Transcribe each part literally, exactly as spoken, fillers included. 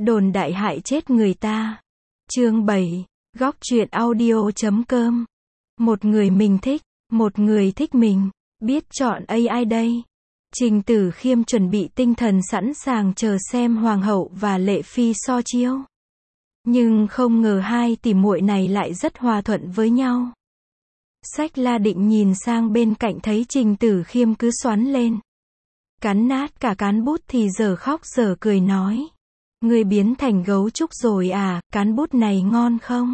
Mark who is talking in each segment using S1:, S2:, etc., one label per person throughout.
S1: Đồn đại hại chết người ta. Chương bảy, góc truyện audio chấm com. Một người mình thích, một người thích mình, biết chọn a i đây. Trình Tử Khiêm chuẩn bị tinh thần sẵn sàng chờ xem Hoàng hậu và Lệ Phi so chiêu. Nhưng không ngờ hai tỷ muội này lại rất hòa thuận với nhau. Sách La định nhìn sang bên cạnh thấy Trình Tử Khiêm cứ xoắn lên. Cắn nát cả cán bút thì giờ khóc giờ cười nói. Ngươi biến thành gấu trúc rồi à, cán bút này ngon không?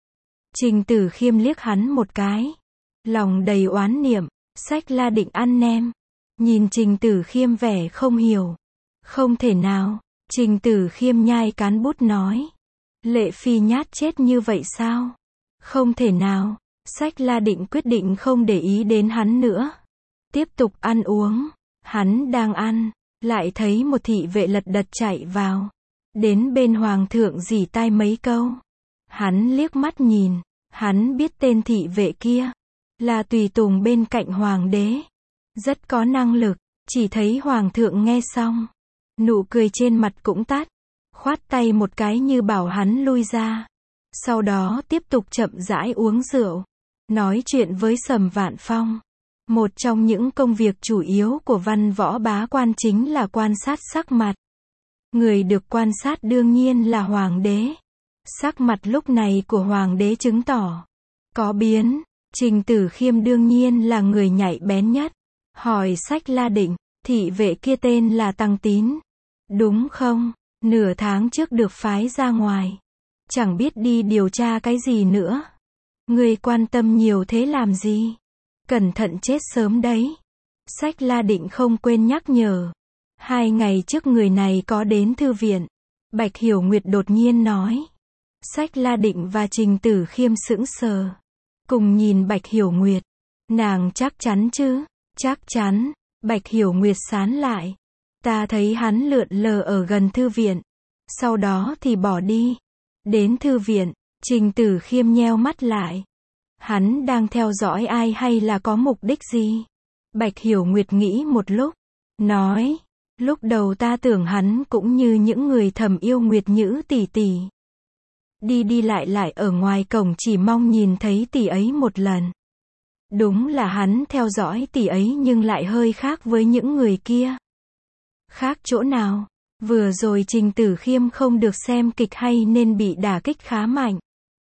S1: Trình Tử Khiêm liếc hắn một cái. Lòng đầy oán niệm, Sách La định ăn nem. Nhìn Trình Tử Khiêm vẻ không hiểu. Không thể nào, Trình Tử Khiêm nhai cán bút nói. Lệ Phi nhát chết như vậy sao? Không thể nào, Sách La định quyết định không để ý đến hắn nữa. Tiếp tục ăn uống, hắn đang ăn, lại thấy một thị vệ lật đật chạy vào. Đến bên hoàng thượng rỉ tai mấy câu. Hắn liếc mắt nhìn, hắn biết tên thị vệ kia. Là tùy tùng bên cạnh hoàng đế. Rất có năng lực, chỉ thấy hoàng thượng nghe xong. Nụ cười trên mặt cũng tắt. Khoát tay một cái như bảo hắn lui ra. Sau đó tiếp tục chậm rãi uống rượu. Nói chuyện với Sầm Vạn Phong. Một trong những công việc chủ yếu của văn võ bá quan chính là quan sát sắc mặt. Người được quan sát đương nhiên là hoàng đế. Sắc mặt lúc này của hoàng đế chứng tỏ có biến. Trình Tử Khiêm đương nhiên là người nhạy bén nhất. Hỏi Sách La định, thị vệ kia tên là Tăng Tín. Đúng không? Nửa tháng trước được phái ra ngoài. Chẳng biết đi điều tra cái gì nữa. Người quan tâm nhiều thế làm gì? Cẩn thận chết sớm đấy. Sách La định không quên nhắc nhở. Hai ngày trước người này có đến thư viện. Bạch Hiểu Nguyệt đột nhiên nói. Sách La định và Trình Tử Khiêm sững sờ. Cùng nhìn Bạch Hiểu Nguyệt. Nàng chắc chắn chứ? Chắc chắn. Bạch Hiểu Nguyệt sán lại. Ta thấy hắn lượn lờ ở gần thư viện. Sau đó thì bỏ đi. Đến thư viện, Trình Tử Khiêm nheo mắt lại. Hắn đang theo dõi ai hay là có mục đích gì? Bạch Hiểu Nguyệt nghĩ một lúc. Nói. Lúc đầu ta tưởng hắn cũng như những người thầm yêu Nguyệt Nhữ tỷ tỷ. Đi đi lại lại ở ngoài cổng chỉ mong nhìn thấy tỷ ấy một lần. Đúng là hắn theo dõi tỷ ấy nhưng lại hơi khác với những người kia. Khác chỗ nào? Vừa rồi Trình Tử Khiêm không được xem kịch hay nên bị đả kích khá mạnh.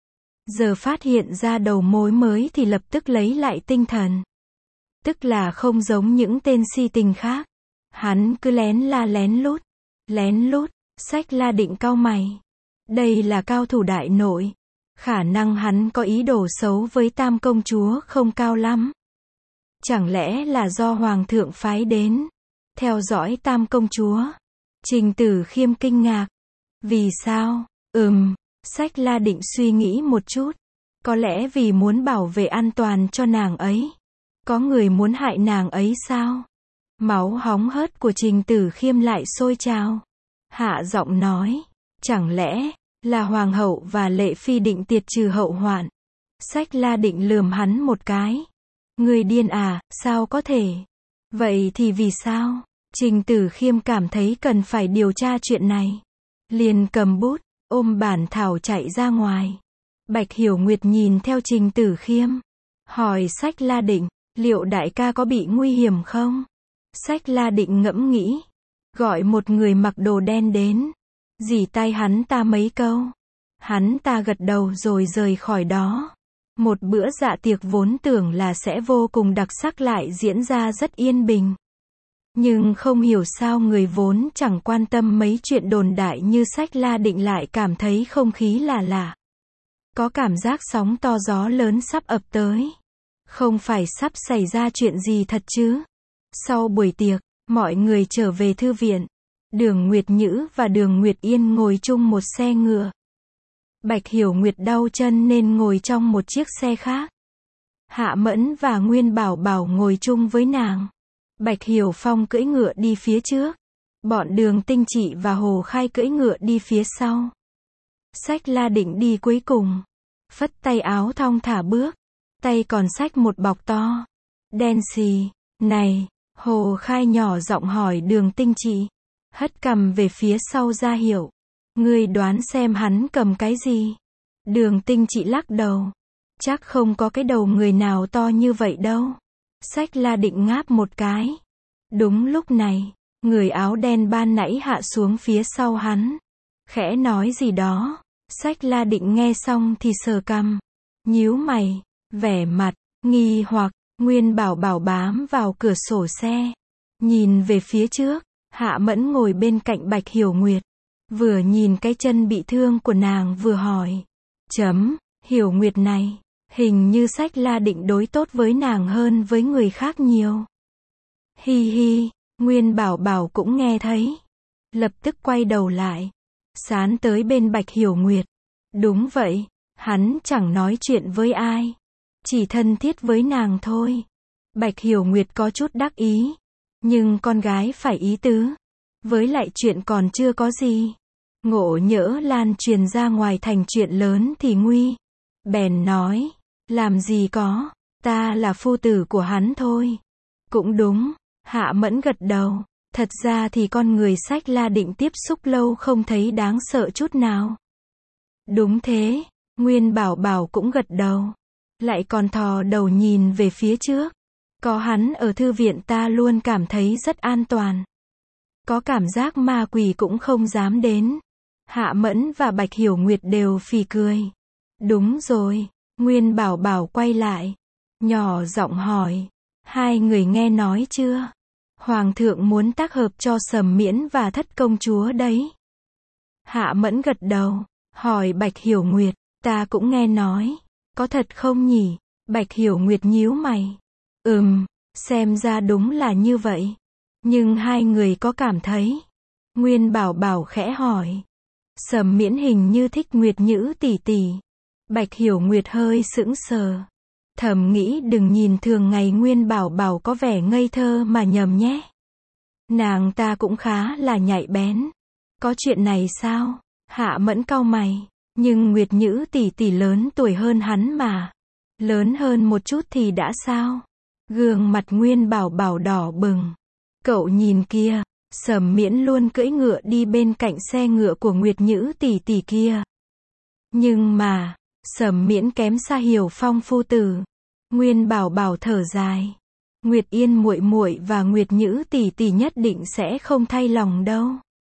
S1: Giờ phát hiện ra đầu mối mới thì lập tức lấy lại tinh thần. Tức là không giống những tên si tình khác. Hắn cứ lén la lén lút. Lén lút, Sách La định cau mày. Đây là cao thủ đại nội. Khả năng hắn có ý đồ xấu với Tam công chúa không cao lắm. Chẳng lẽ là do hoàng thượng phái đến? Theo dõi Tam công chúa. Trình Tử Khiêm kinh ngạc. Vì sao? Ừm, Sách La định suy nghĩ một chút. Có lẽ vì muốn bảo vệ an toàn cho nàng ấy. Có người muốn hại nàng ấy sao? Máu hóng hớt của Trình Tử Khiêm lại sôi trào. Hạ giọng nói. Chẳng lẽ là hoàng hậu và Lệ Phi định tiệt trừ hậu hoạn? Sách La định lườm hắn một cái. Người điên à, sao có thể? Vậy thì vì sao? Trình Tử Khiêm cảm thấy cần phải điều tra chuyện này. Liền cầm bút, ôm bản thảo chạy ra ngoài. Bạch Hiểu Nguyệt nhìn theo Trình Tử Khiêm. Hỏi Sách La định, liệu đại ca có bị nguy hiểm không? Sách La định ngẫm nghĩ. Gọi một người mặc đồ đen đến. Rỉ tai hắn ta mấy câu. Hắn ta gật đầu rồi rời khỏi đó. Một bữa dạ tiệc vốn tưởng là sẽ vô cùng đặc sắc lại diễn ra rất yên bình. Nhưng không hiểu sao người vốn chẳng quan tâm mấy chuyện đồn đại như Sách La định lại cảm thấy không khí là lạ. Có cảm giác sóng to gió lớn sắp ập tới. Không phải sắp xảy ra chuyện gì thật chứ? Sau buổi tiệc, mọi người trở về thư viện. Đường Nguyệt Nhữ và Đường Nguyệt Yên ngồi chung một xe ngựa. Bạch Hiểu Nguyệt đau chân nên ngồi trong một chiếc xe khác. Hạ Mẫn và Nguyên Bảo Bảo ngồi chung với nàng. Bạch Hiểu Phong cưỡi ngựa đi phía trước. Bọn Đường Tinh Trị và Hồ Khai cưỡi ngựa đi phía sau. Sách La định đi cuối cùng. Phất tay áo thong thả bước. Tay còn xách một bọc to. Đen xì. Này, Hồ Khai nhỏ giọng hỏi Đường Tinh Trị. Hất cằm về phía sau ra hiệu. Ngươi đoán xem hắn cầm cái gì? Đường Tinh Trị lắc đầu. Chắc không có cái đầu người nào to như vậy đâu. Sách La định ngáp một cái. Đúng lúc này, người áo đen ban nãy hạ xuống phía sau hắn. Khẽ nói gì đó. Sách La định nghe xong thì sờ cằm. Nhíu mày, vẻ mặt, nghi hoặc, Nguyên Bảo Bảo bám vào cửa sổ xe. Nhìn về phía trước, Hạ Mẫn ngồi bên cạnh Bạch Hiểu Nguyệt. Vừa nhìn cái chân bị thương của nàng vừa hỏi. Chấm, Hiểu Nguyệt này, hình như Sách La định đối tốt với nàng hơn với người khác nhiều. Hi hi, Nguyên Bảo Bảo cũng nghe thấy. Lập tức quay đầu lại. Sán tới bên Bạch Hiểu Nguyệt. Đúng vậy, hắn chẳng nói chuyện với ai. Chỉ thân thiết với nàng thôi. Bạch Hiểu Nguyệt có chút đắc ý. Nhưng con gái phải ý tứ. Với lại chuyện còn chưa có gì. Ngộ nhỡ lan truyền ra ngoài thành chuyện lớn thì nguy. Bèn nói, làm gì có, ta là phu tử của hắn thôi. Cũng đúng, Hạ Mẫn gật đầu. Thật ra thì con người Sách La định tiếp xúc lâu không thấy đáng sợ chút nào. Đúng thế, Nguyên Bảo Bảo cũng gật đầu. Lại còn thò đầu nhìn về phía trước. Có hắn ở thư viện ta luôn cảm thấy rất an toàn. Có cảm giác ma quỷ cũng không dám đến. Hạ Mẫn và Bạch Hiểu Nguyệt đều phì cười. Đúng rồi, Nguyên Bảo Bảo quay lại. Nhỏ giọng hỏi. Hai người nghe nói chưa? Hoàng thượng muốn tác hợp cho Sầm Miễn và Thất công chúa đấy. Hạ Mẫn gật đầu. Hỏi Bạch Hiểu Nguyệt. Ta cũng nghe nói. Có thật không nhỉ? Bạch Hiểu Nguyệt nhíu mày. Ừm, xem ra đúng là như vậy. Nhưng hai người có cảm thấy? Nguyên Bảo Bảo khẽ hỏi. Sầm Miễn hình như thích Nguyệt Nhữ tỷ tỷ. Bạch Hiểu Nguyệt hơi sững sờ. Thầm nghĩ đừng nhìn thường ngày Nguyên Bảo Bảo có vẻ ngây thơ mà nhầm nhé. Nàng ta cũng khá là nhạy bén. Có chuyện này sao? Hạ Mẫn cau mày. Nhưng Nguyệt Nhữ tỷ tỷ lớn tuổi hơn hắn mà. Lớn hơn một chút thì đã sao? Gương mặt Nguyên Bảo Bảo đỏ bừng. Cậu nhìn kia, Sầm Miễn luôn cưỡi ngựa đi bên cạnh xe ngựa của Nguyệt Nhữ tỷ tỷ kia. Nhưng mà, Sầm Miễn kém xa Hiểu Phong phu tử. Nguyên Bảo Bảo thở dài. Nguyệt Yên muội muội và Nguyệt Nhữ tỷ tỷ nhất định sẽ không thay lòng đâu.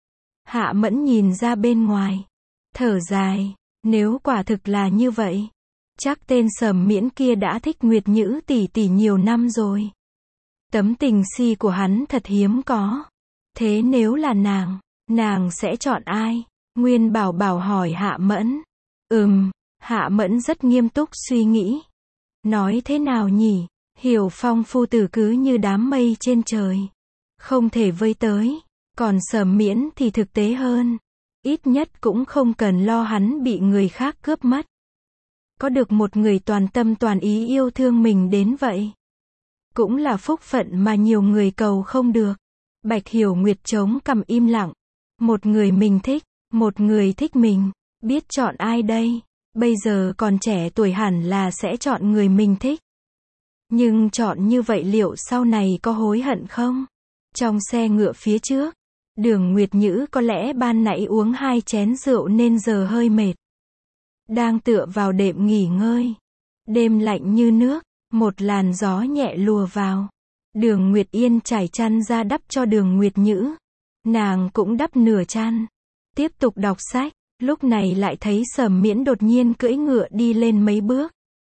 S1: Hạ Mẫn nhìn ra bên ngoài. Thở dài, nếu quả thực là như vậy. Chắc tên Sầm Miễn kia đã thích Nguyệt Nhữ tỷ tỷ nhiều năm rồi. Tấm tình si của hắn thật hiếm có. Thế nếu là nàng, nàng sẽ chọn ai? Nguyên Bảo Bảo hỏi Hạ Mẫn. Ừm, Hạ Mẫn rất nghiêm túc suy nghĩ. Nói thế nào nhỉ? Hiểu Phong phu tử cứ như đám mây trên trời. Không thể vây tới. Còn Sầm Miễn thì thực tế hơn. Ít nhất cũng không cần lo hắn bị người khác cướp mất. Có được một người toàn tâm toàn ý yêu thương mình đến vậy. Cũng là phúc phận mà nhiều người cầu không được. Bạch Hiểu Nguyệt chống cằm im lặng. Một người mình thích, một người thích mình. Biết chọn ai đây? Bây giờ còn trẻ tuổi hẳn là sẽ chọn người mình thích. Nhưng chọn như vậy liệu sau này có hối hận không? Trong xe ngựa phía trước, Đường Nguyệt Nhữ có lẽ ban nãy uống hai chén rượu nên giờ hơi mệt. Đang tựa vào đệm nghỉ ngơi. Đêm lạnh như nước, một làn gió nhẹ lùa vào. Đường Nguyệt Yên trải chăn ra đắp cho Đường Nguyệt Nhữ. Nàng cũng đắp nửa chăn. Tiếp tục đọc sách, lúc này lại thấy Sầm Miễn đột nhiên cưỡi ngựa đi lên mấy bước.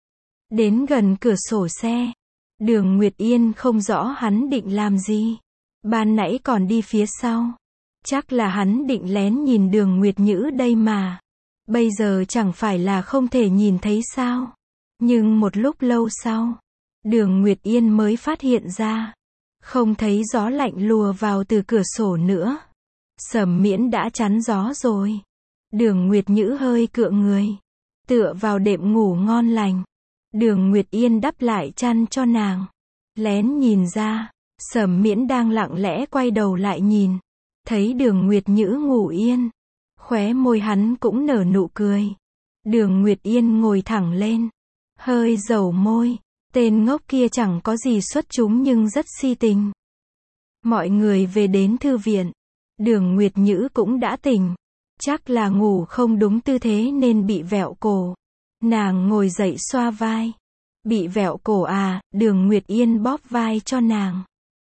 S1: Đến gần cửa sổ xe. Đường Nguyệt Yên không rõ hắn định làm gì. Ban nãy còn đi phía sau. Chắc là hắn định lén nhìn Đường Nguyệt Nhữ đây mà. Bây giờ chẳng phải là không thể nhìn thấy sao. Nhưng một lúc lâu sau, Đường Nguyệt Yên mới phát hiện ra. Không thấy gió lạnh lùa vào từ cửa sổ nữa. Sầm Miễn đã chắn gió rồi. Đường Nguyệt Nhữ hơi cựa người. Tựa vào đệm ngủ ngon lành. Đường Nguyệt Yên đắp lại chăn cho nàng. Lén nhìn ra. Sầm Miễn đang lặng lẽ quay đầu lại nhìn. Thấy Đường Nguyệt Nhữ ngủ yên. Khóe môi hắn cũng nở nụ cười. Đường Nguyệt Yên ngồi thẳng lên. Hơi dầu môi. Tên ngốc kia chẳng có gì xuất chúng nhưng rất si tình. Mọi người về đến thư viện. Đường Nguyệt Nhữ cũng đã tỉnh. Chắc là ngủ không đúng tư thế nên bị vẹo cổ. Nàng ngồi dậy xoa vai. Bị vẹo cổ à, Đường Nguyệt Yên bóp vai cho nàng.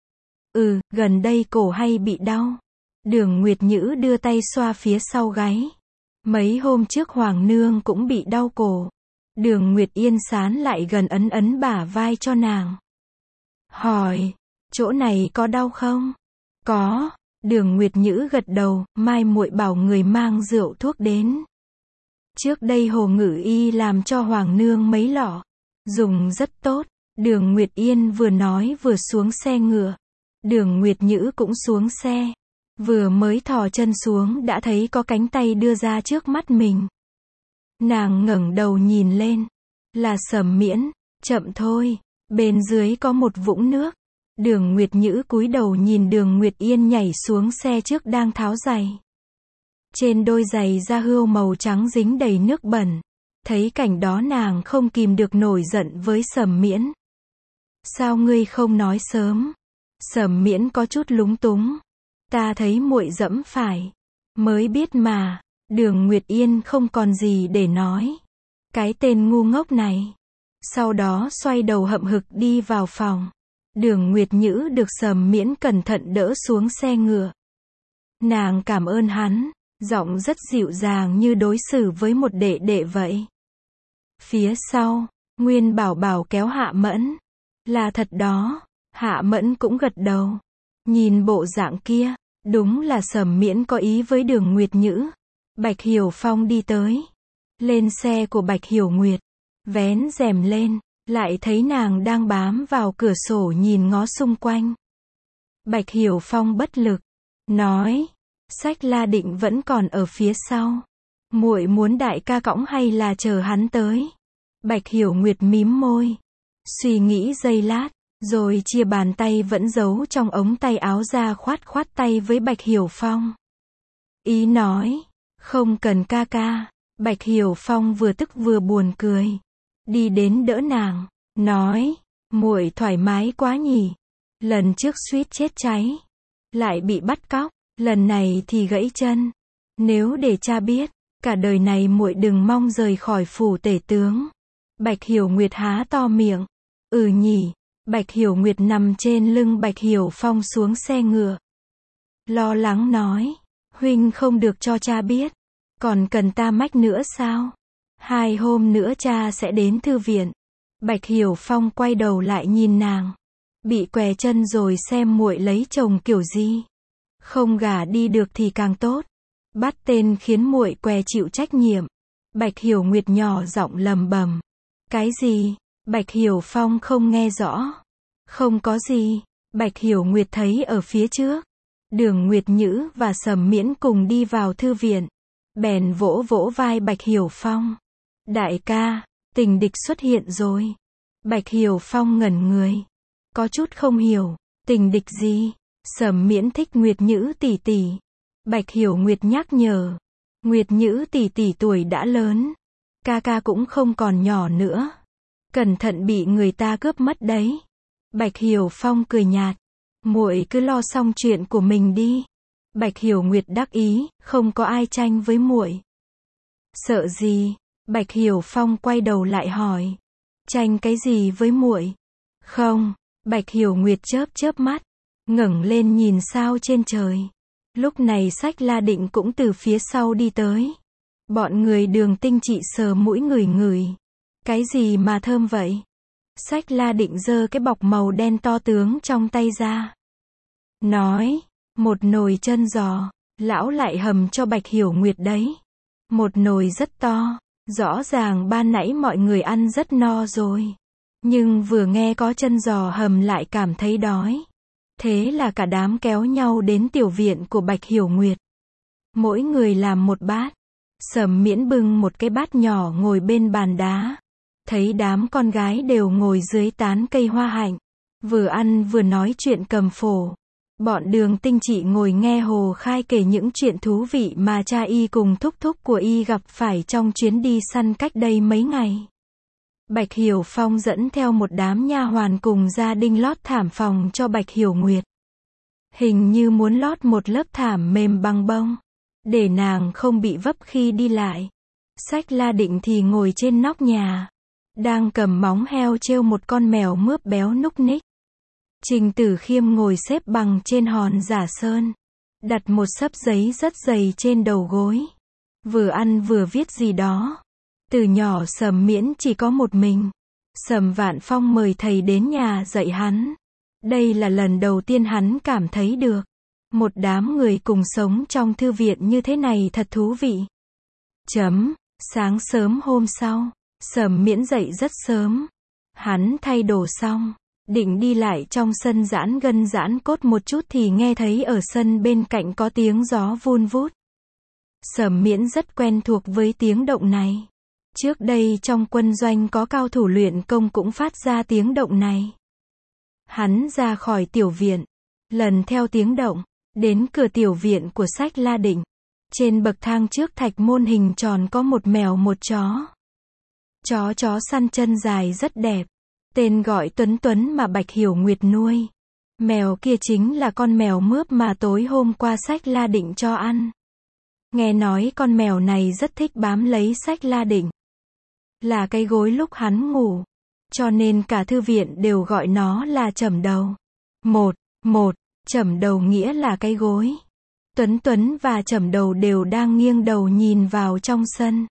S1: Ừ, gần đây cổ hay bị đau. Đường Nguyệt Nhữ đưa tay xoa phía sau gáy. Mấy hôm trước Hoàng nương cũng bị đau cổ. Đường Nguyệt Yên sán lại gần ấn ấn bả vai cho nàng. Hỏi, chỗ này có đau không? Có. Đường Nguyệt Nhữ gật đầu, mai muội bảo người mang rượu thuốc đến. Trước đây Hồ Ngự Y làm cho Hoàng nương mấy lọ. Dùng rất tốt. Đường Nguyệt Yên vừa nói vừa xuống xe ngựa. Đường Nguyệt Nhữ cũng xuống xe. Vừa mới thò chân xuống đã thấy có cánh tay đưa ra trước mắt mình. Nàng ngẩng đầu nhìn lên. Là Sầm Miễn. Chậm thôi. Bên dưới có một vũng nước. Đường Nguyệt Nhữ cúi đầu nhìn Đường Nguyệt Yên nhảy xuống xe trước đang tháo giày. Trên đôi giày da hươu màu trắng dính đầy nước bẩn. Thấy cảnh đó nàng không kìm được nổi giận với Sầm Miễn. Sao ngươi không nói sớm? Sầm Miễn có chút lúng túng. Ta thấy muội dẫm phải. Mới biết mà. Đường Nguyệt Yên không còn gì để nói. Cái tên ngu ngốc này. Sau đó xoay đầu hậm hực đi vào phòng. Đường Nguyệt Nhữ được Sầm Miễn cẩn thận đỡ xuống xe ngựa. Nàng cảm ơn hắn, giọng rất dịu dàng như đối xử với một đệ đệ vậy. Phía sau, Nguyên Bảo Bảo kéo Hạ Mẫn. Là thật đó. Hạ Mẫn cũng gật đầu. Nhìn bộ dạng kia, đúng là Sầm Miễn có ý với Đường Nguyệt Nhữ. Bạch Hiểu Phong đi tới. Lên xe của Bạch Hiểu Nguyệt. Vén rèm lên. Lại thấy nàng đang bám vào cửa sổ nhìn ngó xung quanh. Bạch Hiểu Phong bất lực. Nói. Sách La Định vẫn còn ở phía sau. Muội muốn đại ca cõng hay là chờ hắn tới? Bạch Hiểu Nguyệt mím môi. Suy nghĩ giây lát. Rồi chia bàn tay vẫn giấu trong ống tay áo ra khoát khoát tay với Bạch Hiểu Phong. Ý nói. Không cần ca ca. Bạch Hiểu Phong vừa tức vừa buồn cười. Đi đến đỡ nàng. Nói. Muội thoải mái quá nhỉ. Lần trước suýt chết cháy. Lại bị bắt cóc. Lần này thì gãy chân. Nếu để cha biết. Cả đời này muội đừng mong rời khỏi phủ tể tướng. Bạch Hiểu Nguyệt há to miệng. Ừ nhỉ. Bạch Hiểu Nguyệt nằm trên lưng Bạch Hiểu Phong xuống xe ngựa. Lo lắng nói. Huynh không được cho cha biết. Còn cần ta mách nữa sao? Hai hôm nữa cha sẽ đến thư viện. Bạch Hiểu Phong quay đầu lại nhìn nàng. Bị què chân rồi xem muội lấy chồng kiểu gì. Không gả đi được thì càng tốt. Bắt tên khiến muội què chịu trách nhiệm. Bạch Hiểu Nguyệt nhỏ giọng lầm bầm. Cái gì? Bạch Hiểu Phong không nghe rõ. Không có gì. Bạch Hiểu Nguyệt thấy ở phía trước. Đường Nguyệt Nhữ và Sầm Miễn cùng đi vào thư viện. Bèn vỗ vỗ vai Bạch Hiểu Phong. Đại ca, tình địch xuất hiện rồi. Bạch Hiểu Phong ngẩn người. Có chút không hiểu. Tình địch gì? Sầm Miễn thích Nguyệt Nhữ tỷ tỷ. Bạch Hiểu Nguyệt nhắc nhở. Nguyệt Nhữ tỷ tỷ tuổi đã lớn. Ca ca cũng không còn nhỏ nữa. Cẩn thận bị người ta cướp mất đấy. Bạch Hiểu Phong cười nhạt. Muội cứ lo xong chuyện của mình đi. Bạch Hiểu Nguyệt đắc ý, không có ai tranh với muội. Sợ gì? Bạch Hiểu Phong quay đầu lại hỏi. Tranh cái gì với muội? Không. Bạch Hiểu Nguyệt chớp chớp mắt, ngẩng lên nhìn sao trên trời. Lúc này Sách La Định cũng từ phía sau đi tới. Bọn người Đường Tinh Trị sờ mũi ngửi ngửi. Cái gì mà thơm vậy? Sách La Định giơ cái bọc màu đen to tướng trong tay ra. Nói, một nồi chân giò, lão lại hầm cho Bạch Hiểu Nguyệt đấy. Một nồi rất to, rõ ràng ban nãy mọi người ăn rất no rồi. Nhưng vừa nghe có chân giò hầm lại cảm thấy đói. Thế là cả đám kéo nhau đến tiểu viện của Bạch Hiểu Nguyệt. Mỗi người làm một bát. Sầm Miễn bưng một cái bát nhỏ ngồi bên bàn đá. Thấy đám con gái đều ngồi dưới tán cây hoa hạnh. Vừa ăn vừa nói chuyện cầm phổ. Bọn Đường Tinh Trị ngồi nghe Hồ Khai kể những chuyện thú vị mà cha y cùng thúc thúc của y gặp phải trong chuyến đi săn cách đây mấy ngày. Bạch Hiểu Phong dẫn theo một đám nha hoàn cùng gia đình lót thảm phòng cho Bạch Hiểu Nguyệt. Hình như muốn lót một lớp thảm mềm bằng bông. để nàng không bị vấp khi đi lại. Sách La Định thì ngồi trên nóc nhà, đang cầm móng heo trêu một con mèo mướp béo núc ních. Trình Tử Khiêm ngồi xếp bằng trên hòn giả sơn, đặt một xấp giấy rất dày trên đầu gối, vừa ăn vừa viết gì đó. Từ nhỏ Sầm Miễn chỉ có một mình. Sầm Vạn Phong mời thầy đến nhà dạy hắn. Đây là lần đầu tiên hắn cảm thấy được một đám người cùng sống trong thư viện như thế này thật thú vị. Chấm. Sáng sớm hôm sau, Sầm Miễn dậy rất sớm. Hắn thay đồ xong, định đi lại trong sân giãn gân giãn cốt một chút thì nghe thấy ở sân bên cạnh có tiếng gió vun vút. Sầm Miễn rất quen thuộc với tiếng động này. Trước đây trong quân doanh có cao thủ luyện công cũng phát ra tiếng động này. Hắn ra khỏi tiểu viện, lần theo tiếng động, đến cửa tiểu viện của Sách La Định. Trên bậc thang trước thạch môn hình tròn có một mèo một chó. Chó chó săn chân dài rất đẹp. Tên gọi Tuấn Tuấn mà Bạch Hiểu Nguyệt nuôi. Mèo kia chính là con mèo mướp mà tối hôm qua Sách La Định cho ăn. Nghe nói con mèo này rất thích bám lấy Sách La Định. Là cái gối lúc hắn ngủ. Cho nên cả thư viện đều gọi nó là chẩm đầu. Một, một, chẩm đầu nghĩa là cái gối. Tuấn Tuấn và chẩm đầu đều đang nghiêng đầu nhìn vào trong sân.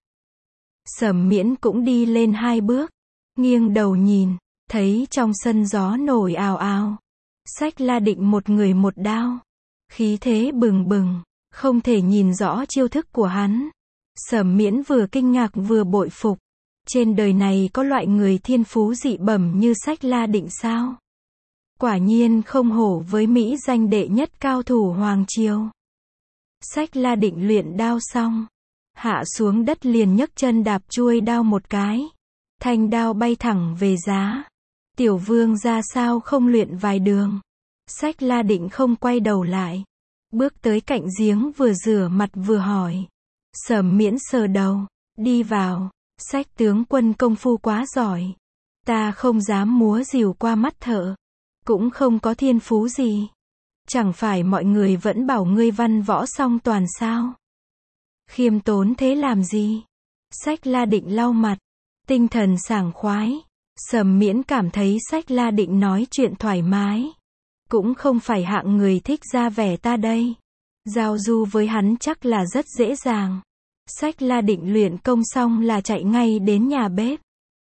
S1: Sầm Miễn cũng đi lên hai bước, nghiêng đầu nhìn, thấy trong sân gió nổi ào ào. Sách La Định một người một đao, khí thế bừng bừng, không thể nhìn rõ chiêu thức của hắn. Sầm Miễn vừa kinh ngạc vừa bội phục. Trên đời này có loại người thiên phú dị bẩm như Sách La Định sao? Quả nhiên không hổ với mỹ danh đệ nhất cao thủ Hoàng Triều. Sách La Định luyện đao xong, hạ xuống đất liền nhấc chân đạp chuôi đao một cái. Thanh đao bay thẳng về giá. Tiểu vương ra sao không luyện vài đường. Sách La Định không quay đầu lại. Bước tới cạnh giếng vừa rửa mặt vừa hỏi. Sầm Miễn sờ đầu, đi vào. Sách tướng quân công phu quá giỏi. Ta không dám múa rìu qua mắt thợ. Cũng không có thiên phú gì. Chẳng phải mọi người vẫn bảo ngươi văn võ song toàn sao? Khiêm tốn thế làm gì? Sách La Định lau mặt, tinh thần sảng khoái. Sầm Miễn cảm thấy Sách La Định nói chuyện thoải mái. Cũng không phải hạng người thích ra vẻ ta đây. Giao du với hắn chắc là rất dễ dàng. Sách La Định luyện công xong là chạy ngay đến nhà bếp.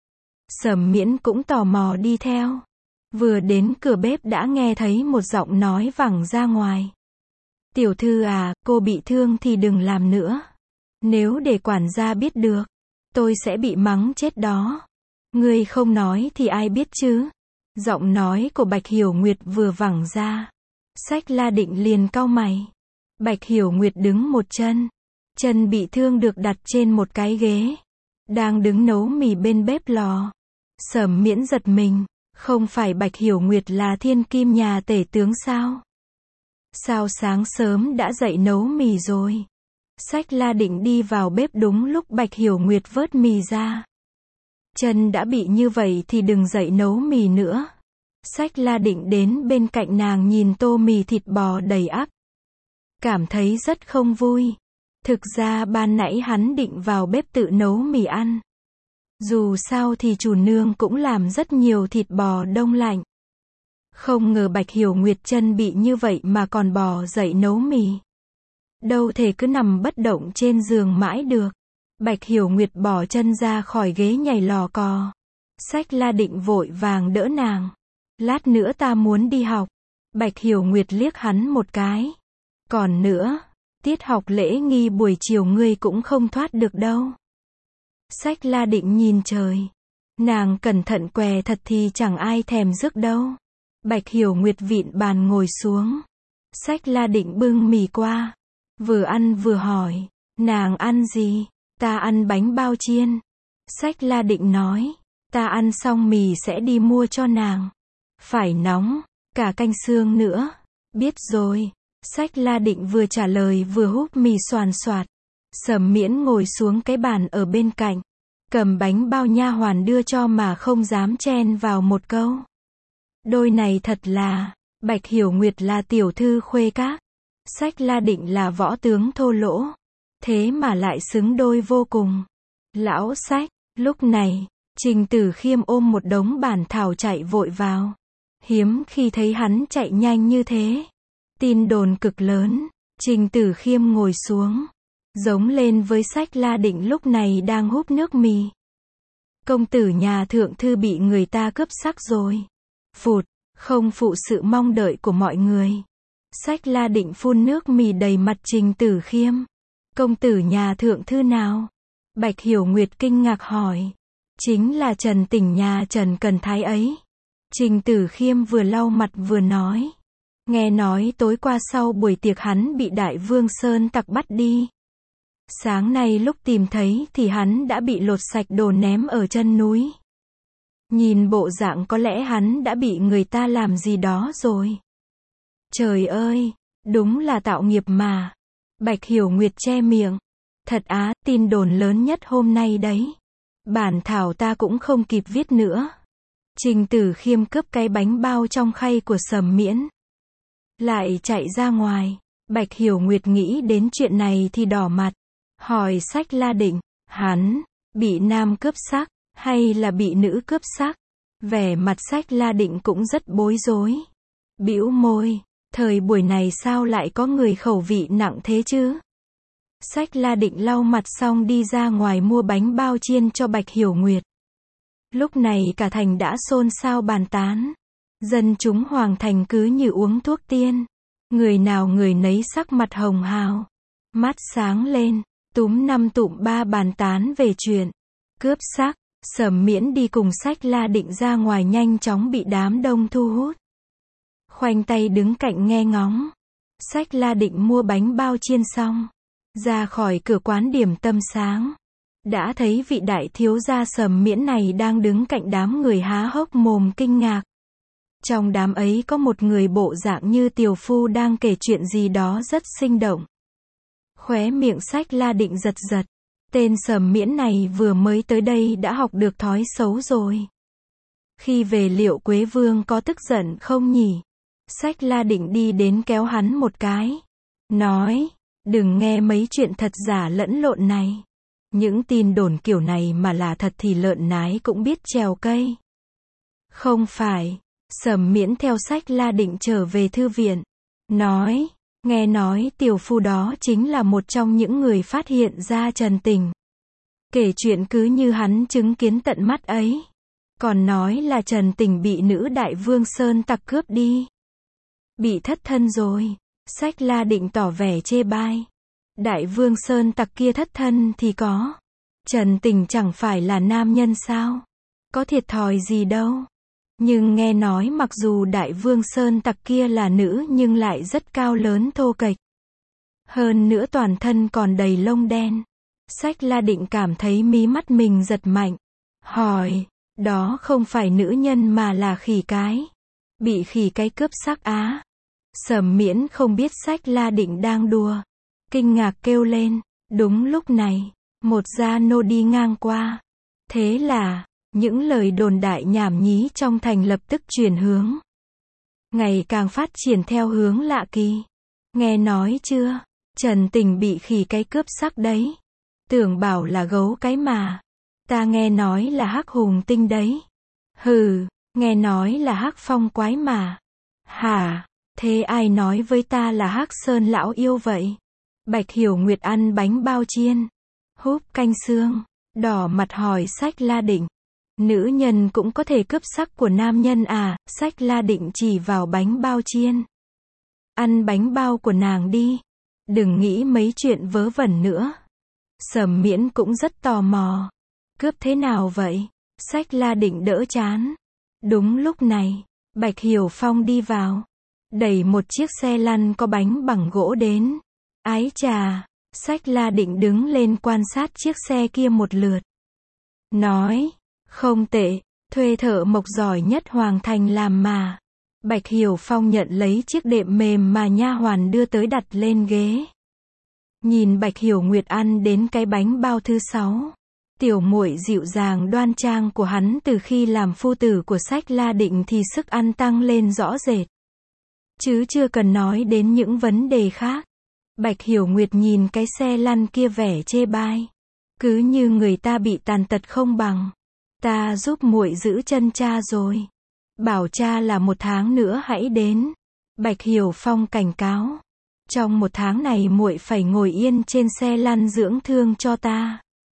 S1: Sầm Miễn cũng tò mò đi theo. Vừa đến cửa bếp đã nghe thấy một giọng nói vẳng ra ngoài. Tiểu thư à, cô bị thương thì đừng làm nữa. Nếu để quản gia biết được, tôi sẽ bị mắng chết đó. Ngươi không nói thì ai biết chứ? Giọng nói của Bạch Hiểu Nguyệt vừa vẳng ra. Sách La Định liền cau mày. Bạch Hiểu Nguyệt đứng một chân. Chân bị thương được đặt trên một cái ghế. Đang đứng nấu mì bên bếp lò. Sầm Miễn giật mình. Không phải Bạch Hiểu Nguyệt là thiên kim nhà tể tướng sao? Sao sáng sớm đã dậy nấu mì rồi? Sách La Định đi vào bếp đúng lúc Bạch Hiểu Nguyệt vớt mì ra. Chân đã bị như vậy thì đừng dậy nấu mì nữa. Sách La Định đến bên cạnh nàng nhìn tô mì thịt bò đầy ắp. Cảm thấy rất không vui. Thực ra ban nãy hắn định vào bếp tự nấu mì ăn. Dù sao thì chủ nương cũng làm rất nhiều thịt bò đông lạnh. Không ngờ Bạch Hiểu Nguyệt chân bị như vậy mà còn bò dậy nấu mì. Đâu thể cứ nằm bất động trên giường mãi được. Bạch Hiểu Nguyệt bỏ chân ra khỏi ghế nhảy lò cò. Sách La Định vội vàng đỡ nàng. Lát nữa ta muốn đi học. Bạch Hiểu Nguyệt liếc hắn một cái. Còn nữa, tiết học lễ nghi buổi chiều ngươi cũng không thoát được đâu. Sách La Định nhìn trời. Nàng cẩn thận què thật thì chẳng ai thèm rước đâu. Bạch Hiểu Nguyệt vịn bàn ngồi xuống. Sách La Định bưng mì qua. Vừa ăn vừa hỏi. Nàng ăn gì? Ta ăn bánh bao chiên. Sách La Định nói. Ta ăn xong mì sẽ đi mua cho nàng. Phải nóng. Cả canh xương nữa. Biết rồi. Sách La Định vừa trả lời vừa húp mì xoàn xoạt. Sầm Miễn ngồi xuống cái bàn ở bên cạnh. Cầm bánh bao nha hoàn đưa cho mà không dám chen vào một câu. Đôi này thật là, Bạch Hiểu Nguyệt là tiểu thư khuê các. Sách La Định là võ tướng thô lỗ. thế mà lại xứng đôi vô cùng. Lão Sách, lúc này, Trình Tử Khiêm ôm một đống bản thảo chạy vội vào. Hiếm khi thấy hắn chạy nhanh như thế. Tin đồn cực lớn, Trình Tử Khiêm ngồi xuống, giống lên với Sách La Định lúc này đang húp nước mì. Công tử nhà thượng thư bị người ta cướp sắc rồi. Phụt, không phụ sự mong đợi của mọi người. Sách La Định phun nước mì đầy mặt Trình Tử Khiêm. Công tử nhà thượng thư nào? Bạch Hiểu Nguyệt kinh ngạc hỏi. Chính là Trần Tỉnh nhà Trần Cần Thái ấy. Trình Tử Khiêm vừa lau mặt vừa nói. Nghe nói tối qua sau buổi tiệc hắn bị Đại Vương Sơn Tặc bắt đi. Sáng nay lúc tìm thấy thì hắn đã bị lột sạch đồ ném ở chân núi. Nhìn bộ dạng có lẽ hắn đã bị người ta làm gì đó rồi. Trời ơi, đúng là tạo nghiệp mà. Bạch Hiểu Nguyệt che miệng. Thật á, tin đồn lớn nhất hôm nay đấy. Bản thảo ta cũng không kịp viết nữa. Trình Tử Khiêm cướp cái bánh bao trong khay của Sầm Miễn. Lại chạy ra ngoài. Bạch Hiểu Nguyệt nghĩ đến chuyện này thì đỏ mặt. Hỏi Sách La Định, hắn, bị nam cướp sắc, hay là bị nữ cướp sắc? Vẻ mặt Sách La Định cũng rất bối rối. Bĩu môi, thời buổi này sao lại có người khẩu vị nặng thế chứ? Sách La Định lau mặt xong đi ra ngoài mua bánh bao chiên cho Bạch Hiểu Nguyệt. Lúc này cả thành đã xôn xao bàn tán. Dân chúng Hoàng Thành cứ như uống thuốc tiên. Người nào người nấy sắc mặt hồng hào. Mắt sáng lên, túm năm tụm ba bàn tán về chuyện cướp sắc. Sầm Miễn đi cùng Sách La Định ra ngoài nhanh chóng bị đám đông thu hút. Khoanh tay đứng cạnh nghe ngóng. Sách La Định mua bánh bao chiên xong. Ra khỏi cửa quán điểm tâm sáng. Đã thấy vị đại thiếu gia Sầm Miễn này đang đứng cạnh đám người há hốc mồm kinh ngạc. Trong đám ấy có một người bộ dạng như tiểu phu đang kể chuyện gì đó rất sinh động. Khóe miệng Sách La Định giật giật. Tên Sầm Miễn này vừa mới tới đây đã học được thói xấu rồi. Khi về liệu Quế Vương có tức giận không nhỉ? Sách La Định đi đến kéo hắn một cái. Nói, đừng nghe mấy chuyện thật giả lẫn lộn này. Những tin đồn kiểu này mà là thật thì lợn nái cũng biết trèo cây. Không phải. Sầm Miễn theo Sách La Định trở về thư viện. Nói, nghe nói tiểu phu đó chính là một trong những người phát hiện ra Trần Tình. Kể chuyện cứ như hắn chứng kiến tận mắt ấy. Còn nói là Trần Tình bị nữ đại vương Sơn Tặc cướp đi. Bị thất thân rồi. Sách La Định tỏ vẻ chê bai. Đại vương Sơn Tặc kia thất thân thì có. Trần Tình chẳng phải là nam nhân sao? Có thiệt thòi gì đâu. Nhưng nghe nói mặc dù đại vương Sơn Tặc kia là nữ nhưng lại rất cao lớn thô kệch. Hơn nữa toàn thân còn đầy lông đen. Sách La Định cảm thấy mí mắt mình giật mạnh. Hỏi, đó không phải nữ nhân mà là khỉ cái. Bị khỉ cái cướp sắc á. Sầm Miễn không biết Sách La Định đang đùa. Kinh ngạc kêu lên. Đúng lúc này, một gia nô đi ngang qua. Thế là, những lời đồn đại nhảm nhí trong thành lập tức chuyển hướng. Ngày càng phát triển theo hướng lạ kỳ. Nghe nói chưa? Trần Tình bị khỉ cái cướp sắc đấy. Tưởng bảo là gấu cái mà. Ta nghe nói là hắc hùng tinh đấy. Hừ, nghe nói là hắc phong quái mà. Hả? Thế ai nói với ta là hắc sơn lão yêu vậy? Bạch Hiểu Nguyệt ăn bánh bao chiên, húp canh xương, đỏ mặt hỏi Sách La Định. Nữ nhân cũng có thể cướp sắc của nam nhân à? Sách La Định chỉ vào bánh bao chiên. Ăn bánh bao của nàng đi. Đừng nghĩ mấy chuyện vớ vẩn nữa. Sầm Miễn cũng rất tò mò. Cướp thế nào vậy? Sách La Định đỡ chán. Đúng lúc này, Bạch Hiểu Phong đi vào. Đẩy một chiếc xe lăn có bánh bằng gỗ đến. Ái chà, Sách La Định đứng lên quan sát chiếc xe kia một lượt. Nói, không tệ, thuê thợ mộc giỏi nhất Hoàng Thành làm mà. Bạch Hiểu Phong nhận lấy chiếc đệm mềm mà nha hoàn đưa tới đặt lên ghế. Nhìn Bạch Hiểu Nguyệt ăn đến cái bánh bao thứ sáu. Tiểu muội dịu dàng đoan trang của hắn từ khi làm phu tử của Sách La Định thì sức ăn tăng lên rõ rệt. Chứ chưa cần nói đến những vấn đề khác. Bạch Hiểu Nguyệt nhìn cái xe lăn kia vẻ chê bai. Cứ như người ta bị tàn tật không bằng. Ta giúp muội giữ chân cha rồi. Bảo cha là một tháng nữa hãy đến. Bạch Hiểu Phong cảnh cáo. Trong một tháng này muội phải ngồi yên trên xe lăn dưỡng thương cho ta.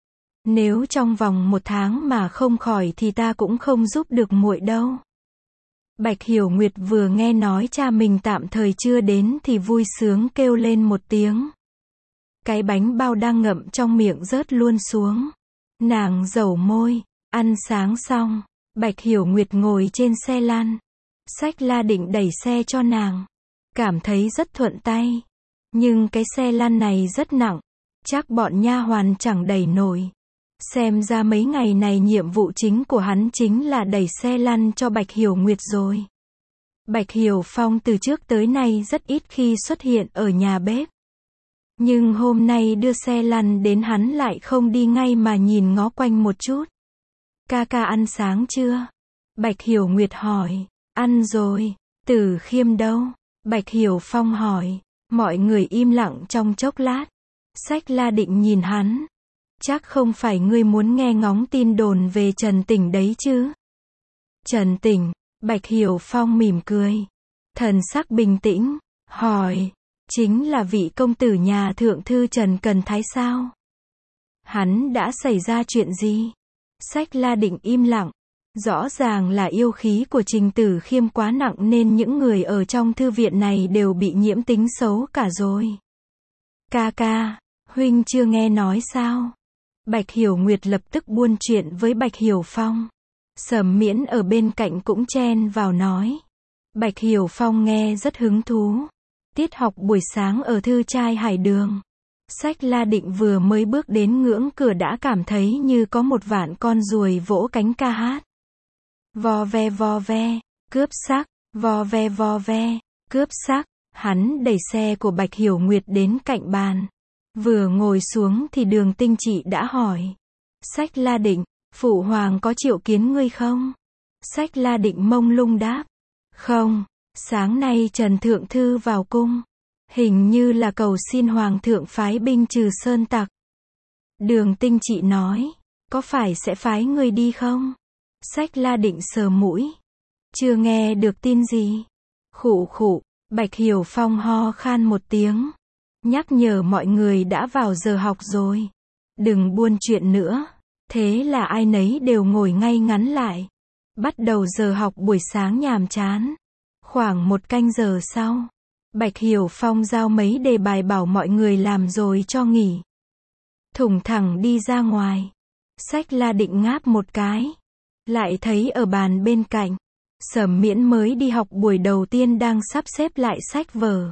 S1: Nếu trong vòng một tháng mà không khỏi thì ta cũng không giúp được muội đâu. Bạch Hiểu Nguyệt vừa nghe nói cha mình tạm thời chưa đến thì vui sướng kêu lên một tiếng. Cái bánh bao đang ngậm trong miệng rớt luôn xuống. Nàng dẩu môi, ăn sáng xong, Bạch Hiểu Nguyệt ngồi trên xe lăn. Xách La định đẩy xe cho nàng. Cảm thấy rất thuận tay. Nhưng cái xe lăn này rất nặng. Chắc bọn nha hoàn chẳng đẩy nổi. Xem ra mấy ngày này nhiệm vụ chính của hắn chính là đẩy xe lăn cho Bạch Hiểu Nguyệt rồi. Bạch Hiểu Phong từ trước tới nay rất ít khi xuất hiện ở nhà bếp. Nhưng hôm nay đưa xe lăn đến hắn lại không đi ngay mà nhìn ngó quanh một chút. Ca ca ăn sáng chưa? Bạch Hiểu Nguyệt hỏi. Ăn rồi. Tử Khiêm đâu? Bạch Hiểu Phong hỏi. Mọi người im lặng trong chốc lát. Xách La định nhìn hắn. Chắc không phải ngươi muốn nghe ngóng tin đồn về Trần Tỉnh đấy chứ? Trần Tỉnh, Bạch Hiểu Phong mỉm cười. Thần sắc bình tĩnh, hỏi. Chính là vị công tử nhà thượng thư Trần Cần Thái sao? Hắn đã xảy ra chuyện gì? Xách La định im lặng. Rõ ràng là yêu khí của Trình Tử Khiêm quá nặng nên những người ở trong thư viện này đều bị nhiễm tính xấu cả rồi. Ca ca, huynh chưa nghe nói sao? Bạch Hiểu Nguyệt lập tức buôn chuyện với Bạch Hiểu Phong. Sầm Miễn ở bên cạnh cũng chen vào nói. Bạch Hiểu Phong nghe rất hứng thú. Tiết học buổi sáng ở thư trai Hải Đường. Xách La định vừa mới bước đến ngưỡng cửa đã cảm thấy như có một vạn con ruồi vỗ cánh ca hát. Vo ve vo ve, cướp sắc, vo ve vo ve, cướp sắc. Hắn đẩy xe của Bạch Hiểu Nguyệt đến cạnh bàn. Vừa ngồi xuống thì Đường Tinh Trị đã hỏi. Xách La định, phụ hoàng có triệu kiến ngươi không? Xách La định mông lung đáp. Không, sáng nay Trần Thượng Thư vào cung. Hình như là cầu xin hoàng thượng phái binh trừ sơn tặc. Đường Tinh Trị nói. Có phải sẽ phái ngươi đi không? Xách La định sờ mũi. Chưa nghe được tin gì. Khụ khụ, Bạch Hiểu Phong ho khan một tiếng. Nhắc nhở mọi người đã vào giờ học rồi. Đừng buôn chuyện nữa. Thế là ai nấy đều ngồi ngay ngắn lại. Bắt đầu giờ học buổi sáng nhàm chán. Khoảng một canh giờ sau, Bạch Hiểu Phong giao mấy đề bài bảo mọi người làm rồi cho nghỉ. Thủng thẳng đi ra ngoài. Xách La định ngáp một cái. Lại thấy ở bàn bên cạnh, Sầm Miễn mới đi học buổi đầu tiên đang sắp xếp lại sách vở.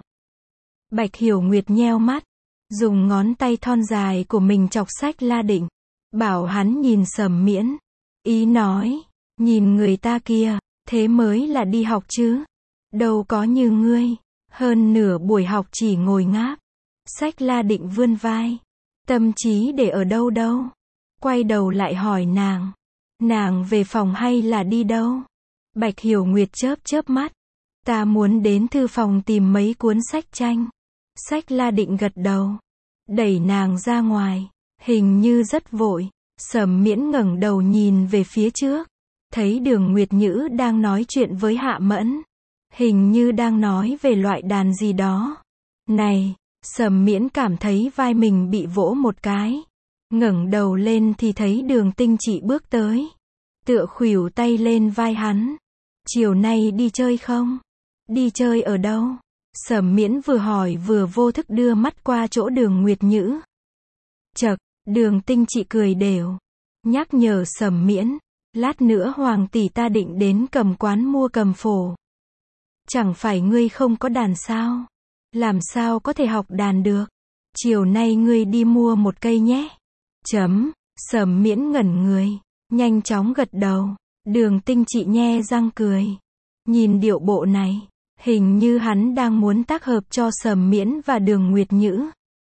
S1: Bạch Hiểu Nguyệt nheo mắt, dùng ngón tay thon dài của mình chọc Xách La định, bảo hắn nhìn Sầm Miễn. Ý nói, nhìn người ta kia, thế mới là đi học chứ. Đâu có như ngươi, hơn nửa buổi học chỉ ngồi ngáp. Xách La định vươn vai, tâm trí để ở đâu đâu. Quay đầu lại hỏi nàng, nàng về phòng hay là đi đâu? Bạch Hiểu Nguyệt chớp chớp mắt, ta muốn đến thư phòng tìm mấy cuốn sách tranh. Xách La định gật đầu, đẩy nàng ra ngoài, hình như rất vội. Sầm Miễn ngẩng đầu nhìn về phía trước, thấy Đường Nguyệt Nhữ đang nói chuyện với Hạ Mẫn, hình như đang nói về loại đàn gì đó. Này, Sầm Miễn cảm thấy vai mình bị vỗ một cái, ngẩng đầu lên thì thấy Đường Tinh Trị bước tới, tựa khuỷu tay lên vai hắn. Chiều nay đi chơi không? Đi chơi ở đâu? Sầm Miễn vừa hỏi vừa vô thức đưa mắt qua chỗ Đường Nguyệt Nhữ. Chậc, Đường Tinh Trị cười đều, nhắc nhở Sầm Miễn, lát nữa hoàng tỷ ta định đến Cầm Quán mua cầm phổ. Chẳng phải ngươi không có đàn sao? Làm sao có thể học đàn được? Chiều nay ngươi đi mua một cây nhé. Chấm, Sầm Miễn ngẩn người, nhanh chóng gật đầu. Đường Tinh Trị nhe răng cười. Nhìn điệu bộ này, hình như hắn đang muốn tác hợp cho Sầm Miễn và Đường Nguyệt Nhữ.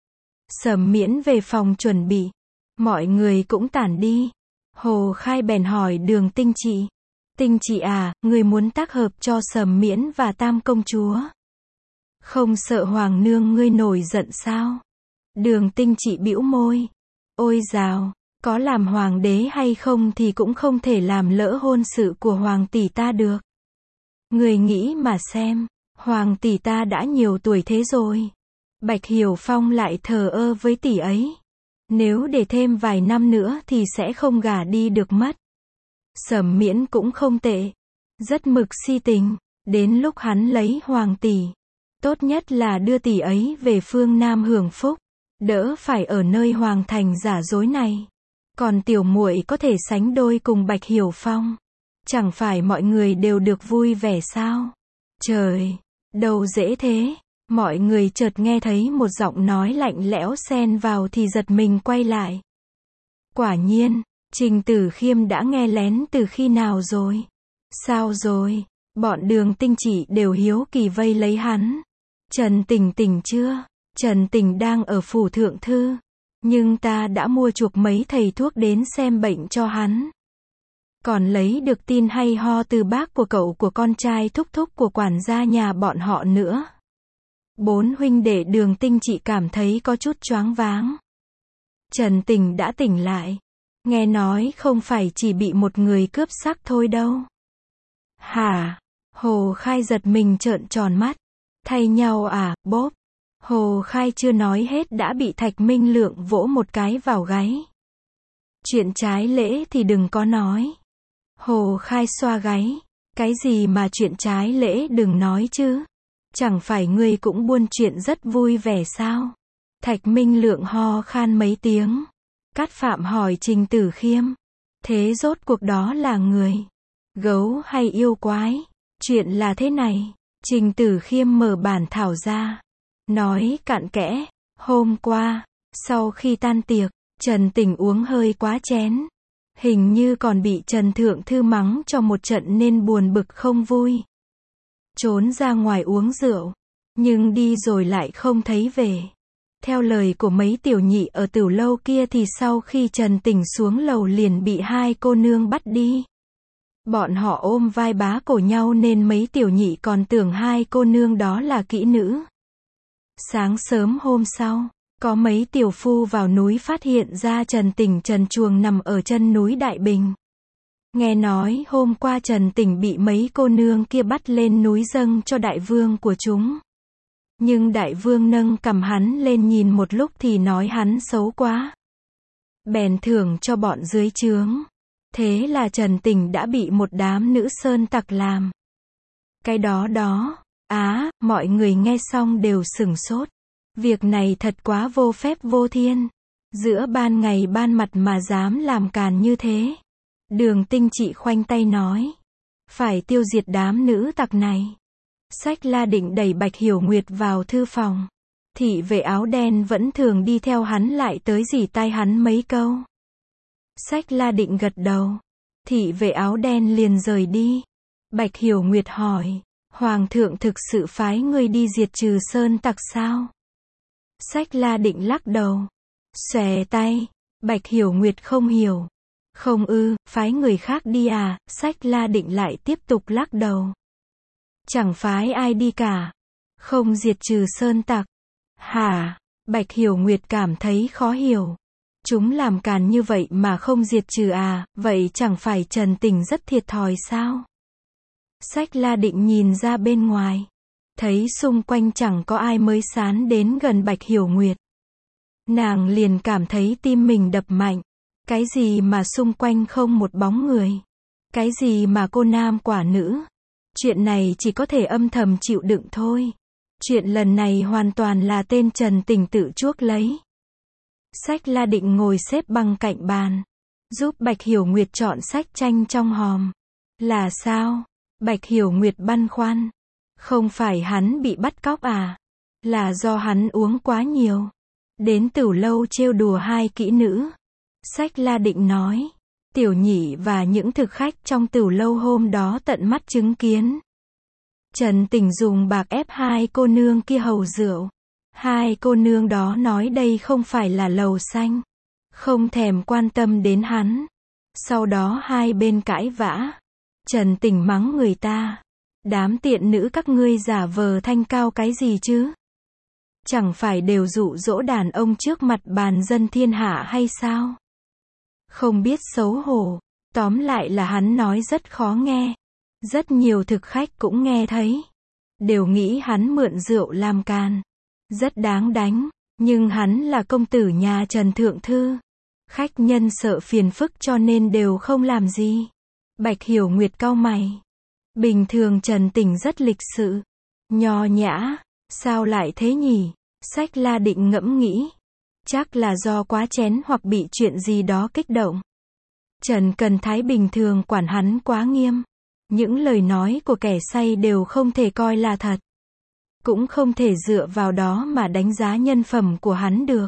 S1: Sầm Miễn về phòng chuẩn bị. Mọi người cũng tản đi. Hồ Khai bèn hỏi Đường Tinh Trị. Tinh Trị à, người muốn tác hợp cho Sầm Miễn và Tam công chúa. Không sợ hoàng nương ngươi nổi giận sao? Đường Tinh Trị bĩu môi. Ôi dào, có làm hoàng đế hay không thì cũng không thể làm lỡ hôn sự của hoàng tỷ ta được. Người nghĩ mà xem, hoàng tỷ ta đã nhiều tuổi thế rồi. Bạch Hiểu Phong lại thờ ơ với tỷ ấy. Nếu để thêm vài năm nữa thì sẽ không gả đi được mất. Sẩm Miễn cũng không tệ. Rất mực si tình. Đến lúc hắn lấy hoàng tỷ, tốt nhất là đưa tỷ ấy về phương Nam hưởng phúc. Đỡ phải ở nơi hoàng thành giả dối này. Còn tiểu muội có thể sánh đôi cùng Bạch Hiểu Phong. Chẳng phải mọi người đều được vui vẻ sao? Trời, đâu dễ thế. Mọi người chợt nghe thấy một giọng nói lạnh lẽo xen vào thì giật mình quay lại. Quả nhiên, Trình Tử Khiêm đã nghe lén từ khi nào rồi? Sao rồi? Bọn Đường Tinh Chỉ đều hiếu kỳ vây lấy hắn. Trần Tình tỉnh chưa? Trần Tình đang ở phủ thượng thư. Nhưng ta đã mua chuộc mấy thầy thuốc đến xem bệnh cho hắn. Còn lấy được tin hay ho từ bác của cậu của con trai thúc thúc của quản gia nhà bọn họ nữa. Bốn huynh đệ Đường Tinh Trị cảm thấy có chút choáng váng. Trần Tình đã tỉnh lại. Nghe nói không phải chỉ bị một người cướp sắc thôi đâu. Hả? Hồ Khai giật mình trợn tròn mắt. Thay nhau à, bốp. Hồ Khai chưa nói hết đã bị Thạch Minh Lượng vỗ một cái vào gáy. Chuyện trái lễ thì đừng có nói. Hồ Khai xoa gáy. Cái gì mà chuyện trái lễ đừng nói chứ. Chẳng phải ngươi cũng buôn chuyện rất vui vẻ sao? Thạch Minh Lượng ho khan mấy tiếng. Cát Phạm hỏi Trình Tử Khiêm. Thế rốt cuộc đó là người gấu hay yêu quái? Chuyện là thế này. Trình Tử Khiêm mở bản thảo ra. Nói cặn kẽ. Hôm qua, sau khi tan tiệc, Trần Tình uống hơi quá chén. Hình như còn bị Trần Thượng Thư mắng cho một trận nên buồn bực không vui. Trốn ra ngoài uống rượu. Nhưng đi rồi lại không thấy về. Theo lời của mấy tiểu nhị ở Tửu Lâu kia thì sau khi Trần Tình xuống lầu liền bị hai cô nương bắt đi. Bọn họ ôm vai bá cổ nhau nên mấy tiểu nhị còn tưởng hai cô nương đó là kỹ nữ. Sáng sớm hôm sau, có mấy tiểu phu vào núi phát hiện ra Trần Tình trần truồng nằm ở chân núi Đại Bình. Nghe nói hôm qua Trần Tình bị mấy cô nương kia bắt lên núi dâng cho đại vương của chúng. Nhưng đại vương nâng cầm hắn lên nhìn một lúc thì nói hắn xấu quá. Bèn thưởng cho bọn dưới trướng. Thế là Trần Tình đã bị một đám nữ sơn tặc làm. Cái đó đó, á, mọi người nghe xong đều sửng sốt. Việc này thật quá vô phép vô thiên. Giữa ban ngày ban mặt mà dám làm càn như thế. Đường Tinh Trị khoanh tay nói. Phải tiêu diệt đám nữ tặc này. Sách La định đẩy Bạch Hiểu Nguyệt vào thư phòng. Thị vệ áo đen vẫn thường đi theo hắn lại tới rỉ tai hắn mấy câu. Sách La định gật đầu. Thị vệ áo đen liền rời đi. Bạch Hiểu Nguyệt hỏi. Hoàng thượng thực sự phái ngươi đi diệt trừ sơn tặc sao? Sách La định lắc đầu. Xòe tay. Bạch Hiểu Nguyệt không hiểu. Không ư, phái người khác đi à? Sách La định lại tiếp tục lắc đầu. Chẳng phái ai đi cả. Không diệt trừ sơn tặc. Hả? Bạch Hiểu Nguyệt cảm thấy khó hiểu. Chúng làm càn như vậy mà không diệt trừ à, vậy chẳng phải Trần Tình rất thiệt thòi sao? Sách La định nhìn ra bên ngoài. Thấy xung quanh chẳng có ai mới sán đến gần Bạch Hiểu Nguyệt. Nàng liền cảm thấy tim mình đập mạnh. Cái gì mà xung quanh không một bóng người? Cái gì mà cô nam quả nữ? Chuyện này chỉ có thể âm thầm chịu đựng thôi. Chuyện lần này hoàn toàn là tên Trần Tình tự chuốc lấy. Sách La định ngồi xếp bằng cạnh bàn. Giúp Bạch Hiểu Nguyệt chọn sách tranh trong hòm. Là sao? Bạch Hiểu Nguyệt băn khoăn. Không phải hắn bị bắt cóc à? Là do hắn uống quá nhiều. Đến Tửu Lâu trêu đùa hai kỹ nữ. Sách La định nói. Tiểu nhị và những thực khách trong Tửu Lâu hôm đó tận mắt chứng kiến. Trần Tình dùng bạc ép hai cô nương kia hầu rượu. Hai cô nương đó nói đây không phải là lầu xanh. Không thèm quan tâm đến hắn. Sau đó hai bên cãi vã. Trần Tình mắng người ta. Đám tiện nữ các ngươi giả vờ thanh cao cái gì chứ? Chẳng phải đều dụ dỗ đàn ông trước mặt bàn dân thiên hạ hay sao? Không biết xấu hổ. Tóm lại là hắn nói rất khó nghe. Rất nhiều thực khách cũng nghe thấy. Đều nghĩ hắn mượn rượu làm càn. Rất đáng đánh. Nhưng hắn là công tử nhà Trần Thượng Thư. Khách nhân sợ phiền phức cho nên đều không làm gì. Bạch Hiểu Nguyệt cau mày. Bình thường Trần Tình rất lịch sự. Nho nhã. Sao lại thế nhỉ? Sách La Định ngẫm nghĩ. Chắc là do quá chén hoặc bị chuyện gì đó kích động. Trần Cần Thái bình thường quản hắn quá nghiêm. Những lời nói của kẻ say đều không thể coi là thật. Cũng không thể dựa vào đó mà đánh giá nhân phẩm của hắn được.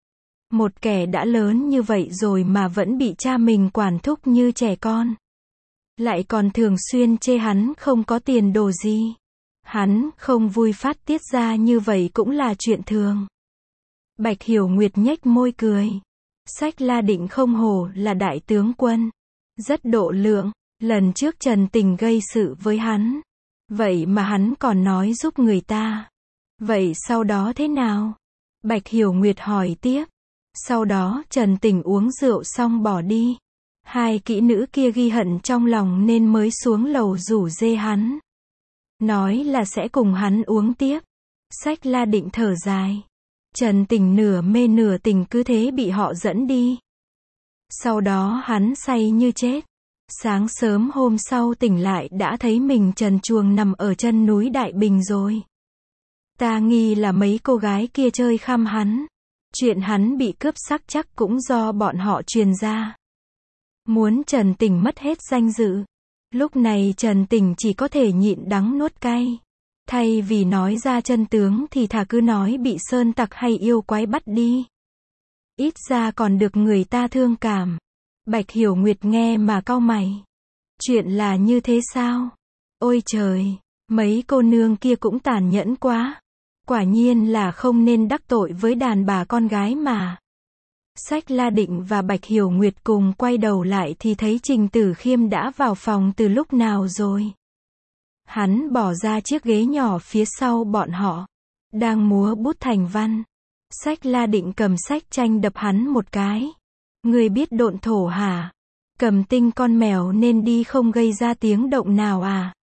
S1: Một kẻ đã lớn như vậy rồi mà vẫn bị cha mình quản thúc như trẻ con. Lại còn thường xuyên chê hắn không có tiền đồ gì. Hắn không vui phát tiết ra như vậy cũng là chuyện thường. Bạch Hiểu Nguyệt nhếch môi cười. Sách La Định không hổ là đại tướng quân. Rất độ lượng. Lần trước Trần Tình gây sự với hắn. Vậy mà hắn còn nói giúp người ta. Vậy sau đó thế nào? Bạch Hiểu Nguyệt hỏi tiếp. Sau đó Trần Tình uống rượu xong bỏ đi. Hai kỹ nữ kia ghi hận trong lòng nên mới xuống lầu rủ dê hắn. Nói là sẽ cùng hắn uống tiếp. Sách La Định thở dài. Trần Tình nửa mê nửa tình cứ thế bị họ dẫn đi. Sau đó hắn say như chết. Sáng sớm hôm sau tỉnh lại đã thấy mình trần truồng nằm ở chân núi Đại Bình rồi. Ta nghi là mấy cô gái kia chơi khăm hắn. Chuyện hắn bị cướp sắc chắc cũng do bọn họ truyền ra. Muốn Trần Tình mất hết danh dự. Lúc này Trần Tình chỉ có thể nhịn đắng nuốt cay. Thay vì nói ra chân tướng thì thà cứ nói bị sơn tặc hay yêu quái bắt đi. Ít ra còn được người ta thương cảm. Bạch Hiểu Nguyệt nghe mà cau mày. Chuyện là như thế sao? Ôi trời, mấy cô nương kia cũng tàn nhẫn quá. Quả nhiên là không nên đắc tội với đàn bà con gái mà. Sách La Định và Bạch Hiểu Nguyệt cùng quay đầu lại thì thấy Trình Tử Khiêm đã vào phòng từ lúc nào rồi. Hắn bỏ ra chiếc ghế nhỏ phía sau bọn họ. Đang múa bút thành văn. Sách La Định cầm sách tranh đập hắn một cái. Người biết độn thổ hả? Cầm tinh con mèo nên đi không gây ra tiếng động nào à?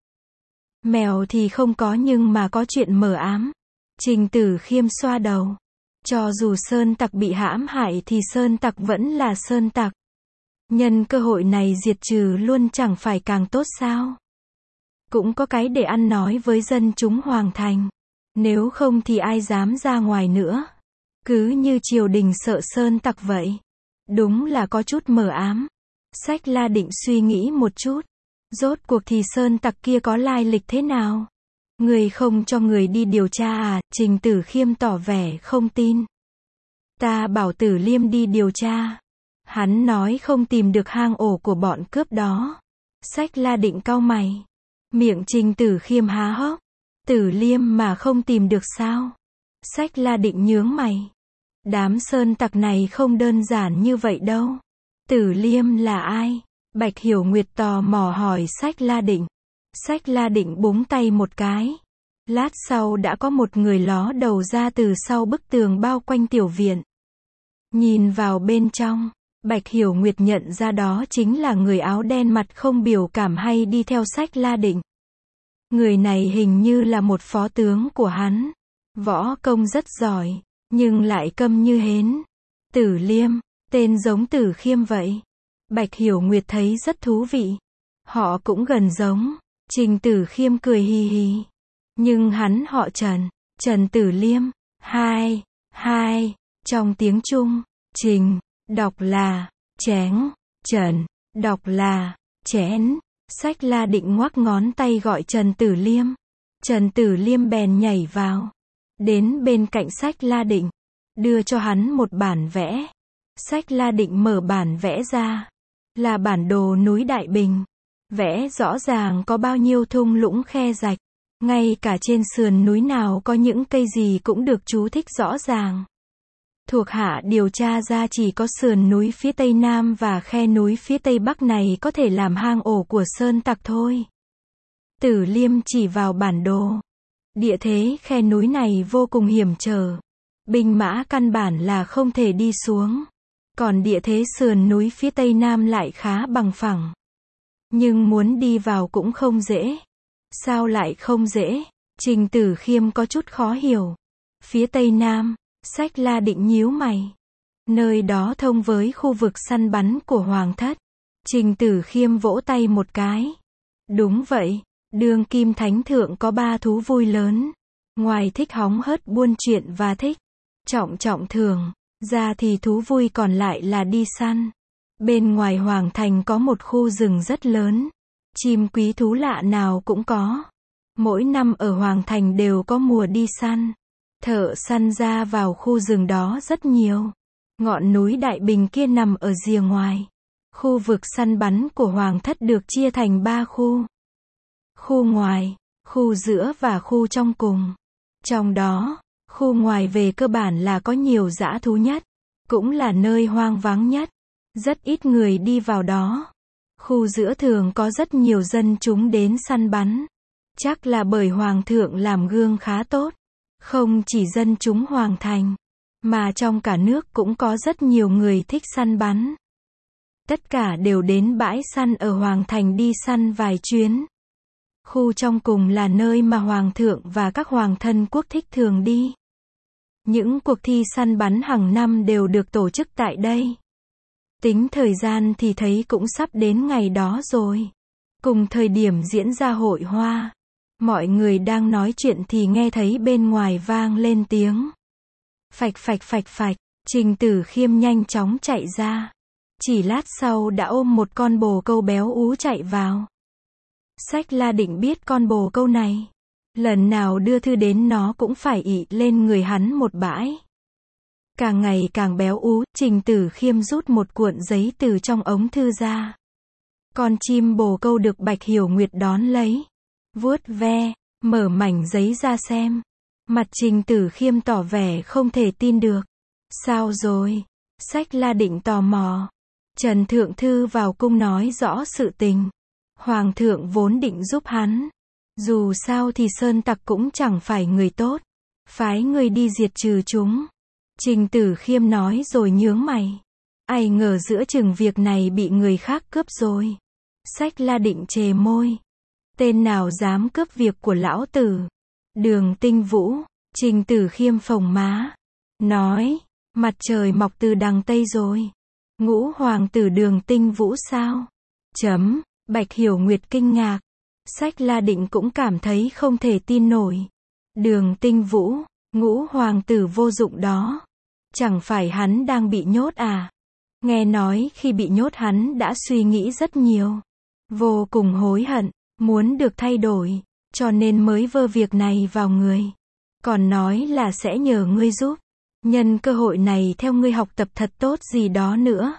S1: Mèo thì không có nhưng mà có chuyện mờ ám. Trình Tử Khiêm xoa đầu. Cho dù sơn tặc bị hãm hại thì sơn tặc vẫn là sơn tặc. Nhân cơ hội này diệt trừ luôn chẳng phải càng tốt sao? Cũng có cái để ăn nói với dân chúng Hoàng Thành. Nếu không thì ai dám ra ngoài nữa. Cứ như triều đình sợ sơn tặc vậy. Đúng là có chút mờ ám. Sách La Định suy nghĩ một chút. Rốt cuộc thì sơn tặc kia có lai lịch thế nào? Người không cho người đi điều tra à? Trình Tử Khiêm tỏ vẻ không tin. Ta bảo Tử Liêm đi điều tra. Hắn nói không tìm được hang ổ của bọn cướp đó. Sách La Định cau mày. Miệng Trình Tử Khiêm há hốc. Tử Liêm mà không tìm được sao? Sách La Định nhướng mày. Đám sơn tặc này không đơn giản như vậy đâu. Tử Liêm là ai? Bạch Hiểu Nguyệt tò mò hỏi Sách La Định. Sách La Định búng tay một cái. Lát sau đã có một người ló đầu ra từ sau bức tường bao quanh tiểu viện. Nhìn vào bên trong, Bạch Hiểu Nguyệt nhận ra đó chính là người áo đen mặt không biểu cảm hay đi theo Sách La Định. Người này hình như là một phó tướng của hắn. Võ công rất giỏi, nhưng lại câm như hến. Tử Liêm, tên giống Tử Khiêm vậy. Bạch Hiểu Nguyệt thấy rất thú vị. Họ cũng gần giống. Trình Tử Khiêm cười hì hì. Nhưng hắn họ Trần. Trần Tử Liêm. Hai. Hai. Trong tiếng Trung, Trình, đọc là, chén. Trần, đọc là, chén. Sách La Định ngoắc ngón tay gọi Trần Tử Liêm. Trần Tử Liêm bèn nhảy vào. Đến bên cạnh Sách La Định. Đưa cho hắn một bản vẽ. Sách La Định mở bản vẽ ra. Là bản đồ núi Đại Bình. Vẽ rõ ràng có bao nhiêu thung lũng khe rạch. Ngay cả trên sườn núi nào có những cây gì cũng được chú thích rõ ràng. Thuộc hạ điều tra ra chỉ có sườn núi phía tây nam và khe núi phía tây bắc này có thể làm hang ổ của sơn tặc thôi. Tử Liêm chỉ vào bản đồ. Địa thế khe núi này vô cùng hiểm trở. Binh mã căn bản là không thể đi xuống. Còn địa thế sườn núi phía tây nam lại khá bằng phẳng. Nhưng muốn đi vào cũng không dễ. Sao lại không dễ? Trình Tử Khiêm có chút khó hiểu. Phía tây nam, Sách La Định nhíu mày. Nơi đó thông với khu vực săn bắn của Hoàng thất. Trình Tử Khiêm vỗ tay một cái. Đúng vậy, Đương Kim Thánh Thượng có ba thú vui lớn. Ngoài thích hóng hớt buôn chuyện và thích trọng trọng thường ra thì thú vui còn lại là đi săn. Bên ngoài Hoàng thành có một khu rừng rất lớn. Chim quý thú lạ nào cũng có. Mỗi năm ở Hoàng thành đều có mùa đi săn. Thợ săn ra vào khu rừng đó rất nhiều. Ngọn núi Đại Bình kia nằm ở rìa ngoài. Khu vực săn bắn của Hoàng thất được chia thành ba khu. Khu ngoài, khu giữa và khu trong cùng. Trong đó, khu ngoài về cơ bản là có nhiều dã thú nhất. Cũng là nơi hoang vắng nhất. Rất ít người đi vào đó. Khu giữa thường có rất nhiều dân chúng đến săn bắn. Chắc là bởi Hoàng thượng làm gương khá tốt. Không chỉ dân chúng Hoàng thành, mà trong cả nước cũng có rất nhiều người thích săn bắn. Tất cả đều đến bãi săn ở Hoàng thành đi săn vài chuyến. Khu trong cùng là nơi mà Hoàng thượng và các hoàng thân quốc thích thường đi. Những cuộc thi săn bắn hàng năm đều được tổ chức tại đây. Tính thời gian thì thấy cũng sắp đến ngày đó rồi. Cùng thời điểm diễn ra hội hoa, mọi người đang nói chuyện thì nghe thấy bên ngoài vang lên tiếng. Phạch phạch phạch phạch, Trình Tử Khiêm nhanh chóng chạy ra. Chỉ lát sau đã ôm một con bồ câu béo ú chạy vào. Sách La Định biết con bồ câu này. Lần nào đưa thư đến nó cũng phải ị lên người hắn một bãi. Càng ngày càng béo ú, Trình Tử Khiêm rút một cuộn giấy từ trong ống thư ra. Con chim bồ câu được Bạch Hiểu Nguyệt đón lấy. Vuốt ve, mở mảnh giấy ra xem. Mặt Trình Tử Khiêm tỏ vẻ không thể tin được. Sao rồi? Sách La Định tò mò. Trần Thượng Thư vào cung nói rõ sự tình. Hoàng thượng vốn định giúp hắn. Dù sao thì Sơn Tặc cũng chẳng phải người tốt. Phái người đi diệt trừ chúng. Trình Tử Khiêm nói rồi nhướng mày. Ai ngờ giữa chừng việc này bị người khác cướp rồi. Sách La Định chề môi. Tên nào dám cướp việc của lão tử? Đường Tinh Vũ. Trình Tử Khiêm phồng má. Nói, mặt trời mọc từ đằng Tây rồi. Ngũ hoàng tử Đường Tinh Vũ sao? Chấm, Bạch Hiểu Nguyệt kinh ngạc. Sách La Định cũng cảm thấy không thể tin nổi. Đường Tinh Vũ, ngũ hoàng tử vô dụng đó. Chẳng phải hắn đang bị nhốt à? Nghe nói khi bị nhốt hắn đã suy nghĩ rất nhiều. Vô cùng hối hận, muốn được thay đổi, cho nên mới vơ việc này vào người. Còn nói là sẽ nhờ ngươi giúp. Nhân cơ hội này theo ngươi học tập thật tốt gì đó nữa.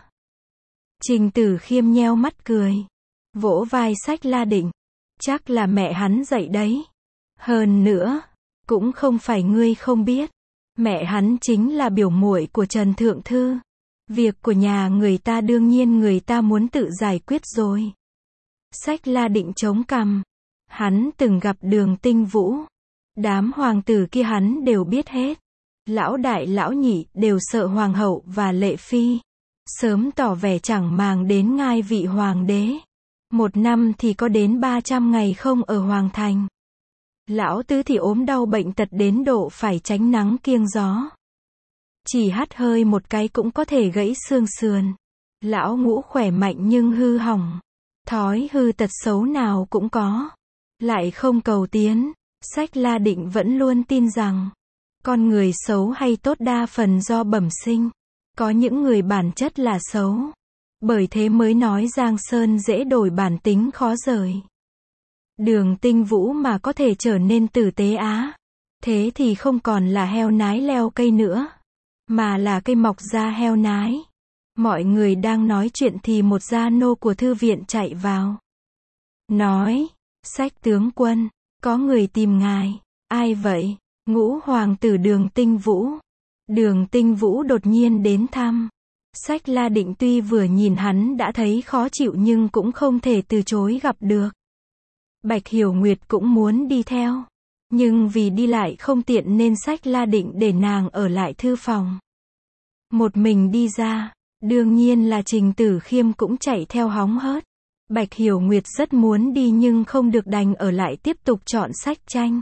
S1: Trình Tử Khiêm nheo mắt cười. Vỗ vai Sách La Định. Chắc là mẹ hắn dạy đấy. Hơn nữa, cũng không phải ngươi không biết. Mẹ hắn chính là biểu muội của Trần Thượng Thư. Việc của nhà người ta đương nhiên người ta muốn tự giải quyết rồi. Sách La Định chống cằm. Hắn từng gặp Đường Tinh Vũ. Đám hoàng tử kia hắn đều biết hết. Lão đại lão nhị đều sợ hoàng hậu và lệ phi. Sớm tỏ vẻ chẳng màng đến ngai vị hoàng đế. Một năm thì có đến ba trăm ngày không ở hoàng thành. Lão tứ thì ốm đau bệnh tật đến độ phải tránh nắng kiêng gió. Chỉ hắt hơi một cái cũng có thể gãy xương sườn. Lão ngũ khỏe mạnh nhưng hư hỏng. Thói hư tật xấu nào cũng có. Lại không cầu tiến. Sách La Định vẫn luôn tin rằng con người xấu hay tốt đa phần do bẩm sinh. Có những người bản chất là xấu. Bởi thế mới nói Giang Sơn dễ đổi bản tính khó rời. Đường Tinh Vũ mà có thể trở nên tử tế á. Thế thì không còn là heo nái leo cây nữa. Mà là cây mọc ra heo nái. Mọi người đang nói chuyện thì một gia nô của thư viện chạy vào. Nói, Sách tướng quân, có người tìm ngài. Ai vậy? Ngũ hoàng tử Đường Tinh Vũ. Đường Tinh Vũ đột nhiên đến thăm. Sách La Định tuy vừa nhìn hắn đã thấy khó chịu nhưng cũng không thể từ chối gặp được. Bạch Hiểu Nguyệt cũng muốn đi theo. Nhưng vì đi lại không tiện nên Sách La định để nàng ở lại thư phòng. Một mình đi ra, đương nhiên là Trình Tử Khiêm cũng chạy theo hóng hớt. Bạch Hiểu Nguyệt rất muốn đi nhưng không được, đành ở lại tiếp tục chọn sách tranh.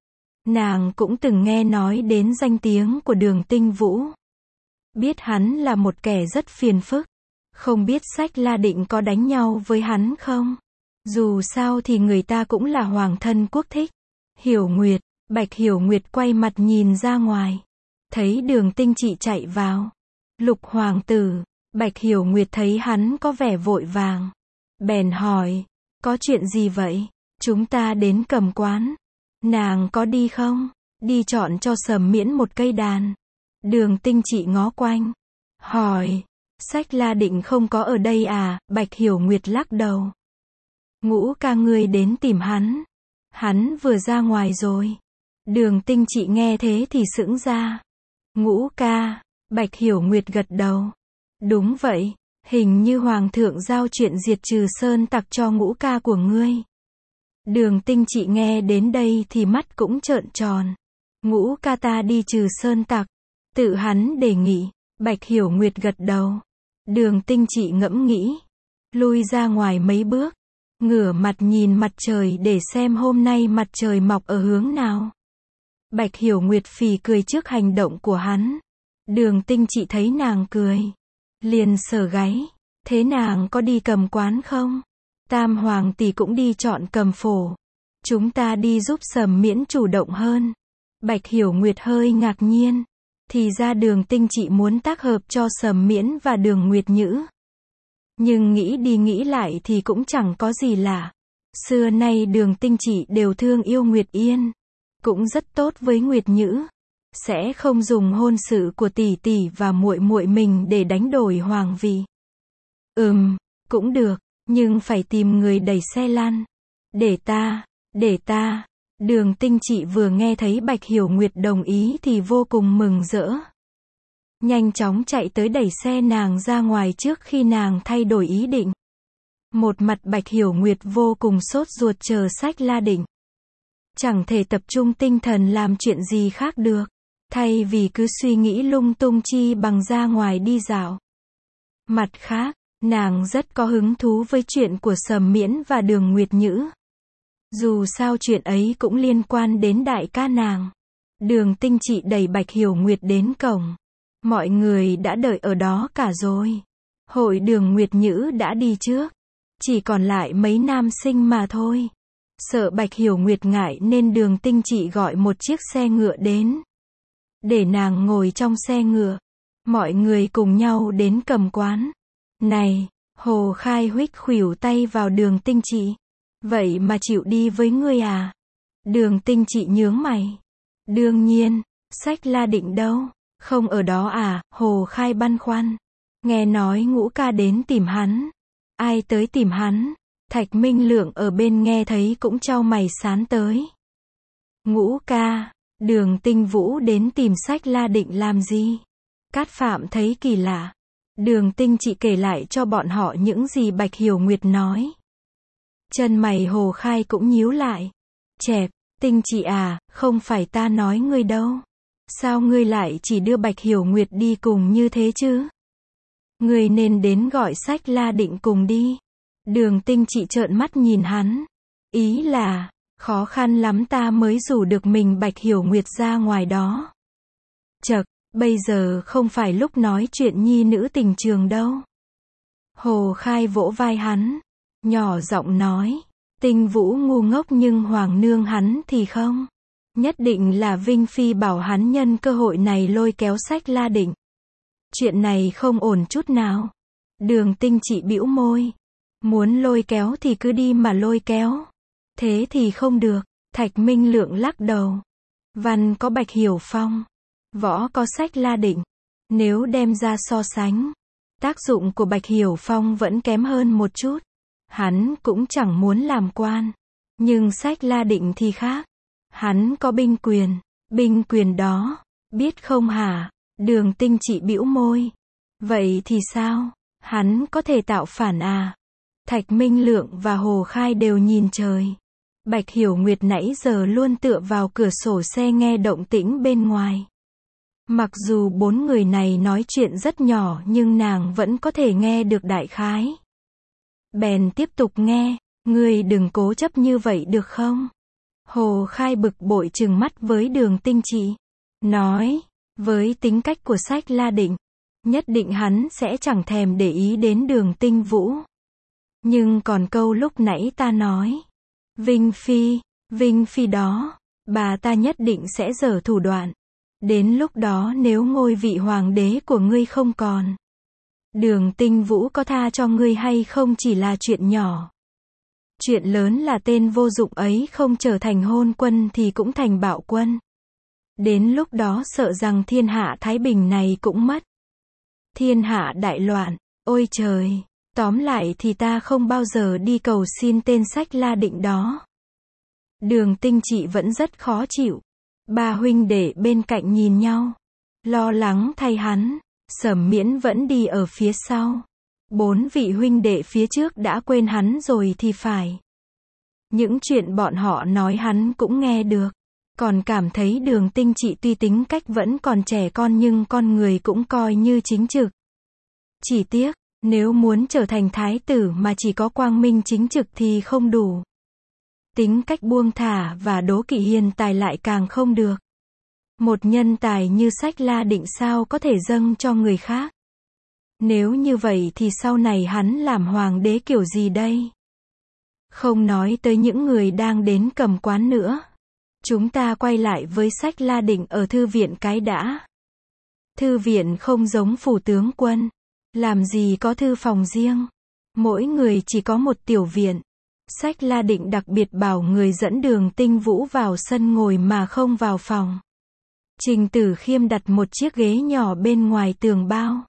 S1: Nàng cũng từng nghe nói đến danh tiếng của Đường Tinh Vũ. Biết hắn là một kẻ rất phiền phức. Không biết Sách La định có đánh nhau với hắn không? Dù sao thì người ta cũng là hoàng thân quốc thích. Hiểu Nguyệt, Bạch Hiểu Nguyệt quay mặt nhìn ra ngoài. Thấy Đường Tinh Trị chạy vào. Lục hoàng tử, Bạch Hiểu Nguyệt thấy hắn có vẻ vội vàng. Bèn hỏi, có chuyện gì vậy? Chúng ta đến Cầm Quán. Nàng có đi không? Đi chọn cho Sầm Miễn một cây đàn. Đường Tinh Trị ngó quanh. Hỏi, Sách La định không có ở đây à? Bạch Hiểu Nguyệt lắc đầu. Ngũ ca ngươi đến tìm hắn. Hắn vừa ra ngoài rồi. Đường Tinh Trị nghe thế thì sững ra. Ngũ ca, Bạch Hiểu Nguyệt gật đầu. Đúng vậy, hình như Hoàng thượng giao chuyện diệt trừ sơn tặc cho ngũ ca của ngươi. Đường Tinh Trị nghe đến đây thì mắt cũng trợn tròn. Ngũ ca ta đi trừ sơn tặc. Tự hắn đề nghị. Bạch Hiểu Nguyệt gật đầu. Đường Tinh Trị ngẫm nghĩ. Lui ra ngoài mấy bước. Ngửa mặt nhìn mặt trời để xem hôm nay mặt trời mọc ở hướng nào. Bạch Hiểu Nguyệt phì cười trước hành động của hắn. Đường Tinh Trị thấy nàng cười. Liền sờ gáy. Thế nàng có đi Cầm Quán không? Tam hoàng tỷ cũng đi chọn Cầm Phổ. Chúng ta đi giúp Sầm Miễn chủ động hơn. Bạch Hiểu Nguyệt hơi ngạc nhiên. Thì ra Đường Tinh Trị muốn tác hợp cho Sầm Miễn và Đường Nguyệt Nhữ. Nhưng nghĩ đi nghĩ lại thì cũng chẳng có gì lạ. Xưa nay Đường Tinh Trị đều thương yêu Nguyệt Yên. Cũng rất tốt với Nguyệt Nhữ. Sẽ không dùng hôn sự của tỷ tỷ và muội muội mình để đánh đổi hoàng vị. Ừm, cũng được, nhưng phải tìm người đẩy xe lăn. Để ta, để ta. Đường Tinh Trị vừa nghe thấy Bạch Hiểu Nguyệt đồng ý thì vô cùng mừng rỡ. Nhanh chóng chạy tới đẩy xe nàng ra ngoài trước khi nàng thay đổi ý định. Một mặt Bạch Hiểu Nguyệt vô cùng sốt ruột chờ Sách La định. Chẳng thể tập trung tinh thần làm chuyện gì khác được. Thay vì cứ suy nghĩ lung tung chi bằng ra ngoài đi dạo. Mặt khác, nàng rất có hứng thú với chuyện của Sầm Miễn và Đường Nguyệt Nhữ. Dù sao chuyện ấy cũng liên quan đến đại ca nàng. Đường Tinh Trị đẩy Bạch Hiểu Nguyệt đến cổng. Mọi người đã đợi ở đó cả rồi. Hội Đường Nguyệt Nhữ đã đi trước. Chỉ còn lại mấy nam sinh mà thôi. Sợ Bạch Hiểu Nguyệt ngại nên Đường Tinh Trị gọi một chiếc xe ngựa đến. Để nàng ngồi trong xe ngựa. Mọi người cùng nhau đến Cầm Quán. Này, Hồ Khai huých khuỷu tay vào Đường Tinh Trị. Vậy mà chịu đi với ngươi à? Đường Tinh Trị nhướng mày. Đương nhiên, Sách La định đâu? Không ở đó à? Hồ Khai băn khoăn. Nghe nói Ngũ ca đến tìm hắn. Ai tới tìm hắn? Thạch Minh Lượng ở bên nghe thấy cũng chau mày sán tới. Ngũ ca, Đường Tinh Vũ đến tìm Sách La định làm gì? Cát Phạm thấy kỳ lạ. Đường Tinh Trị kể lại cho bọn họ những gì Bạch Hiểu Nguyệt nói. Chân mày Hồ Khai cũng nhíu lại. Chẹp, Tinh Trị à, không phải ta nói ngươi đâu. Sao ngươi lại chỉ đưa Bạch Hiểu Nguyệt đi cùng như thế chứ? Ngươi nên đến gọi Sách La định cùng đi. Đường Tinh Trị trợn mắt nhìn hắn. Ý là, khó khăn lắm ta mới rủ được mình Bạch Hiểu Nguyệt ra ngoài đó. Chậc, bây giờ không phải lúc nói chuyện nhi nữ tình trường đâu. Hồ Khai vỗ vai hắn. Nhỏ giọng nói. Tinh Vũ ngu ngốc nhưng hoàng nương hắn thì không. Nhất định là Vinh Phi bảo hắn nhân cơ hội này lôi kéo Sách La định. Chuyện này không ổn chút nào. Đường Tinh Trị bĩu môi. Muốn lôi kéo thì cứ đi mà lôi kéo. Thế thì không được. Thạch Minh Lượng lắc đầu. Văn có Bạch Hiểu Phong. Võ có Sách La định. Nếu đem ra so sánh, tác dụng của Bạch Hiểu Phong vẫn kém hơn một chút. Hắn cũng chẳng muốn làm quan. Nhưng Sách La định thì khác. Hắn có binh quyền. Binh quyền đó, biết không hả? Đường Tinh Trị bĩu môi. Vậy thì sao? Hắn có thể tạo phản à? Thạch Minh Lượng và Hồ Khai đều nhìn trời. Bạch Hiểu Nguyệt nãy giờ luôn tựa vào cửa sổ xe nghe động tĩnh bên ngoài. Mặc dù bốn người này nói chuyện rất nhỏ nhưng nàng vẫn có thể nghe được đại khái. Bèn tiếp tục nghe, ngươi đừng cố chấp như vậy được không? Hồ Khai bực bội trừng mắt với Đường Tinh Trị. Nói, với tính cách của Sách La Định, nhất định hắn sẽ chẳng thèm để ý đến Đường Tinh Vũ. Nhưng còn câu lúc nãy ta nói, Vinh Phi, Vinh Phi đó, bà ta nhất định sẽ giở thủ đoạn. Đến lúc đó nếu ngôi vị hoàng đế của ngươi không còn, Đường Tinh Vũ có tha cho ngươi hay không chỉ là chuyện nhỏ. Chuyện lớn là tên vô dụng ấy không trở thành hôn quân thì cũng thành bạo quân. Đến lúc đó sợ rằng thiên hạ Thái Bình này cũng mất. Thiên hạ đại loạn, ôi trời, tóm lại thì ta không bao giờ đi cầu xin tên Sách La Định đó. Đường Tinh Trị vẫn rất khó chịu. Ba huynh đệ bên cạnh nhìn nhau, lo lắng thay hắn. Sẩm Miễn vẫn đi ở phía sau. Bốn vị huynh đệ phía trước đã quên hắn rồi thì phải. Những chuyện bọn họ nói hắn cũng nghe được. Còn cảm thấy Đường Tinh Trị tuy tính cách vẫn còn trẻ con nhưng con người cũng coi như chính trực. Chỉ tiếc, nếu muốn trở thành thái tử mà chỉ có quang minh chính trực thì không đủ. Tính cách buông thả và đố kỵ hiền tài lại càng không được. Một nhân tài như Sách La Định sao có thể dâng cho người khác. Nếu như vậy thì sau này hắn làm hoàng đế kiểu gì đây? Không nói tới những người đang đến cầm quán nữa. Chúng ta quay lại với Sách La Định ở thư viện cái đã. Thư viện không giống phủ tướng quân. Làm gì có thư phòng riêng. Mỗi người chỉ có một tiểu viện. Sách La Định đặc biệt bảo người dẫn Đường Tinh Vũ vào sân ngồi mà không vào phòng. Trình Tử Khiêm đặt một chiếc ghế nhỏ bên ngoài tường bao.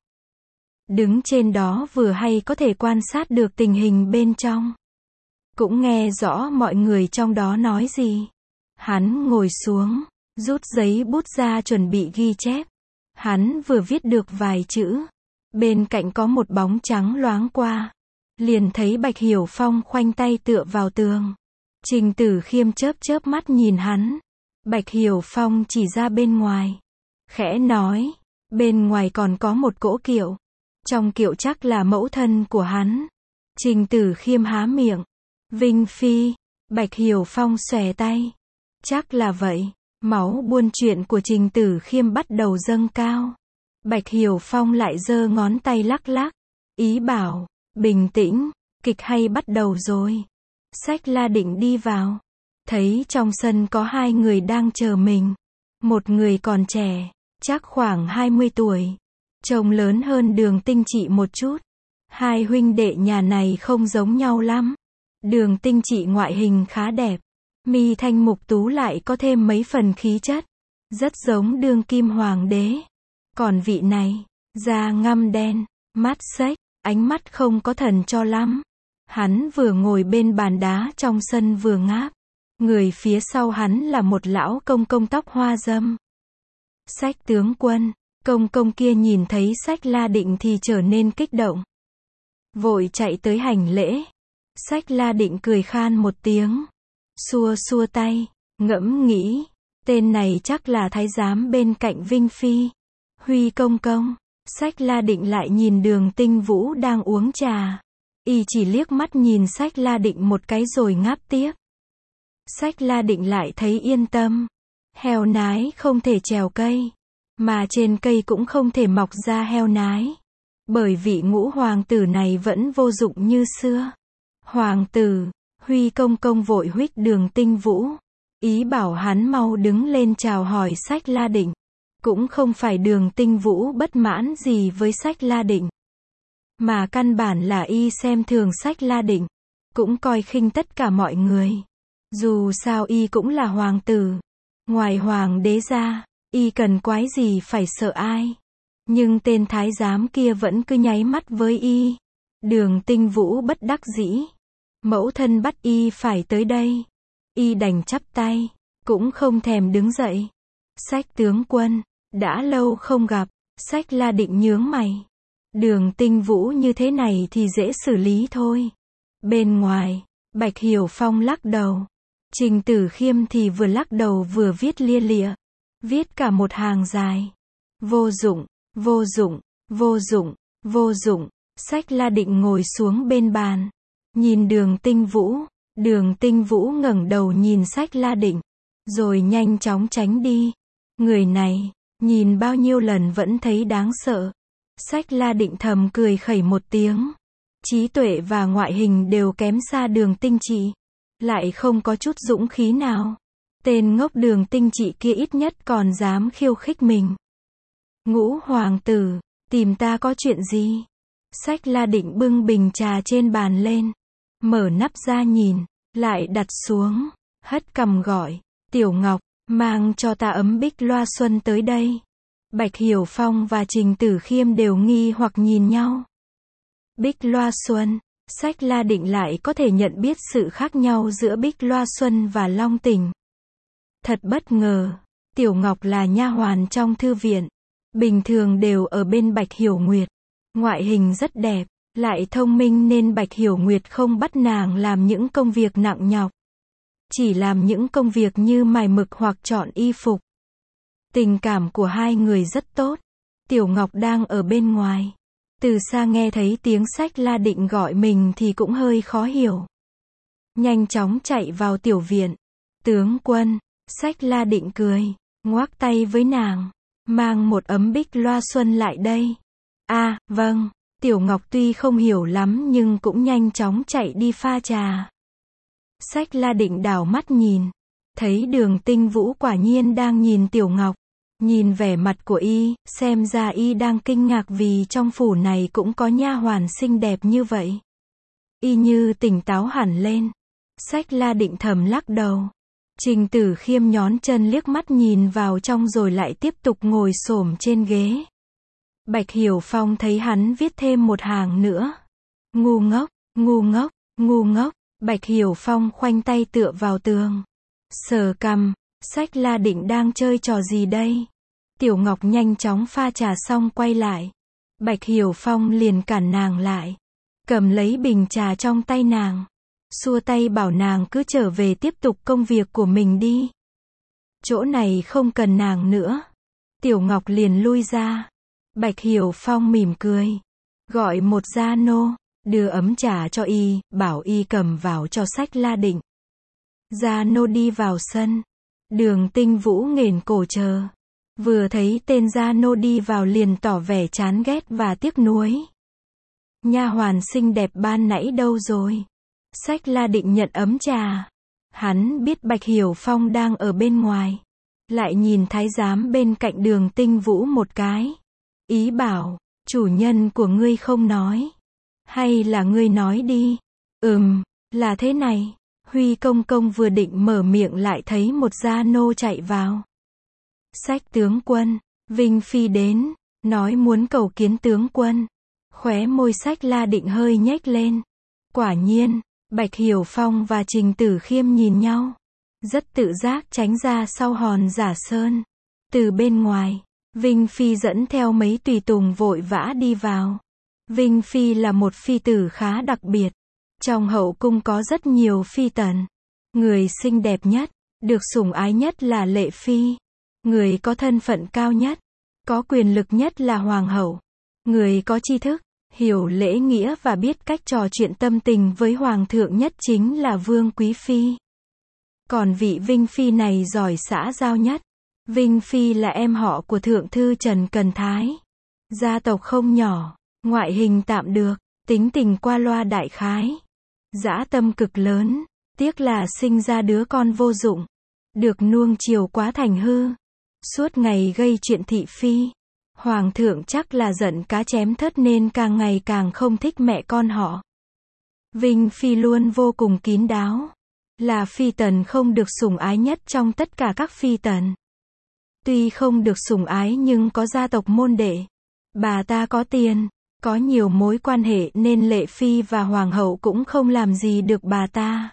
S1: Đứng trên đó vừa hay có thể quan sát được tình hình bên trong. Cũng nghe rõ mọi người trong đó nói gì. Hắn ngồi xuống, rút giấy bút ra chuẩn bị ghi chép. Hắn vừa viết được vài chữ. Bên cạnh có một bóng trắng loáng qua. Liền thấy Bạch Hiểu Phong khoanh tay tựa vào tường. Trình Tử Khiêm chớp chớp mắt nhìn hắn. Bạch Hiểu Phong chỉ ra bên ngoài. Khẽ nói, bên ngoài còn có một cỗ kiệu. Trong kiệu chắc là mẫu thân của hắn. Trình Tử Khiêm há miệng. Vinh Phi, Bạch Hiểu Phong xòe tay. Chắc là vậy. Máu buôn chuyện của Trình Tử Khiêm bắt đầu dâng cao. Bạch Hiểu Phong lại giơ ngón tay lắc lắc. Ý bảo, bình tĩnh, kịch hay bắt đầu rồi. Sách La Định đi vào. Thấy trong sân có hai người đang chờ mình. Một người còn trẻ, chắc khoảng hai mươi tuổi. Trông lớn hơn Đường Tinh Trị một chút. Hai huynh đệ nhà này không giống nhau lắm. Đường Tinh Trị ngoại hình khá đẹp. Mi thanh mục tú lại có thêm mấy phần khí chất. Rất giống đương kim hoàng đế. Còn vị này, da ngăm đen, mắt xếch, ánh mắt không có thần cho lắm. Hắn vừa ngồi bên bàn đá trong sân vừa ngáp. Người phía sau hắn là một lão công công tóc hoa râm. Sách tướng quân, công công kia nhìn thấy Sách La Định thì trở nên kích động. Vội chạy tới hành lễ. Sách La Định cười khan một tiếng. Xua xua tay, ngẫm nghĩ. Tên này chắc là thái giám bên cạnh Vinh Phi. Huy công công. Sách La Định lại nhìn Đường Tinh Vũ đang uống trà. Y chỉ liếc mắt nhìn Sách La Định một cái rồi ngáp tiếp. Sách La Định lại thấy yên tâm. Heo nái không thể trèo cây. Mà trên cây cũng không thể mọc ra heo nái. Bởi vị ngũ hoàng tử này vẫn vô dụng như xưa. Hoàng tử, Huy công công vội huých Đường Tinh Vũ. Ý bảo hắn mau đứng lên chào hỏi Sách La Định. Cũng không phải Đường Tinh Vũ bất mãn gì với Sách La Định. Mà căn bản là y xem thường Sách La Định. Cũng coi khinh tất cả mọi người. Dù sao y cũng là hoàng tử. Ngoài hoàng đế ra, y cần quái gì phải sợ ai. Nhưng tên thái giám kia vẫn cứ nháy mắt với y. Đường Tinh Vũ bất đắc dĩ. Mẫu thân bắt y phải tới đây. Y đành chắp tay. Cũng không thèm đứng dậy. Sách tướng quân, đã lâu không gặp. Sách La Định nhướng mày. Đường Tinh Vũ như thế này thì dễ xử lý thôi. Bên ngoài, Bạch Hiểu Phong lắc đầu. Trình Tử Khiêm thì vừa lắc đầu vừa viết lia lịa. Viết cả một hàng dài. Vô dụng, vô dụng, vô dụng, vô dụng. Sách La Định ngồi xuống bên bàn. Nhìn Đường Tinh Vũ. Đường Tinh Vũ ngẩng đầu nhìn Sách La Định. Rồi nhanh chóng tránh đi. Người này, nhìn bao nhiêu lần vẫn thấy đáng sợ. Sách La Định thầm cười khẩy một tiếng. Trí tuệ và ngoại hình đều kém xa Đường Tinh Trị. Lại không có chút dũng khí nào. Tên ngốc Đường Tinh Trị kia ít nhất còn dám khiêu khích mình. Ngũ hoàng tử, tìm ta có chuyện gì? Sách La Định bưng bình trà trên bàn lên. Mở nắp ra nhìn, lại đặt xuống, hất cằm gọi. Tiểu Ngọc, mang cho ta ấm bích loa xuân tới đây. Bạch Hiểu Phong và Trình Tử Khiêm đều nghi hoặc nhìn nhau. Bích loa xuân, Sách La Định lại có thể nhận biết sự khác nhau giữa Bích loa xuân và Long Tỉnh. Thật bất ngờ, Tiểu Ngọc là nha hoàn trong thư viện. Bình thường đều ở bên Bạch Hiểu Nguyệt. Ngoại hình rất đẹp, lại thông minh nên Bạch Hiểu Nguyệt không bắt nàng làm những công việc nặng nhọc. Chỉ làm những công việc như mài mực hoặc chọn y phục. Tình cảm của hai người rất tốt. Tiểu Ngọc đang ở bên ngoài. Từ xa nghe thấy tiếng Sách La Định gọi mình thì cũng hơi khó hiểu. Nhanh chóng chạy vào tiểu viện. Tướng quân, Sách La Định cười, ngoắc tay với nàng. Mang một ấm bích loa xuân lại đây. À, vâng. Tiểu Ngọc tuy không hiểu lắm nhưng cũng nhanh chóng chạy đi pha trà. Sách La Định đảo mắt nhìn. Thấy Đường Tinh Vũ quả nhiên đang nhìn Tiểu Ngọc. Nhìn vẻ mặt của y, xem ra y đang kinh ngạc vì trong phủ này cũng có nha hoàn xinh đẹp như vậy. Y như tỉnh táo hẳn lên. Sách La Định thầm lắc đầu. Trình Tử Khiêm nhón chân liếc mắt nhìn vào trong rồi lại tiếp tục ngồi xổm trên ghế. Bạch Hiểu Phong thấy hắn viết thêm một hàng nữa. Ngu ngốc, ngu ngốc, ngu ngốc. Bạch Hiểu Phong khoanh tay tựa vào tường. Sờ cằm, Sách La Định đang chơi trò gì đây? Tiểu Ngọc nhanh chóng pha trà xong quay lại. Bạch Hiểu Phong liền cản nàng lại. Cầm lấy bình trà trong tay nàng. Xua tay bảo nàng cứ trở về tiếp tục công việc của mình đi. Chỗ này không cần nàng nữa. Tiểu Ngọc liền lui ra. Bạch Hiểu Phong mỉm cười. Gọi một gia nô. Đưa ấm trà cho y, bảo y cầm vào cho Sách La Định. Gia nô đi vào sân. Đường Tinh Vũ nghển cổ chờ. Vừa thấy tên gia nô đi vào liền tỏ vẻ chán ghét và tiếc nuối. Nha hoàn xinh đẹp ban nãy đâu rồi? Sách La Định nhận ấm trà. Hắn biết Bạch Hiểu Phong đang ở bên ngoài. Lại nhìn thái giám bên cạnh Đường Tinh Vũ một cái. Ý bảo, chủ nhân của ngươi không nói. Hay là ngươi nói đi? Ừm, là thế này. Huy công công vừa định mở miệng lại thấy một gia nô chạy vào. Sách tướng quân, Vinh Phi đến, nói muốn cầu kiến tướng quân. Khóe môi Sách La Định hơi nhếch lên. Quả nhiên, Bạch Hiểu Phong và Trình Tử Khiêm nhìn nhau. Rất tự giác tránh ra sau hòn giả sơn. Từ bên ngoài, Vinh Phi dẫn theo mấy tùy tùng vội vã đi vào. Vinh Phi là một phi tử khá đặc biệt. Trong hậu cung có rất nhiều phi tần. Người xinh đẹp nhất, được sủng ái nhất là Lệ Phi. Người có thân phận cao nhất, có quyền lực nhất là Hoàng hậu. Người có tri thức, hiểu lễ nghĩa và biết cách trò chuyện tâm tình với Hoàng thượng nhất chính là Vương Quý Phi. Còn vị Vinh Phi này giỏi xã giao nhất. Vinh Phi là em họ của Thượng thư Trần Cần Thái. Gia tộc không nhỏ, ngoại hình tạm được, tính tình qua loa đại khái. Dã tâm cực lớn, tiếc là sinh ra đứa con vô dụng. Được nuông chiều quá thành hư. Suốt ngày gây chuyện thị phi. Hoàng thượng chắc là giận cá chém thớt nên càng ngày càng không thích mẹ con họ. Vinh Phi luôn vô cùng kín đáo. Là phi tần không được sủng ái nhất trong tất cả các phi tần. Tuy không được sủng ái nhưng có gia tộc môn đệ. Bà ta có tiền, có nhiều mối quan hệ nên Lệ Phi và Hoàng hậu cũng không làm gì được bà ta.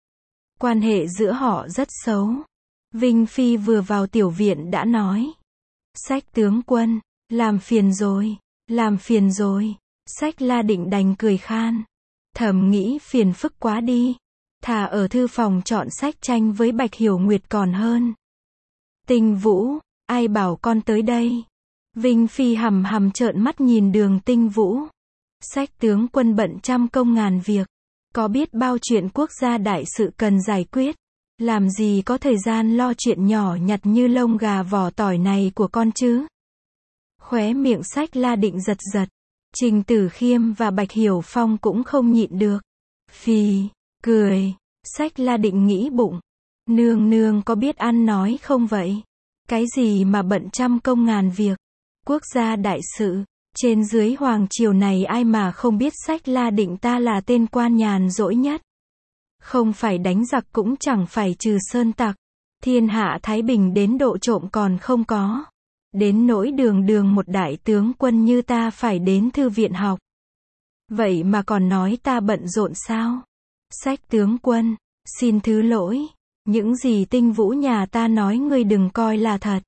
S1: Quan hệ giữa họ rất xấu. Vinh Phi vừa vào tiểu viện đã nói. Sách tướng quân, làm phiền rồi, làm phiền rồi. Sách La Định đành cười khan. Thầm nghĩ phiền phức quá đi. thà ở thư phòng chọn sách tranh với Bạch Hiểu Nguyệt còn hơn. Tinh Vũ, ai bảo con tới đây? Vinh Phi hằm hằm trợn mắt nhìn Đường Tinh Vũ. Sách tướng quân bận trăm công ngàn việc, có biết bao chuyện quốc gia đại sự cần giải quyết, làm gì có thời gian lo chuyện nhỏ nhặt như lông gà vỏ tỏi này của con chứ? Khóe miệng Sách La Định giật giật, Trình Tử Khiêm và Bạch Hiểu Phong cũng không nhịn được. Phì, cười, Sách La Định nghĩ bụng, nương nương có biết ăn nói không vậy? Cái gì mà bận trăm công ngàn việc, quốc gia đại sự, trên dưới hoàng triều này ai mà không biết Sách La Định ta là tên quan nhàn rỗi nhất. Không phải đánh giặc cũng chẳng phải trừ sơn tặc, thiên hạ thái bình đến độ trộm còn không có. Đến nỗi đường đường một đại tướng quân như ta phải đến thư viện học. Vậy mà còn nói ta bận rộn sao? Sách tướng quân, xin thứ lỗi, những gì Tinh Vũ nhà ta nói ngươi đừng coi là thật.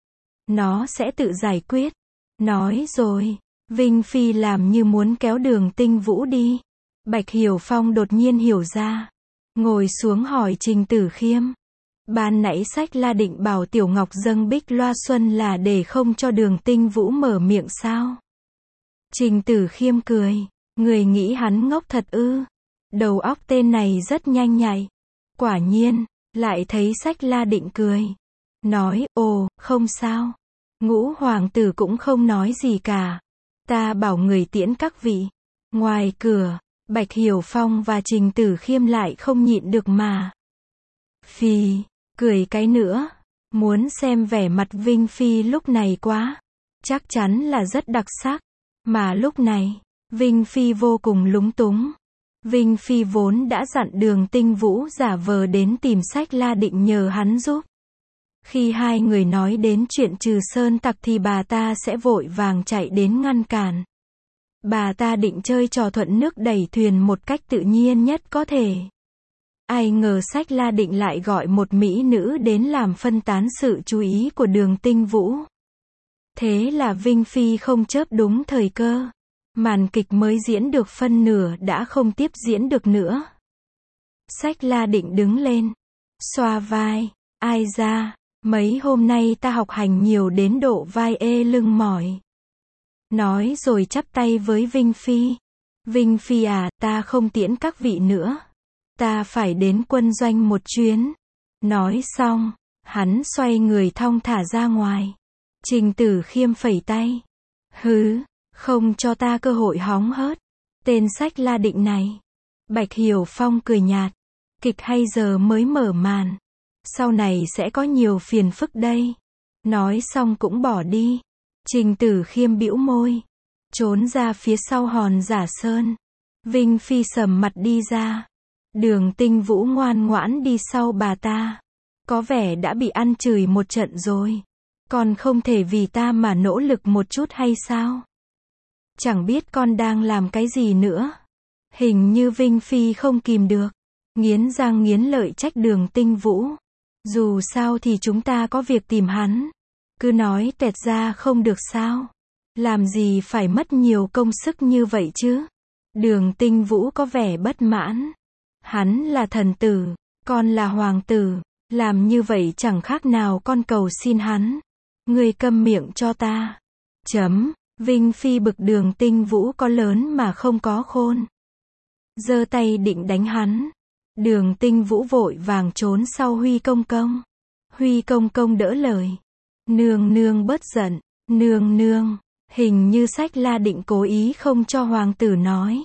S1: Nó sẽ tự giải quyết. Nói rồi, Vinh Phi làm như muốn kéo Đường Tinh Vũ đi. Bạch Hiểu Phong đột nhiên hiểu ra, ngồi xuống hỏi Trình Tử Khiêm. Ban nãy Sách La Định bảo Tiểu Ngọc dâng bích loa xuân là để không cho Đường Tinh Vũ mở miệng sao? Trình Tử Khiêm cười, người nghĩ hắn ngốc thật ư? Đầu óc tên này rất nhanh nhạy. Quả nhiên, lại thấy Sách La Định cười, nói, ồ, không sao. Ngũ hoàng tử cũng không nói gì cả. Ta bảo người tiễn các vị. Ngoài cửa, Bạch Hiểu Phong và Trình Tử Khiêm lại không nhịn được mà. Phì, cười cái nữa. Muốn xem vẻ mặt Vinh Phi lúc này quá. Chắc chắn là rất đặc sắc. Mà lúc này, Vinh Phi vô cùng lúng túng. Vinh Phi vốn đã dặn Đường Tinh Vũ giả vờ đến tìm Sách La Định nhờ hắn giúp. Khi hai người nói đến chuyện trừ sơn tặc thì bà ta sẽ vội vàng chạy đến ngăn cản. Bà ta định chơi trò thuận nước đẩy thuyền một cách tự nhiên nhất có thể. Ai ngờ Sách La Định lại gọi một mỹ nữ đến làm phân tán sự chú ý của Đường Tinh Vũ. Thế là Vinh Phi không chớp đúng thời cơ. Màn kịch mới diễn được phân nửa đã không tiếp diễn được nữa. Sách La Định đứng lên, xoa vai, ai ra, mấy hôm nay ta học hành nhiều đến độ vai ê lưng mỏi. Nói rồi chắp tay với Vinh Phi. Vinh Phi à, ta không tiễn các vị nữa. Ta phải đến quân doanh một chuyến. Nói xong, hắn xoay người thong thả ra ngoài. Trình Tử Khiêm phẩy tay. Hứ, không cho ta cơ hội hóng hớt. Tên Sách La Định này. Bạch Hiểu Phong cười nhạt. Kịch hay giờ mới mở màn. Sau này sẽ có nhiều phiền phức đây. Nói xong cũng bỏ đi. Trình Tử Khiêm bĩu môi, trốn ra phía sau hòn Giả Sơn. Vinh Phi sầm mặt đi ra. Đường Tinh Vũ ngoan ngoãn đi sau bà ta. Có vẻ đã bị ăn chửi một trận rồi. Còn không thể vì ta mà nỗ lực một chút hay sao? Chẳng biết con đang làm cái gì nữa. Hình như Vinh Phi không kìm được. Nghiến răng nghiến lợi trách Đường Tinh Vũ. Dù sao thì chúng ta có việc tìm hắn. Cứ nói tẹt ra không được sao? Làm gì phải mất nhiều công sức như vậy chứ? Đường Tinh Vũ có vẻ bất mãn. Hắn là thần tử, con là hoàng tử. Làm như vậy chẳng khác nào con cầu xin hắn. Ngươi câm miệng cho ta. Chấm. Vinh Phi bực Đường Tinh Vũ có lớn mà không có khôn. Giơ tay định đánh hắn. Đường Tinh Vũ vội vàng trốn sau Huy Công Công. Huy Công Công đỡ lời. Nương nương bớt giận. Nương nương. Hình như Sách La Định cố ý không cho hoàng tử nói.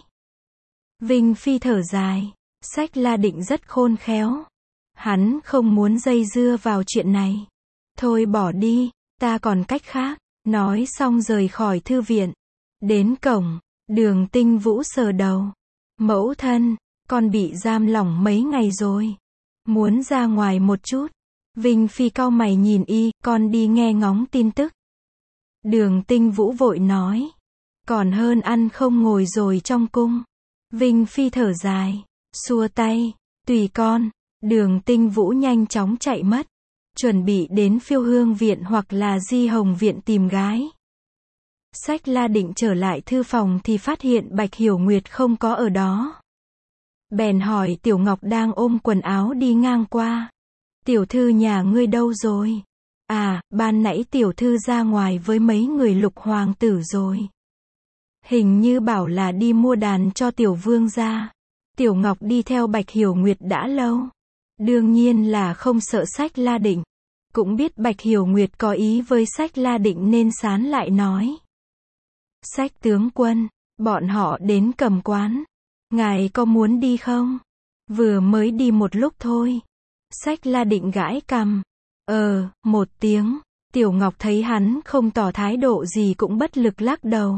S1: Vinh Phi thở dài. Sách La Định rất khôn khéo. Hắn không muốn dây dưa vào chuyện này. Thôi bỏ đi, ta còn cách khác. Nói xong rời khỏi thư viện. Đến cổng, Đường Tinh Vũ sờ đầu. Mẫu thân, con bị giam lỏng mấy ngày rồi. Muốn ra ngoài một chút. Vinh Phi cau mày nhìn y, con đi nghe ngóng tin tức. Đường Tinh Vũ vội nói. Còn hơn ăn không ngồi rồi trong cung. Vinh Phi thở dài, xua tay, tùy con. Đường Tinh Vũ nhanh chóng chạy mất. Chuẩn bị đến Phiêu Hương Viện hoặc là Di Hồng Viện tìm gái. Sách La Định trở lại thư phòng thì phát hiện Bạch Hiểu Nguyệt không có ở đó. Bèn hỏi Tiểu Ngọc đang ôm quần áo đi ngang qua. Tiểu thư nhà ngươi đâu rồi? À, ban nãy tiểu thư ra ngoài với mấy người Lục hoàng tử rồi. Hình như bảo là đi mua đàn cho tiểu vương gia. Tiểu Ngọc đi theo Bạch Hiểu Nguyệt đã lâu. Đương nhiên là không sợ Sách La Định. Cũng biết Bạch Hiểu Nguyệt có ý với Sách La Định nên sán lại nói. Sách tướng quân, bọn họ đến Cầm Quán. Ngài có muốn đi không? Vừa mới đi một lúc thôi. Sách La Định gãi cằm. Ờ, một tiếng. Tiểu Ngọc thấy hắn không tỏ thái độ gì cũng bất lực lắc đầu.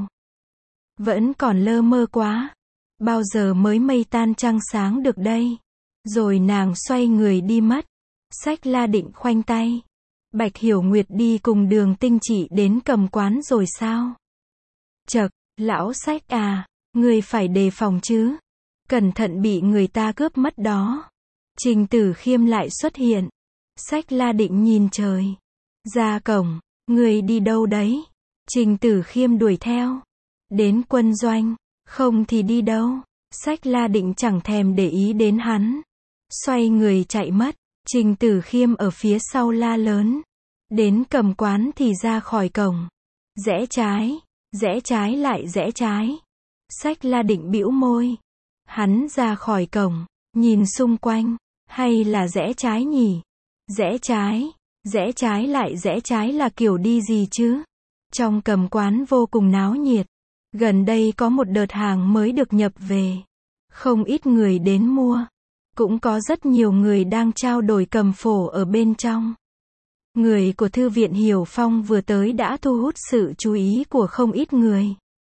S1: Vẫn còn lơ mơ quá. Bao giờ mới mây tan trăng sáng được đây? Rồi nàng xoay người đi mất. Sách La Định khoanh tay. Bạch Hiểu Nguyệt đi cùng Đường Tinh Chỉ đến Cầm Quán rồi sao? Chậc, lão Sách à, ngươi phải đề phòng chứ. Cẩn thận bị người ta cướp mất đó. Trình Tử Khiêm lại xuất hiện. Sách La Định nhìn trời. Ra cổng, ngươi đi đâu đấy? Trình Tử Khiêm đuổi theo. Đến quân doanh, không thì đi đâu. Sách La Định chẳng thèm để ý đến hắn. Xoay người chạy mất. Trình Tử Khiêm ở phía sau la lớn. Đến Cầm Quán thì ra khỏi cổng. Rẽ trái, rẽ trái lại rẽ trái. Sách La Định bĩu môi. Hắn ra khỏi cổng, nhìn xung quanh. Hay là rẽ trái nhỉ? Rẽ trái, rẽ trái lại rẽ trái là kiểu đi gì chứ? Trong Cầm Quán vô cùng náo nhiệt. Gần đây có một đợt hàng mới được nhập về. Không ít người đến mua. Cũng có rất nhiều người đang trao đổi cầm phổ ở bên trong. Người của Thư viện Hiểu Phong vừa tới đã thu hút sự chú ý của không ít người.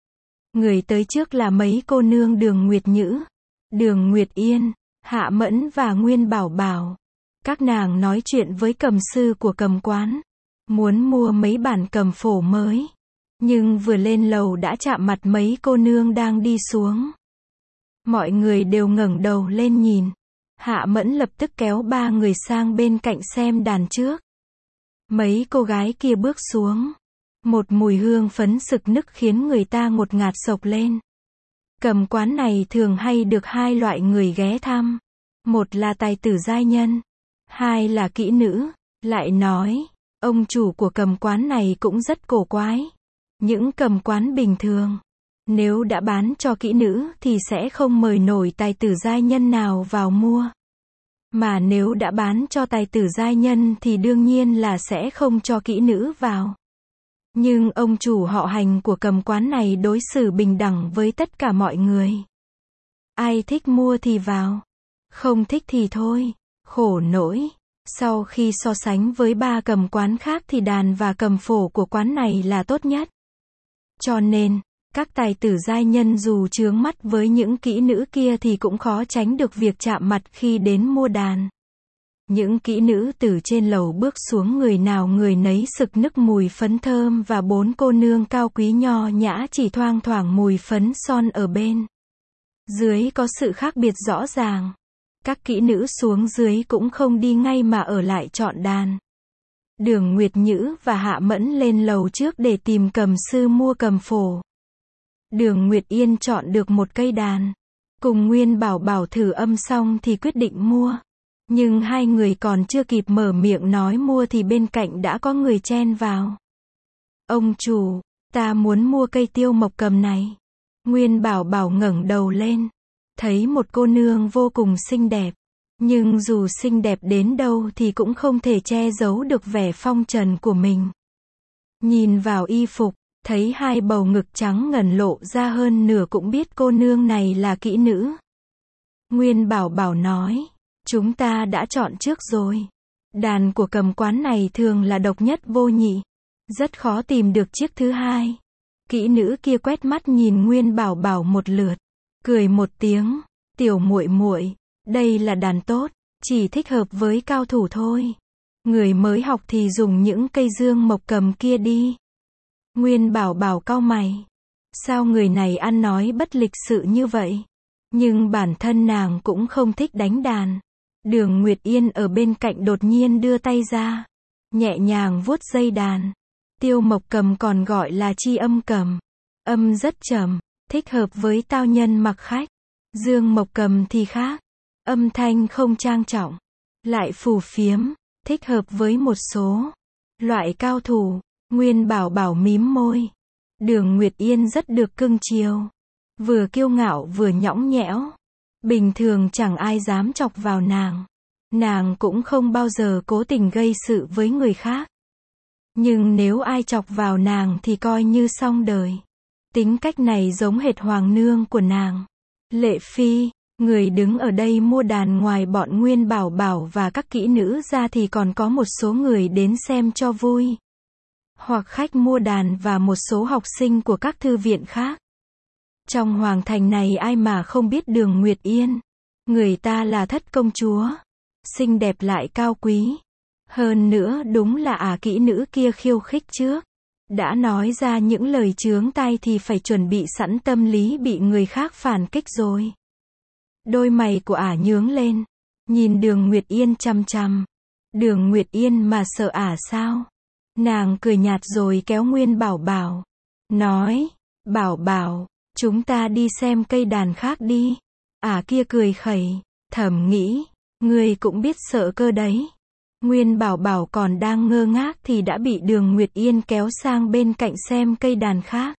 S1: Người tới trước là mấy cô nương Đường Nguyệt Nhữ, Đường Nguyệt Yên, Hạ Mẫn và Nguyên Bảo Bảo. Các nàng nói chuyện với cầm sư của Cầm Quán. Muốn mua mấy bản cầm phổ mới. Nhưng vừa lên lầu đã chạm mặt mấy cô nương đang đi xuống. Mọi người đều ngẩng đầu lên nhìn. Hạ Mẫn lập tức kéo ba người sang bên cạnh xem đàn trước. Mấy cô gái kia bước xuống. Một mùi hương phấn sực nức khiến người ta ngột ngạt sộc lên. Cầm Quán này thường hay được hai loại người ghé thăm. Một là tài tử giai nhân. Hai là kỹ nữ. Lại nói, ông chủ của Cầm Quán này cũng rất cổ quái. Những cầm quán bình thường, nếu đã bán cho kỹ nữ thì sẽ không mời nổi tài tử giai nhân nào vào mua. Mà nếu đã bán cho tài tử giai nhân thì đương nhiên là sẽ không cho kỹ nữ vào. Nhưng ông chủ họ Hành của Cầm Quán này đối xử bình đẳng với tất cả mọi người. Ai thích mua thì vào, không thích thì thôi. Khổ nỗi, sau khi so sánh với ba cầm quán khác thì đàn và cầm phổ của quán này là tốt nhất. Cho nên, các tài tử giai nhân dù chướng mắt với những kỹ nữ kia thì cũng khó tránh được việc chạm mặt khi đến mua đàn. Những kỹ nữ từ trên lầu bước xuống, người nào người nấy sực nức mùi phấn thơm, và bốn cô nương cao quý nho nhã chỉ thoang thoảng mùi phấn son ở bên dưới có sự khác biệt rõ ràng. Các kỹ nữ xuống dưới cũng không đi ngay mà ở lại chọn đàn. Đường Nguyệt Nhữ và Hạ Mẫn lên lầu trước để tìm cầm sư mua cầm phổ. Đường Nguyệt Yên chọn được một cây đàn. Cùng Nguyên Bảo Bảo thử âm xong thì quyết định mua. Nhưng hai người còn chưa kịp mở miệng nói mua thì bên cạnh đã có người chen vào. Ông chủ, ta muốn mua cây tiêu mộc cầm này. Nguyên Bảo Bảo ngẩng đầu lên. Thấy một cô nương vô cùng xinh đẹp. Nhưng dù xinh đẹp đến đâu thì cũng không thể che giấu được vẻ phong trần của mình. Nhìn vào y phục, thấy hai bầu ngực trắng ngần lộ ra hơn nửa cũng biết cô nương này là kỹ nữ. Nguyên Bảo Bảo nói, chúng ta đã chọn trước rồi. Đàn của cầm quán này thường là độc nhất vô nhị. Rất khó tìm được chiếc thứ hai. Kỹ nữ kia quét mắt nhìn Nguyên Bảo Bảo một lượt. Cười một tiếng, tiểu muội muội, đây là đàn tốt, chỉ thích hợp với cao thủ thôi. Người mới học thì dùng những cây dương mộc cầm kia đi. Nguyên Bảo Bảo cau mày. Sao người này ăn nói bất lịch sự như vậy? Nhưng bản thân nàng cũng không thích đánh đàn. Đường Nguyệt Yên ở bên cạnh đột nhiên đưa tay ra. Nhẹ nhàng vuốt dây đàn. Tiêu mộc cầm còn gọi là chi âm cầm. Âm rất trầm, thích hợp với tao nhân mặc khách. Dương Mộc Cầm thì khác. Âm thanh không trang trọng, lại phù phiếm, thích hợp với một số loại cao thủ. Nguyên Bảo Bảo mím môi. Đường Nguyệt Yên rất được cưng chiều. Vừa kiêu ngạo vừa nhõng nhẽo. Bình thường chẳng ai dám chọc vào nàng. Nàng cũng không bao giờ cố tình gây sự với người khác. Nhưng nếu ai chọc vào nàng thì coi như xong đời. Tính cách này giống hệt hoàng nương của nàng. Lệ Phi, người đứng ở đây mua đàn ngoài bọn Nguyên Bảo Bảo và các kỹ nữ ra thì còn có một số người đến xem cho vui. Hoặc khách mua đàn và một số học sinh của các thư viện khác. Trong hoàng thành này ai mà không biết Đường Nguyệt Yên. Người ta là thất công chúa. Xinh đẹp lại cao quý. Hơn nữa đúng là ả kỹ nữ kia khiêu khích trước. Đã nói ra những lời chướng tai thì phải chuẩn bị sẵn tâm lý bị người khác phản kích rồi. Đôi mày của ả nhướng lên. Nhìn Đường Nguyệt Yên chằm chằm. Đường Nguyệt Yên mà sợ ả sao? Nàng cười nhạt rồi kéo Nguyên Bảo Bảo. Nói, Bảo Bảo, chúng ta đi xem cây đàn khác đi. Ả kia cười khẩy, thầm nghĩ, ngươi cũng biết sợ cơ đấy. Nguyên Bảo Bảo còn đang ngơ ngác thì đã bị Đường Nguyệt Yên kéo sang bên cạnh xem cây đàn khác.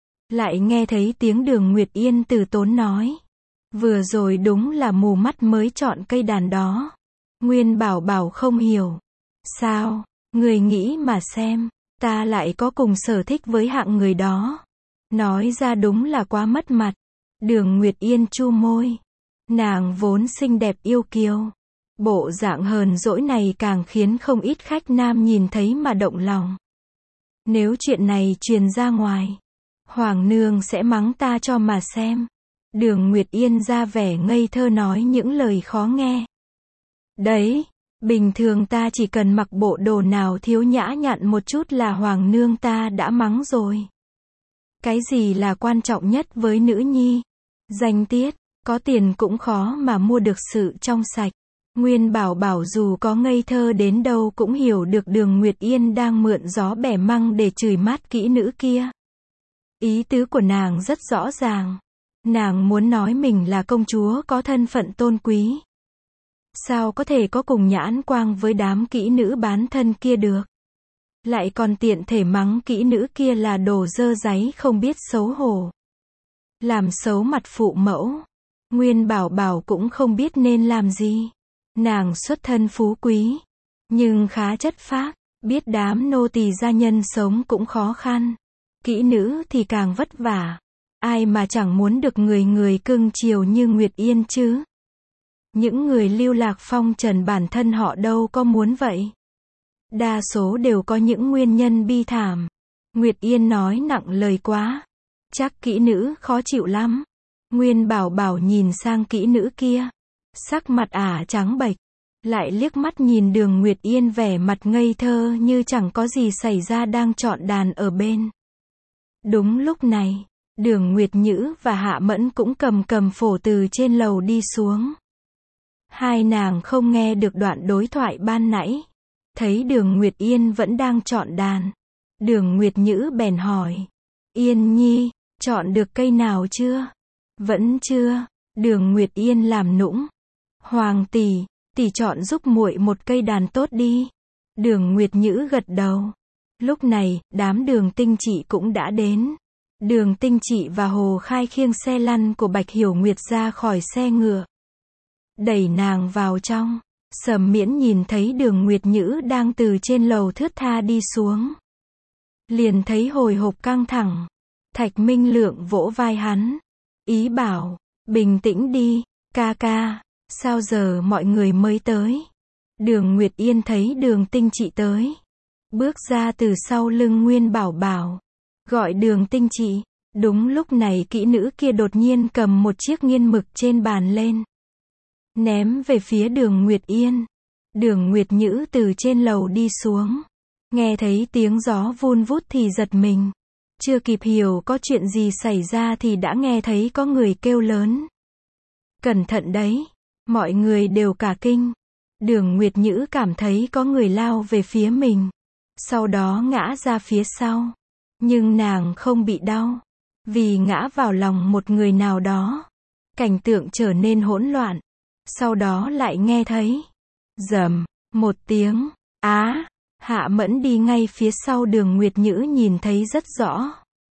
S1: Lại nghe thấy tiếng Đường Nguyệt Yên từ tốn nói. Vừa rồi đúng là mù mắt mới chọn cây đàn đó. Nguyên Bảo Bảo không hiểu. Sao, người nghĩ mà xem, ta lại có cùng sở thích với hạng người đó. Nói ra đúng là quá mất mặt. Đường Nguyệt Yên chu môi. Nàng vốn xinh đẹp yêu kiều. Bộ dạng hờn dỗi này càng khiến không ít khách nam nhìn thấy mà động lòng. Nếu chuyện này truyền ra ngoài, Hoàng nương sẽ mắng ta cho mà xem. Đường Nguyệt Yên ra vẻ ngây thơ nói những lời khó nghe. Đấy, bình thường ta chỉ cần mặc bộ đồ nào thiếu nhã nhặn một chút là Hoàng nương ta đã mắng rồi. Cái gì là quan trọng nhất với nữ nhi? Danh tiết, có tiền cũng khó mà mua được sự trong sạch. Nguyên Bảo Bảo dù có ngây thơ đến đâu cũng hiểu được Đường Nguyệt Yên đang mượn gió bẻ măng để chửi mát kỹ nữ kia. Ý tứ của nàng rất rõ ràng. Nàng muốn nói mình là công chúa có thân phận tôn quý. Sao có thể có cùng nhãn quang với đám kỹ nữ bán thân kia được? Lại còn tiện thể mắng kỹ nữ kia là đồ dơ dáy không biết xấu hổ. Làm xấu mặt phụ mẫu. Nguyên Bảo Bảo cũng không biết nên làm gì. Nàng xuất thân phú quý, nhưng khá chất phác, biết đám nô tỳ gia nhân sống cũng khó khăn. Kỹ nữ thì càng vất vả. Ai mà chẳng muốn được người người cưng chiều như Nguyệt Yên chứ? Những người lưu lạc phong trần bản thân họ đâu có muốn vậy. Đa số đều có những nguyên nhân bi thảm. Nguyệt Yên nói nặng lời quá. Chắc kỹ nữ khó chịu lắm. Nguyên Bảo Bảo nhìn sang kỹ nữ kia. Sắc mặt ả trắng bệch. Lại liếc mắt nhìn Đường Nguyệt Yên vẻ mặt ngây thơ như chẳng có gì xảy ra đang chọn đàn ở bên. Đúng lúc này, Đường Nguyệt Nhữ và Hạ Mẫn cũng cầm cầm phổ từ trên lầu đi xuống. Hai nàng không nghe được đoạn đối thoại ban nãy. Thấy Đường Nguyệt Yên vẫn đang chọn đàn. Đường Nguyệt Nhữ bèn hỏi. Yên nhi, chọn được cây nào chưa? Vẫn chưa. Đường Nguyệt Yên làm nũng. Hoàng tỷ, tỷ chọn giúp muội một cây đàn tốt đi. Đường Nguyệt Nhữ gật đầu. Lúc này, đám Đường Tinh Trị cũng đã đến. Đường Tinh Trị và Hồ Khai khiêng xe lăn của Bạch Hiểu Nguyệt ra khỏi xe ngựa. Đẩy nàng vào trong. Sầm Miễn nhìn thấy Đường Nguyệt Nhữ đang từ trên lầu thướt tha đi xuống. Liền thấy hồi hộp căng thẳng. Thạch Minh Lượng vỗ vai hắn. Ý bảo, bình tĩnh đi, ca ca, sao giờ mọi người mới tới? Đường Nguyệt Yên thấy Đường Tinh Trị tới. Bước ra từ sau lưng Nguyên Bảo Bảo. Gọi Đường Tinh Trị. Đúng lúc này kỹ nữ kia đột nhiên cầm một chiếc nghiên mực trên bàn lên. Ném về phía Đường Nguyệt Yên. Đường Nguyệt Nhữ từ trên lầu đi xuống. Nghe thấy tiếng gió vun vút thì giật mình. Chưa kịp hiểu có chuyện gì xảy ra thì đã nghe thấy có người kêu lớn. Cẩn thận đấy. Mọi người đều cả kinh. Đường Nguyệt Nhữ cảm thấy có người lao về phía mình. Sau đó ngã ra phía sau. Nhưng nàng không bị đau. Vì ngã vào lòng một người nào đó. cảnh tượng trở nên hỗn loạn. Sau đó lại nghe thấy rầm một tiếng. Á, Hạ Mẫn đi ngay phía sau Đường Nguyệt Nhữ nhìn thấy rất rõ.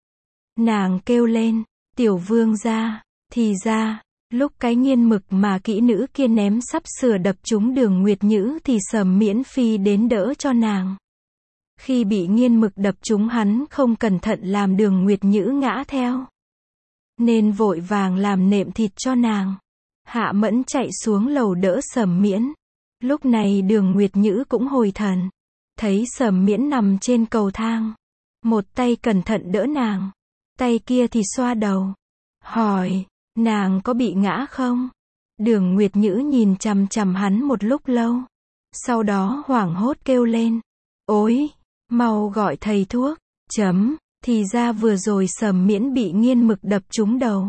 S1: Nàng kêu lên, tiểu vương gia, thì ra, lúc cái nghiên mực mà kỹ nữ kia ném sắp sửa đập trúng Đường Nguyệt Nhữ thì Sầm Miễn phi đến đỡ cho nàng. Khi bị nghiên mực đập trúng hắn không cẩn thận làm Đường Nguyệt Nhữ ngã theo. Nên vội vàng làm nệm thịt cho nàng. Hạ Mẫn chạy xuống lầu đỡ Sầm Miễn. Lúc này Đường Nguyệt Nhữ cũng hồi thần. Thấy Sầm Miễn nằm trên cầu thang. Một tay cẩn thận đỡ nàng. Tay kia thì xoa đầu. Hỏi, nàng có bị ngã không? Đường Nguyệt Nhữ nhìn chằm chằm hắn một lúc lâu. Sau đó hoảng hốt kêu lên. Ôi, mau gọi thầy thuốc. Chấm, thì ra vừa rồi Sầm Miễn bị nghiên mực đập trúng đầu.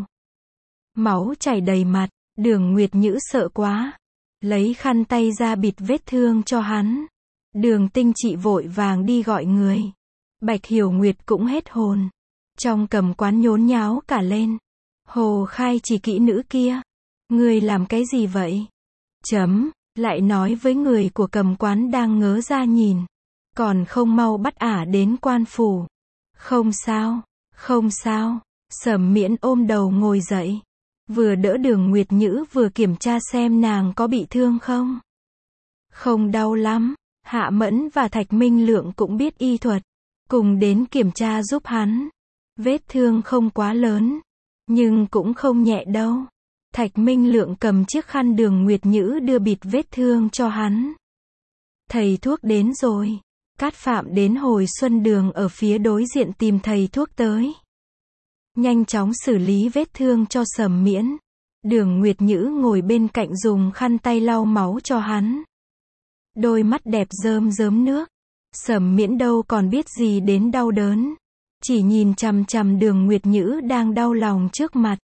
S1: Máu chảy đầy mặt, Đường Nguyệt Nhữ sợ quá. Lấy khăn tay ra bịt vết thương cho hắn. Đường Tinh Trị vội vàng đi gọi người. Bạch Hiểu Nguyệt cũng hết hồn. Trong cầm quán nhốn nháo cả lên. Hồ Khai chỉ kỹ nữ kia. Người làm cái gì vậy? Chấm, lại nói với người của cầm quán đang ngớ ra nhìn. Còn không mau bắt ả đến quan phủ. Không sao, không sao. Sầm Miễn ôm đầu ngồi dậy. Vừa đỡ Đường Nguyệt Nhữ vừa kiểm tra xem nàng có bị thương không. Không đau lắm. Hạ Mẫn và Thạch Minh Lượng cũng biết y thuật. Cùng đến kiểm tra giúp hắn. Vết thương không quá lớn. Nhưng cũng không nhẹ đâu. Thạch Minh Lượng cầm chiếc khăn Đường Nguyệt Nhữ đưa bịt vết thương cho hắn. Thầy thuốc đến rồi. Cát Phạm đến Hồi Xuân Đường ở phía đối diện tìm thầy thuốc tới. Nhanh chóng xử lý vết thương cho Sầm Miễn. Đường Nguyệt Nhữ ngồi bên cạnh dùng khăn tay lau máu cho hắn. Đôi mắt đẹp rơm rớm nước. Sầm Miễn đâu còn biết gì đến đau đớn. Chỉ nhìn chằm chằm Đường Nguyệt Nhữ đang đau lòng trước mặt.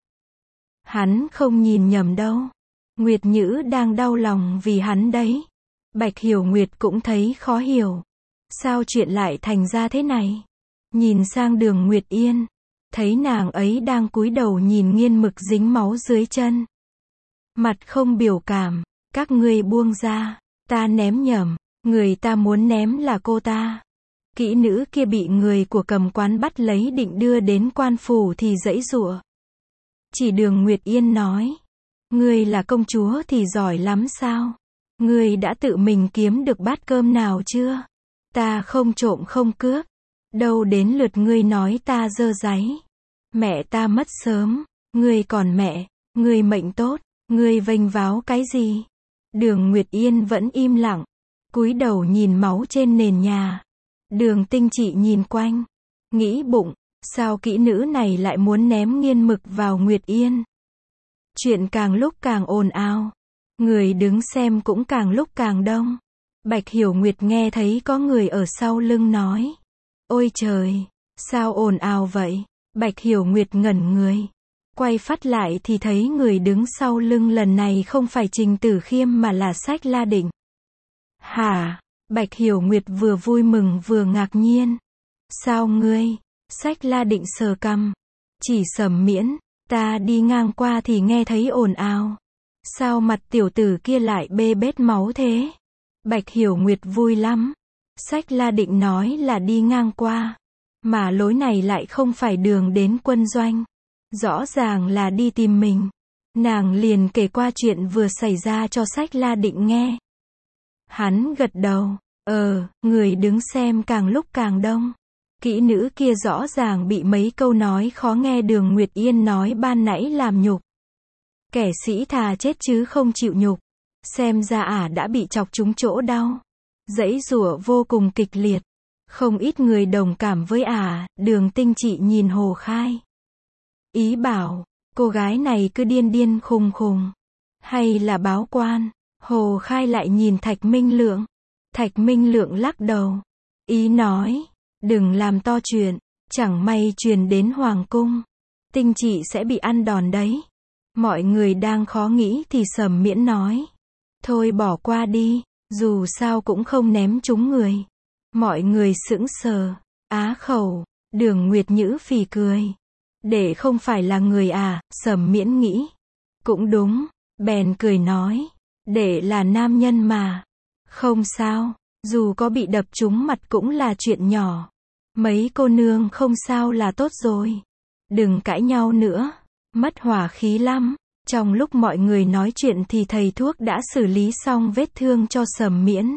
S1: Hắn không nhìn nhầm đâu. Nguyệt Nhữ đang đau lòng vì hắn đấy. Bạch Hiểu Nguyệt cũng thấy khó hiểu. Sao chuyện lại thành ra thế này? Nhìn sang Đường Nguyệt Yên. Thấy nàng ấy đang cúi đầu nhìn nghiên mực dính máu dưới chân. Mặt không biểu cảm. Các ngươi buông ra. Ta ném nhầm. Người ta muốn ném là cô ta. Kỹ nữ kia bị người của cầm quán bắt lấy định đưa đến quan phủ thì giãy giụa. Chỉ Đường Nguyệt Yên nói. Ngươi là công chúa thì giỏi lắm sao? Ngươi đã tự mình kiếm được bát cơm nào chưa? Ta không trộm không cướp. Đâu đến lượt ngươi nói ta dơ dáy. Mẹ ta mất sớm. Ngươi còn mẹ. Ngươi mệnh tốt. Ngươi vênh váo cái gì? Đường Nguyệt Yên vẫn im lặng. Cúi đầu nhìn máu trên nền nhà. Đường Tinh Trị nhìn quanh. Nghĩ bụng. Sao kỹ nữ này lại muốn ném nghiên mực vào Nguyệt Yên? Chuyện càng lúc càng ồn ào. Người đứng xem cũng càng lúc càng đông. Bạch Hiểu Nguyệt nghe thấy có người ở sau lưng nói. Ôi trời, sao ồn ào vậy? Bạch Hiểu Nguyệt ngẩn người. Quay phát lại thì thấy người đứng sau lưng lần này không phải Trình Tử Khiêm mà là Sách La Định. Hả? Bạch Hiểu Nguyệt vừa vui mừng vừa ngạc nhiên. Sao ngươi? Sách La Định sờ cằm. Chỉ Sầm Miễn, ta đi ngang qua thì nghe thấy ồn ào. Sao mặt tiểu tử kia lại bê bết máu thế? Bạch Hiểu Nguyệt vui lắm. Sách La Định nói là đi ngang qua. Mà lối này lại không phải đường đến quân doanh. Rõ ràng là đi tìm mình. Nàng liền kể qua chuyện vừa xảy ra cho Sách La Định nghe. Hắn gật đầu. Ờ, người đứng xem càng lúc càng đông. Kỹ nữ kia rõ ràng bị mấy câu nói khó nghe Đường Nguyệt Yên nói ban nãy làm nhục. Kẻ sĩ thà chết chứ không chịu nhục. Xem ra ả đã bị chọc trúng chỗ đau. Giãy giụa vô cùng kịch liệt. Không ít người đồng cảm với ả. Đường Tinh Trị nhìn Hồ Khai. Ý bảo, cô gái này cứ điên điên khùng khùng. Hay là báo quan? Hồ Khai lại nhìn Thạch Minh Lượng. Thạch Minh Lượng lắc đầu. Ý nói, đừng làm to chuyện. Chẳng may truyền đến Hoàng cung. Tinh Trị sẽ bị ăn đòn đấy. Mọi người đang khó nghĩ thì Sầm Miễn nói. Thôi bỏ qua đi, dù sao cũng không ném trúng người. Mọi người sững sờ. Á khẩu. Đường Nguyệt Nhữ phì cười. Để không phải là người à, Sầm Miễn nghĩ. Cũng đúng, bèn cười nói, đệ là nam nhân mà. Không sao, dù có bị đập trúng mặt cũng là chuyện nhỏ. Mấy cô nương không sao là tốt rồi. Đừng cãi nhau nữa, mất hòa khí lắm. Trong lúc mọi người nói chuyện thì thầy thuốc đã xử lý xong vết thương cho Sầm Miễn.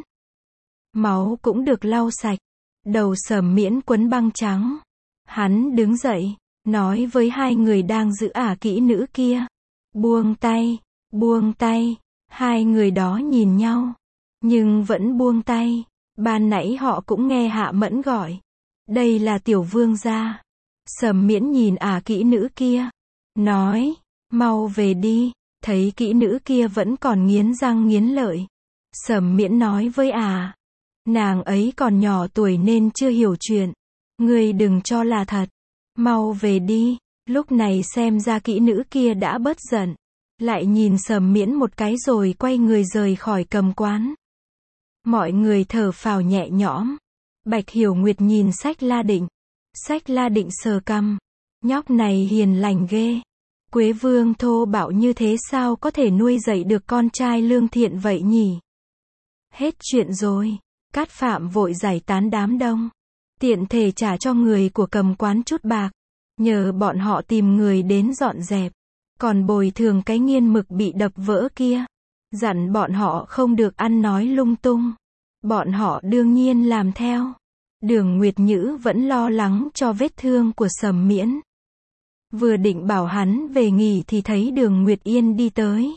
S1: Máu cũng được lau sạch. Đầu Sầm Miễn quấn băng trắng. Hắn đứng dậy, nói với hai người đang giữ ả kỹ nữ kia. Buông tay, buông tay. Hai người đó nhìn nhau, nhưng vẫn buông tay. Ban nãy họ cũng nghe Hạ Mẫn gọi. Đây là tiểu vương gia. Sầm Miễn nhìn ả kỹ nữ kia, nói, mau về đi. Thấy kỹ nữ kia vẫn còn nghiến răng nghiến lợi. Sầm Miễn nói với ả, nàng ấy còn nhỏ tuổi nên chưa hiểu chuyện. Ngươi đừng cho là thật. Mau về đi. Lúc này xem ra kỹ nữ kia đã bớt giận. Lại nhìn Sầm Miễn một cái rồi quay người rời khỏi cầm quán. Mọi người thở phào nhẹ nhõm. Bạch Hiểu Nguyệt nhìn Sách La Định. Sách La Định sờ cằm. Nhóc này hiền lành ghê. Quế Vương thô bạo như thế sao có thể nuôi dạy được con trai lương thiện vậy nhỉ? Hết chuyện rồi. Cát Phạm vội giải tán đám đông. Tiện thể trả cho người của cầm quán chút bạc. Nhờ bọn họ tìm người đến dọn dẹp. Còn bồi thường cái nghiên mực bị đập vỡ kia. Dặn bọn họ không được ăn nói lung tung. Bọn họ đương nhiên làm theo. Đường Nguyệt Nhữ vẫn lo lắng cho vết thương của Sầm Miễn. Vừa định bảo hắn về nghỉ thì thấy Đường Nguyệt Yên đi tới.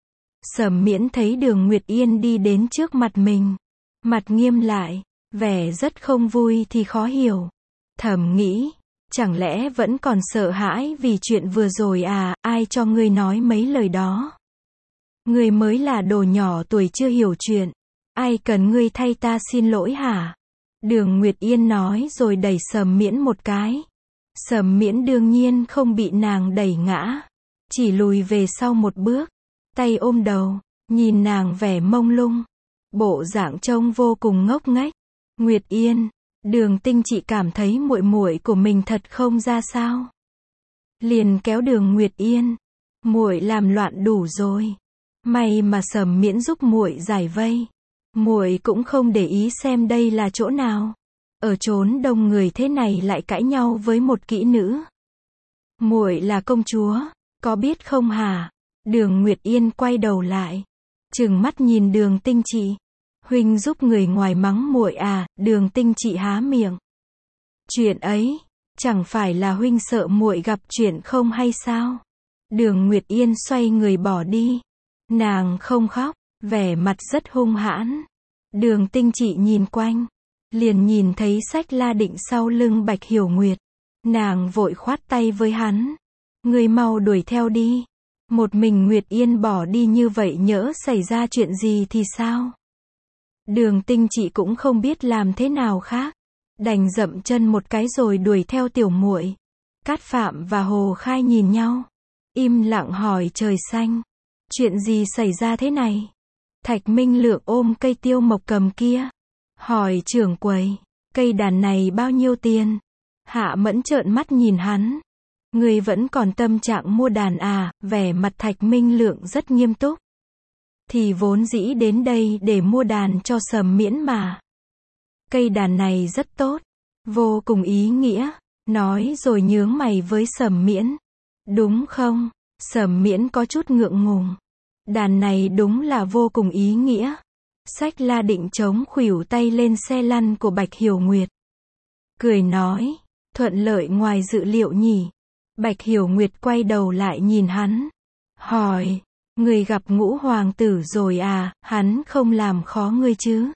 S1: Sầm Miễn thấy Đường Nguyệt Yên đi đến trước mặt mình. Mặt nghiêm lại, vẻ rất không vui thì khó hiểu. Thầm nghĩ, chẳng lẽ vẫn còn sợ hãi vì chuyện vừa rồi à, ai cho ngươi nói mấy lời đó? Ngươi mới là đồ nhỏ tuổi chưa hiểu chuyện. Ai cần ngươi thay ta xin lỗi hả? Đường Nguyệt Yên nói rồi đẩy Sầm Miễn một cái. Sầm Miễn đương nhiên không bị nàng đẩy ngã. Chỉ lùi về sau một bước. Tay ôm đầu, nhìn nàng vẻ mông lung. Bộ dạng trông vô cùng ngốc nghếch. Nguyệt Yên, Đường Tinh chị cảm thấy muội muội của mình thật không ra sao. Liền kéo Đường Nguyệt Yên. Muội làm loạn đủ rồi. May mà Sầm Miễn giúp muội giải vây. Muội cũng không để ý xem đây là chỗ nào. Ở chốn đông người thế này lại cãi nhau với một kỹ nữ. Muội là công chúa, có biết không hả? Đường Nguyệt Yên quay đầu lại, trừng mắt nhìn Đường Tinh chị. Huynh giúp người ngoài mắng muội à? Đường Tinh chị há miệng. Chuyện ấy, chẳng phải là huynh sợ muội gặp chuyện không hay sao? Đường Nguyệt Yên xoay người bỏ đi. Nàng không khóc, vẻ mặt rất hung hãn. Đường Tinh chị nhìn quanh, liền nhìn thấy Sách La Định sau lưng Bạch Hiểu Nguyệt. Nàng vội khoát tay với hắn. Ngươi mau đuổi theo đi. Một mình Nguyệt Yên bỏ đi như vậy nhỡ xảy ra chuyện gì thì sao? Đường Tinh chị cũng không biết làm thế nào khác. Đành dậm chân một cái rồi đuổi theo tiểu muội. Cát Phạm và Hồ Khai nhìn nhau. Im lặng hỏi trời xanh. Chuyện gì xảy ra thế này? Thạch Minh Lượng ôm cây tiêu mộc cầm kia. Hỏi trưởng quầy, cây đàn này bao nhiêu tiền? Hạ Mẫn trợn mắt nhìn hắn. Người vẫn còn tâm trạng mua đàn à? Vẻ mặt Thạch Minh Lượng rất nghiêm túc. Thì vốn dĩ đến đây để mua đàn cho Sầm Miễn mà. Cây đàn này rất tốt, vô cùng ý nghĩa. Nói rồi nhướng mày với Sầm Miễn. Đúng không? Sầm Miễn có chút ngượng ngùng. Đàn này đúng là vô cùng ý nghĩa. Sách La Định chống khuỷu tay lên xe lăn của Bạch Hiểu Nguyệt. Cười nói, thuận lợi ngoài dự liệu nhỉ. Bạch Hiểu Nguyệt quay đầu lại nhìn hắn. Hỏi, người gặp Ngũ hoàng tử rồi à? Hắn không làm khó ngươi chứ?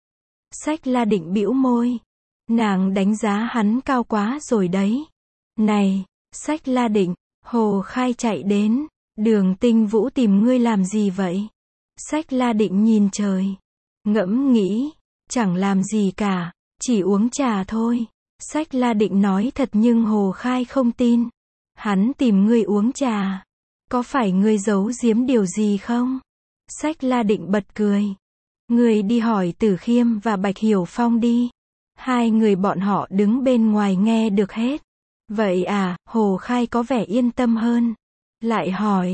S1: Sách La Định bĩu môi. Nàng đánh giá hắn cao quá rồi đấy. Này, Sách La Định, Hồ Khai chạy đến. Đường Tinh Vũ tìm ngươi làm gì vậy? Sách La Định nhìn trời. Ngẫm nghĩ, chẳng làm gì cả, chỉ uống trà thôi. Sách La Định nói thật nhưng Hồ Khai không tin. Hắn tìm ngươi uống trà. Có phải ngươi giấu giếm điều gì không? Sách La Định bật cười. Ngươi đi hỏi Tử Khiêm và Bạch Hiểu Phong đi. Hai người bọn họ đứng bên ngoài nghe được hết. Vậy à? Hồ Khai có vẻ yên tâm hơn. Lại hỏi,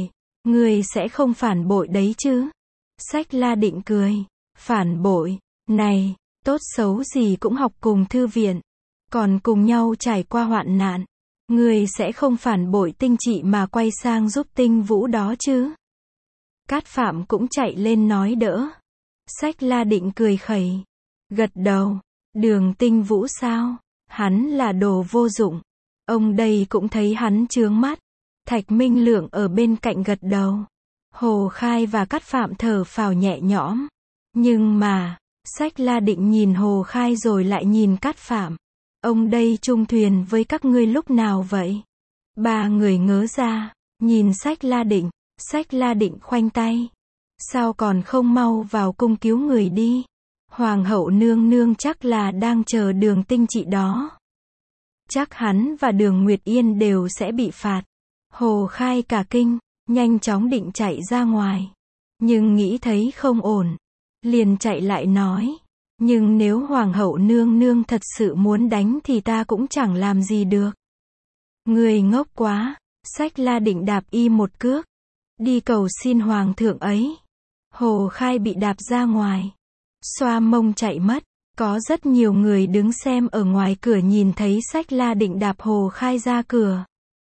S1: Ngươi sẽ không phản bội đấy chứ? Sách La Định cười. Phản bội? Này, tốt xấu gì cũng học cùng thư viện. Còn cùng nhau trải qua hoạn nạn. Ngươi sẽ không phản bội Tinh Trị mà quay sang giúp Tinh Vũ đó chứ? Cát Phạm cũng chạy lên nói đỡ. Sách La Định cười khẩy. Gật đầu. Đường Tinh Vũ sao? Hắn là đồ vô dụng. Ông đây cũng thấy hắn chướng mắt. Thạch Minh Lượng ở bên cạnh gật đầu. Hồ Khai và Cát Phạm thở phào nhẹ nhõm. Nhưng mà, Sách La Định nhìn Hồ Khai rồi lại nhìn Cát Phạm. Ông đây chung thuyền với các ngươi lúc nào vậy? Ba người ngớ ra, nhìn Sách La Định. Sách La Định khoanh tay. Sao còn không mau vào cung cứu người đi? Hoàng hậu nương nương chắc là đang chờ Đường Tinh Trị đó. Chắc hắn và Đường Nguyệt Yên đều sẽ bị phạt. Hồ Khai cả kinh, nhanh chóng định chạy ra ngoài. Nhưng nghĩ thấy không ổn. Liền chạy lại nói. Nhưng nếu Hoàng hậu nương nương thật sự muốn đánh thì ta cũng chẳng làm gì được. Người ngốc quá. Sách La Định đạp y một cước. Đi cầu xin Hoàng thượng ấy. Hồ Khai bị đạp ra ngoài. Xoa mông chạy mất. Có rất nhiều người đứng xem ở ngoài cửa nhìn thấy Sách La Định đạp Hồ Khai ra cửa.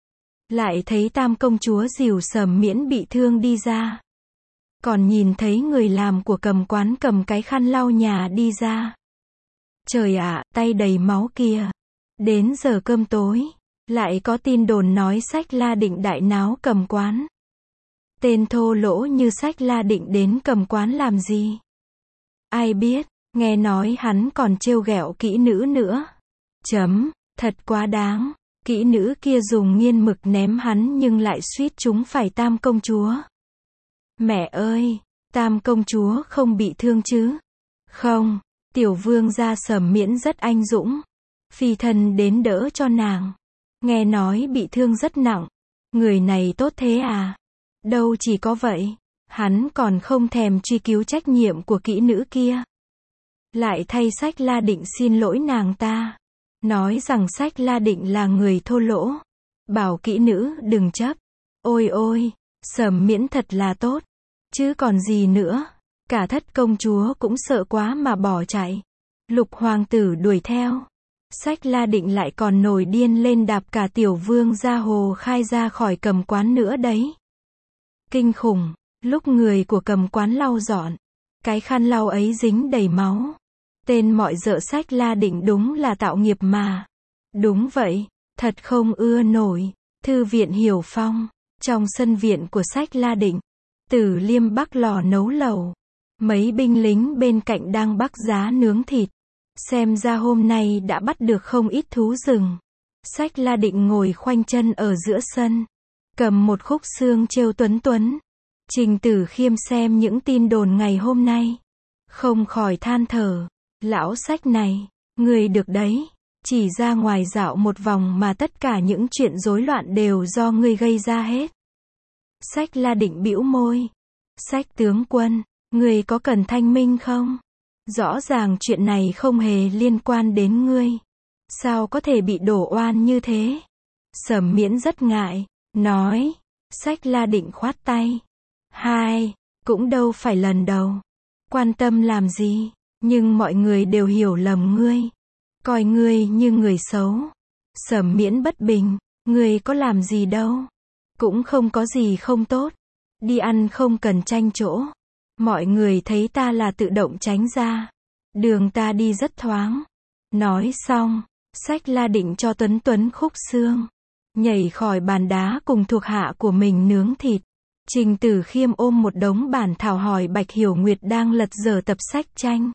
S1: Lại thấy Tam công chúa Dìu Sầm Miễn bị thương đi ra. Còn nhìn thấy người làm của cầm quán cầm cái khăn lau nhà đi ra. Trời ạ, tay đầy máu kìa. Đến giờ cơm tối, lại có tin đồn nói Sách La Định đại náo cầm quán. Tên thô lỗ như Sách La Định đến cầm quán làm gì? Ai biết, nghe nói hắn còn trêu ghẹo kỹ nữ nữa. Chấm, thật quá đáng. Kỹ nữ kia dùng nghiên mực ném hắn nhưng lại suýt trúng phải Tam công chúa. Mẹ ơi, Tam công chúa không bị thương chứ? Không, tiểu vương gia Sầm Miễn rất anh dũng. Phi thần đến đỡ cho nàng. Nghe nói bị thương rất nặng. Người này tốt thế à? Đâu chỉ có vậy. Hắn còn không thèm truy cứu trách nhiệm của kỹ nữ kia. Lại thay Sách La Định xin lỗi nàng ta. Nói rằng Sách La Định là người thô lỗ. Bảo kỹ nữ đừng chấp. Ôi ôi, Sầm Miễn thật là tốt. Chứ còn gì nữa. Cả thất công chúa cũng sợ quá mà bỏ chạy. Lục hoàng tử đuổi theo. Sách La Định lại còn nổi điên lên đạp cả tiểu vương gia Hồ Khai ra khỏi cầm quán nữa đấy. Kinh khủng. Lúc người của cầm quán lau dọn. Cái khăn lau ấy dính đầy máu. Tên mọi dợ Sách La Định đúng là tạo nghiệp mà. Đúng vậy. Thật không ưa nổi. Thư viện Hiểu Phong. Trong sân viện của Sách La Định. Tử Liêm bắc lò nấu lẩu. Mấy binh lính bên cạnh đang bắc giá nướng thịt. Xem ra hôm nay đã bắt được không ít thú rừng. Sách La Định ngồi khoanh chân ở giữa sân. Cầm một khúc xương trêu tuấn tuấn. Trình Tử Khiêm xem những tin đồn ngày hôm nay. Không khỏi than thở. Lão Sách này, người được đấy. Chỉ ra ngoài dạo một vòng mà tất cả những chuyện rối loạn đều do ngươi gây ra hết. Sách La Định bĩu môi. Sách tướng quân, ngươi có cần thanh minh không? Rõ ràng chuyện này không hề liên quan đến ngươi. Sao có thể bị đổ oan như thế? Sầm Miễn rất ngại, nói. Sách La Định khoát tay. Hai, cũng đâu phải lần đầu. Quan tâm làm gì? Nhưng mọi người đều hiểu lầm ngươi. Coi ngươi như người xấu. Sầm Miễn bất bình. Ngươi có làm gì đâu. Cũng không có gì không tốt. Đi ăn không cần tranh chỗ. Mọi người thấy ta là tự động tránh ra. Đường ta đi rất thoáng. Nói xong, Sách La Định cho Tuấn Tuấn khúc xương. Nhảy khỏi bàn đá cùng thuộc hạ của mình nướng thịt. Trình Tử Khiêm ôm một đống bản thảo hỏi Bạch Hiểu Nguyệt đang lật dở tập sách tranh.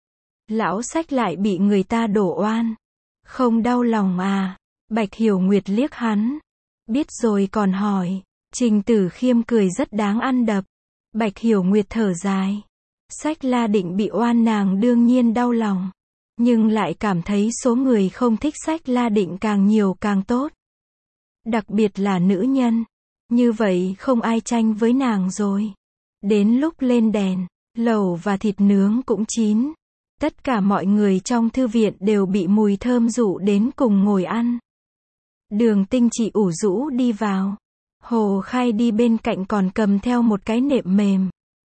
S1: Lão Sách lại bị người ta đổ oan. Không đau lòng à? Bạch Hiểu Nguyệt liếc hắn. Biết rồi còn hỏi. Trình Tử Khiêm cười rất đáng ăn đập. Bạch Hiểu Nguyệt thở dài. Sách La Định bị oan nàng đương nhiên đau lòng. Nhưng lại cảm thấy số người không thích Sách La Định càng nhiều càng tốt. Đặc biệt là nữ nhân. Như vậy không ai tranh với nàng rồi. Đến lúc lên đèn, lẩu và thịt nướng cũng chín. Tất cả mọi người trong thư viện đều bị mùi thơm dụ đến cùng ngồi ăn. Đường Tinh Trị ủ rũ đi vào. Hồ Khai đi bên cạnh còn cầm theo một cái nệm mềm.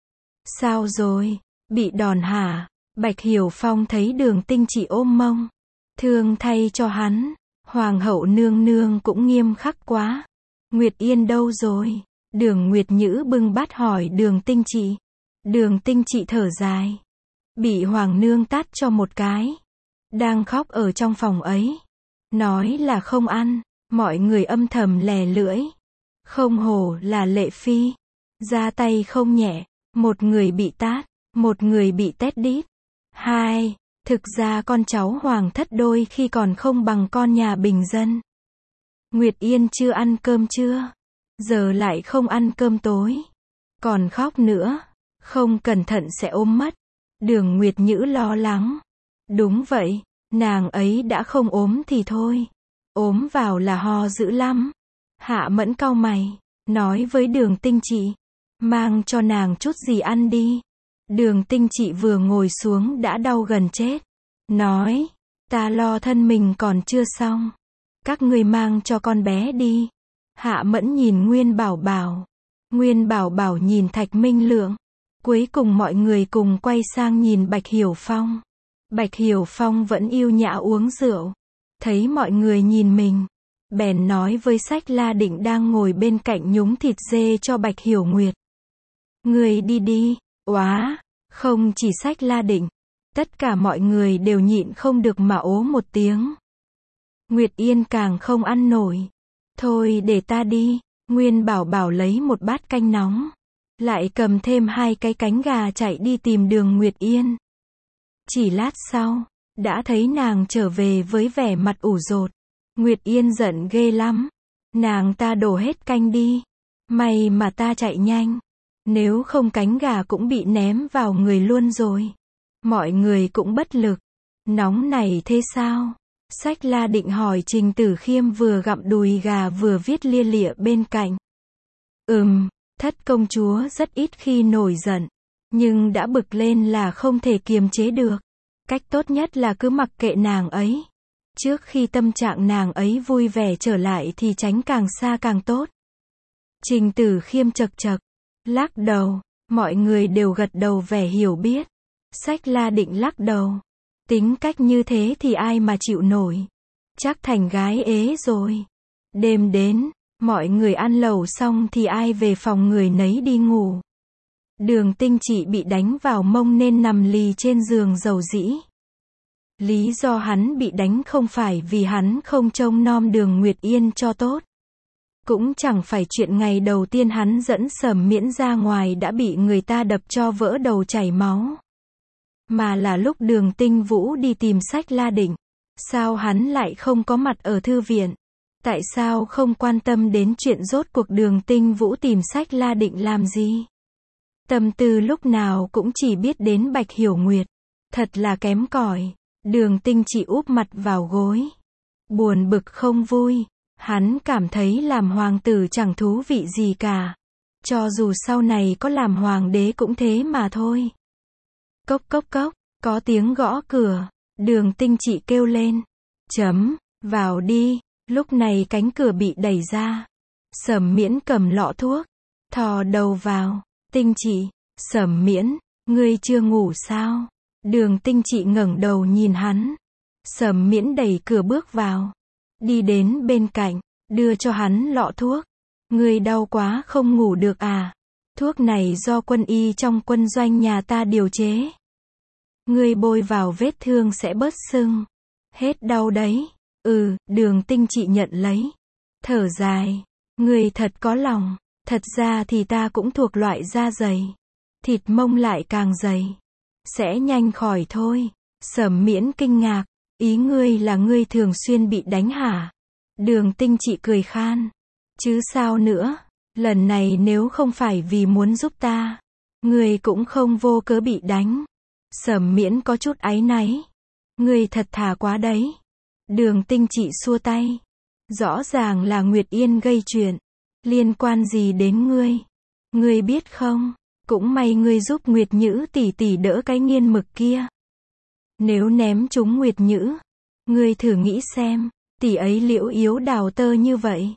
S1: Sao rồi? Bị đòn hả? Bạch Hiểu Phong thấy Đường Tinh Trị ôm mông. Thương thay cho hắn. Hoàng hậu nương nương cũng nghiêm khắc quá. Nguyệt Yên đâu rồi? Đường Nguyệt Nhữ bưng bát hỏi Đường Tinh Trị. Đường Tinh Trị thở dài. Bị Hoàng nương tát cho một cái. Đang khóc ở trong phòng ấy. Nói là không ăn. Mọi người âm thầm lè lưỡi. Không hổ là Lệ Phi. Ra tay không nhẹ. Một người bị tát. Một người bị tét đít. Hai. Thực ra con cháu Hoàng thất đôi khi còn không bằng con nhà bình dân. Nguyệt Yên chưa ăn cơm trưa. Giờ lại không ăn cơm tối. Còn khóc nữa. Không cẩn thận sẽ ôm mất. Đường Nguyệt Nhữ lo lắng. Đúng vậy. Nàng ấy đã không ốm thì thôi. Ốm vào là ho dữ lắm. Hạ Mẫn cau mày. Nói với Đường Tinh Trị. Mang cho nàng chút gì ăn đi. Đường Tinh Trị vừa ngồi xuống đã đau gần chết. Nói. Ta lo thân mình còn chưa xong. Các người mang cho con bé đi. Hạ Mẫn nhìn Nguyên Bảo Bảo. Nguyên Bảo Bảo nhìn Thạch Minh Lượng. Cuối cùng mọi người cùng quay sang nhìn Bạch Hiểu Phong. Bạch Hiểu Phong vẫn yêu nhã uống rượu. Thấy mọi người nhìn mình. Bèn nói với Sách La Định đang ngồi bên cạnh nhúng thịt dê cho Bạch Hiểu Nguyệt. Người đi đi. Oá. Không chỉ Sách La Định. Tất cả mọi người đều nhịn không được mà ố một tiếng. Nguyệt Yên càng không ăn nổi. Thôi để ta đi. Nguyên Bảo Bảo lấy một bát canh nóng. Lại cầm thêm hai cái cánh gà chạy đi tìm Đường Nguyệt Yên. Chỉ lát sau, đã thấy nàng trở về với vẻ mặt ủ rột. Nguyệt Yên giận ghê lắm. Nàng ta đổ hết canh đi. May mà ta chạy nhanh. Nếu không cánh gà cũng bị ném vào người luôn rồi. Mọi người cũng bất lực. Nóng này thế sao? Sách La Định hỏi Trình Tử Khiêm vừa gặm đùi gà vừa viết lia lịa bên cạnh. Ừm, thất công chúa rất ít khi nổi giận. Nhưng đã bực lên là không thể kiềm chế được. Cách tốt nhất là cứ mặc kệ nàng ấy. Trước khi tâm trạng nàng ấy vui vẻ trở lại thì tránh càng xa càng tốt. Trình Tử Khiêm chật chật. Lắc đầu. Mọi người đều gật đầu vẻ hiểu biết. Sách La Định lắc đầu. Tính cách như thế thì ai mà chịu nổi. Chắc thành gái ế rồi. Đêm đến, mọi người ăn lẩu xong thì ai về phòng người nấy đi ngủ. Đường Tinh Trị bị đánh vào mông nên nằm lì trên giường dầu dĩ. Lý do hắn bị đánh không phải vì hắn không trông nom Đường Nguyệt Yên cho tốt. Cũng chẳng phải chuyện ngày đầu tiên hắn dẫn Sầm Miễn ra ngoài đã bị người ta đập cho vỡ đầu chảy máu. Mà là lúc Đường Tinh Vũ đi tìm Sách La Định. Sao hắn lại không có mặt ở thư viện? Tại sao không quan tâm đến chuyện rốt cuộc Đường Tinh Vũ tìm Sách La Định làm gì? Tâm tư lúc nào cũng chỉ biết đến Bạch Hiểu Nguyệt. Thật là kém cỏi. Đường Tinh chỉ úp mặt vào gối. Buồn bực không vui. Hắn cảm thấy làm hoàng tử chẳng thú vị gì cả. Cho dù sau này có làm hoàng đế cũng thế mà thôi. Cốc cốc cốc, có tiếng gõ cửa. Đường Tinh Trị kêu lên. Chấm, vào đi. Lúc này cánh cửa bị đẩy ra. Sầm Miễn cầm lọ thuốc. Thò đầu vào. Tinh Trị, Sầm Miễn, ngươi chưa ngủ sao? Đường Tinh Trị ngẩng đầu nhìn hắn. Sầm Miễn đẩy cửa bước vào. Đi đến bên cạnh, đưa cho hắn lọ thuốc. Ngươi đau quá không ngủ được à? Thuốc này do quân y trong quân doanh nhà ta điều chế. Ngươi bôi vào vết thương sẽ bớt sưng. Hết đau đấy. Ừ, Đường Tinh Trị nhận lấy. Thở dài. Ngươi thật có lòng. Thật ra thì ta cũng thuộc loại da dày. Thịt mông lại càng dày. Sẽ nhanh khỏi thôi. Sầm Miễn kinh ngạc. Ý ngươi là ngươi thường xuyên bị đánh hả? Đường Tinh Trị cười khan. Chứ sao nữa? Lần này nếu không phải vì muốn giúp ta, ngươi cũng không vô cớ bị đánh. Sầm Miễn có chút áy náy. Ngươi thật thà quá đấy. Đường Tinh Trị xua tay. Rõ ràng là Nguyệt Yên gây chuyện. Liên quan gì đến ngươi? Ngươi biết không? Cũng may ngươi giúp Nguyệt Nhữ tỷ tỷ đỡ cái nghiên mực kia. Nếu ném chúng Nguyệt Nhữ, ngươi thử nghĩ xem, tỷ ấy liễu yếu đào tơ như vậy.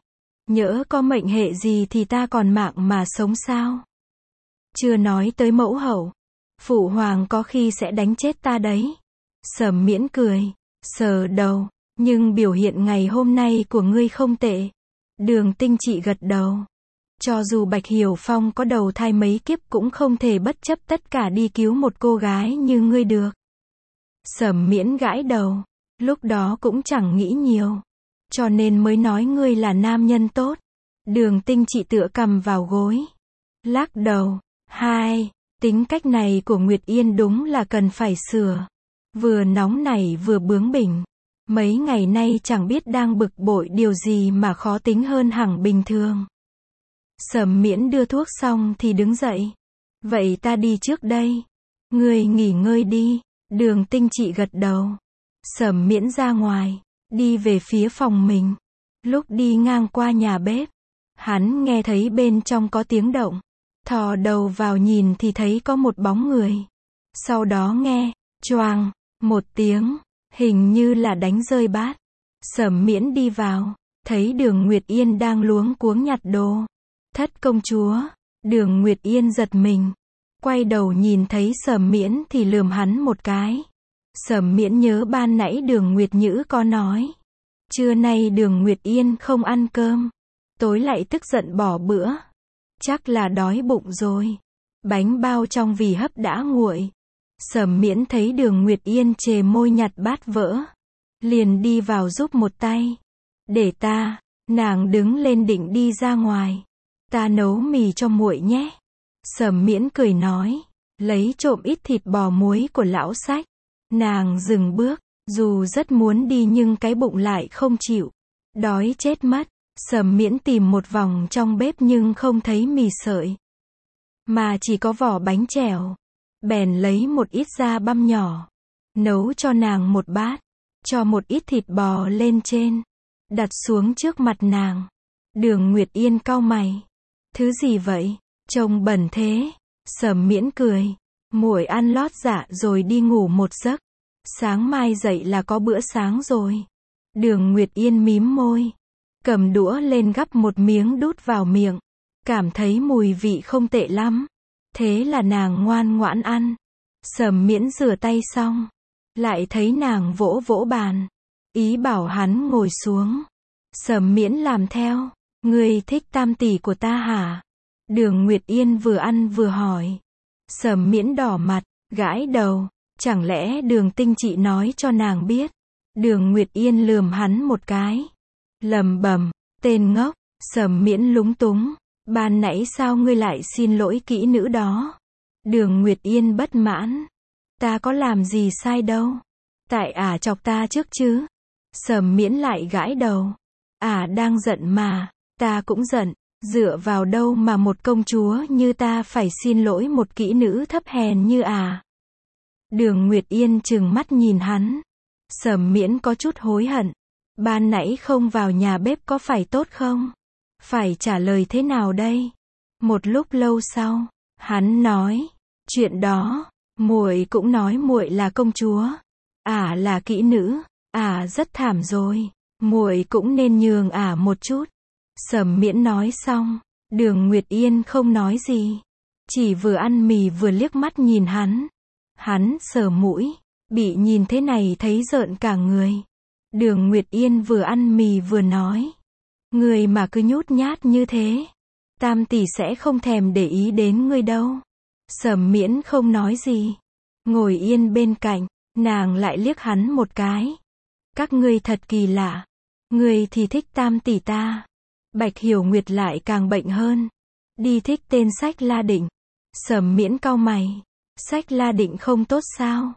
S1: Nhỡ có mệnh hệ gì thì ta còn mạng mà sống sao? Chưa nói tới mẫu hậu. Phụ hoàng có khi sẽ đánh chết ta đấy. Sầm Miễn cười, sờ đầu, nhưng biểu hiện ngày hôm nay của ngươi không tệ. Đường Tinh Trị gật đầu. Cho dù Bạch Hiểu Phong có đầu thai mấy kiếp cũng không thể bất chấp tất cả đi cứu một cô gái như ngươi được. Sầm Miễn gãi đầu, lúc đó cũng chẳng nghĩ nhiều. Cho nên mới nói ngươi là nam nhân tốt. Đường Tinh Trị tựa cằm vào gối. Lắc đầu, hai, tính cách này của Nguyệt Yên đúng là cần phải sửa. Vừa nóng nảy vừa bướng bỉnh. Mấy ngày nay chẳng biết đang bực bội điều gì mà khó tính hơn hẳn bình thường. Sầm Miễn đưa thuốc xong thì đứng dậy. Vậy ta đi trước đây. Ngươi nghỉ ngơi đi. Đường Tinh Trị gật đầu. Sầm Miễn ra ngoài, đi về phía phòng mình. Lúc đi ngang qua nhà bếp, hắn nghe thấy bên trong có tiếng động. Thò đầu vào nhìn thì thấy có một bóng người. Sau đó nghe, choàng, một tiếng, hình như là đánh rơi bát. Sầm Miễn đi vào, thấy Đường Nguyệt Yên đang luống cuống nhặt đồ. Thất công chúa. Đường Nguyệt Yên giật mình. Quay đầu nhìn thấy Sầm Miễn thì lườm hắn một cái. Sầm Miễn nhớ ban nãy Đường Nguyệt Nhữ có nói. Trưa nay Đường Nguyệt Yên không ăn cơm. Tối lại tức giận bỏ bữa. Chắc là đói bụng rồi. Bánh bao trong vỉ hấp đã nguội. Sầm Miễn thấy Đường Nguyệt Yên chề môi nhặt bát vỡ. Liền đi vào giúp một tay. Để ta. Nàng đứng lên định đi ra ngoài. Ta nấu mì cho muội nhé. Sầm Miễn cười nói. Lấy trộm ít thịt bò muối của lão Sách. Nàng dừng bước. Dù rất muốn đi nhưng cái bụng lại không chịu. Đói chết mất. Sầm Miễn tìm một vòng trong bếp nhưng không thấy mì sợi. Mà chỉ có vỏ bánh chèo. Bèn lấy một ít da băm nhỏ. Nấu cho nàng một bát. Cho một ít thịt bò lên trên. Đặt xuống trước mặt nàng. Đường Nguyệt Yên cau mày. Thứ gì vậy? Trông bẩn thế. Sầm Miễn cười. Muội ăn lót dạ rồi đi ngủ một giấc. Sáng mai dậy là có bữa sáng rồi. Đường Nguyệt Yên mím môi. Cầm đũa lên gắp một miếng đút vào miệng. Cảm thấy mùi vị không tệ lắm. Thế là nàng ngoan ngoãn ăn. Sầm Miễn rửa tay xong. Lại thấy nàng vỗ vỗ bàn. Ý bảo hắn ngồi xuống. Sầm Miễn làm theo. Ngươi thích tam tỷ của ta hả? Đường Nguyệt Yên vừa ăn vừa hỏi. Sầm Miễn đỏ mặt, gãi đầu. Chẳng lẽ Đường Tinh Trị nói cho nàng biết? Đường Nguyệt Yên lườm hắn một cái. Lầm bầm, tên ngốc. Sầm Miễn lúng túng. Ban nãy sao ngươi lại xin lỗi kỹ nữ đó? Đường Nguyệt Yên bất mãn. Ta có làm gì sai đâu. Tại ả à chọc ta trước chứ. Sầm Miễn lại gãi đầu. Ả à đang giận mà. Ta cũng giận. Dựa vào đâu mà một công chúa như ta phải xin lỗi một kỹ nữ thấp hèn như ả à? Đường Nguyệt Yên trừng mắt nhìn hắn. Sầm Miễn có chút hối hận. Ban nãy không vào nhà bếp có phải tốt không? Phải trả lời thế nào đây? Một lúc lâu sau, hắn nói, chuyện đó, muội cũng nói muội là công chúa, ả à là kỹ nữ, ả à rất thảm rồi, muội cũng nên nhường ả à một chút. Sầm Miễn nói xong, Đường Nguyệt Yên không nói gì, chỉ vừa ăn mì vừa liếc mắt nhìn hắn. Hắn sờ mũi, bị nhìn thế này thấy rợn cả người. Đường Nguyệt Yên vừa ăn mì vừa nói, người mà cứ nhút nhát như thế, tam tỷ sẽ không thèm để ý đến ngươi đâu. Sầm Miễn không nói gì, ngồi yên bên cạnh, nàng lại liếc hắn một cái. Các ngươi thật kỳ lạ, ngươi thì thích tam tỷ ta. Bạch Hiểu Nguyệt lại càng bệnh hơn, đi thích tên Sách La Định. Sầm Miễn cau mày, Sách La Định không tốt sao?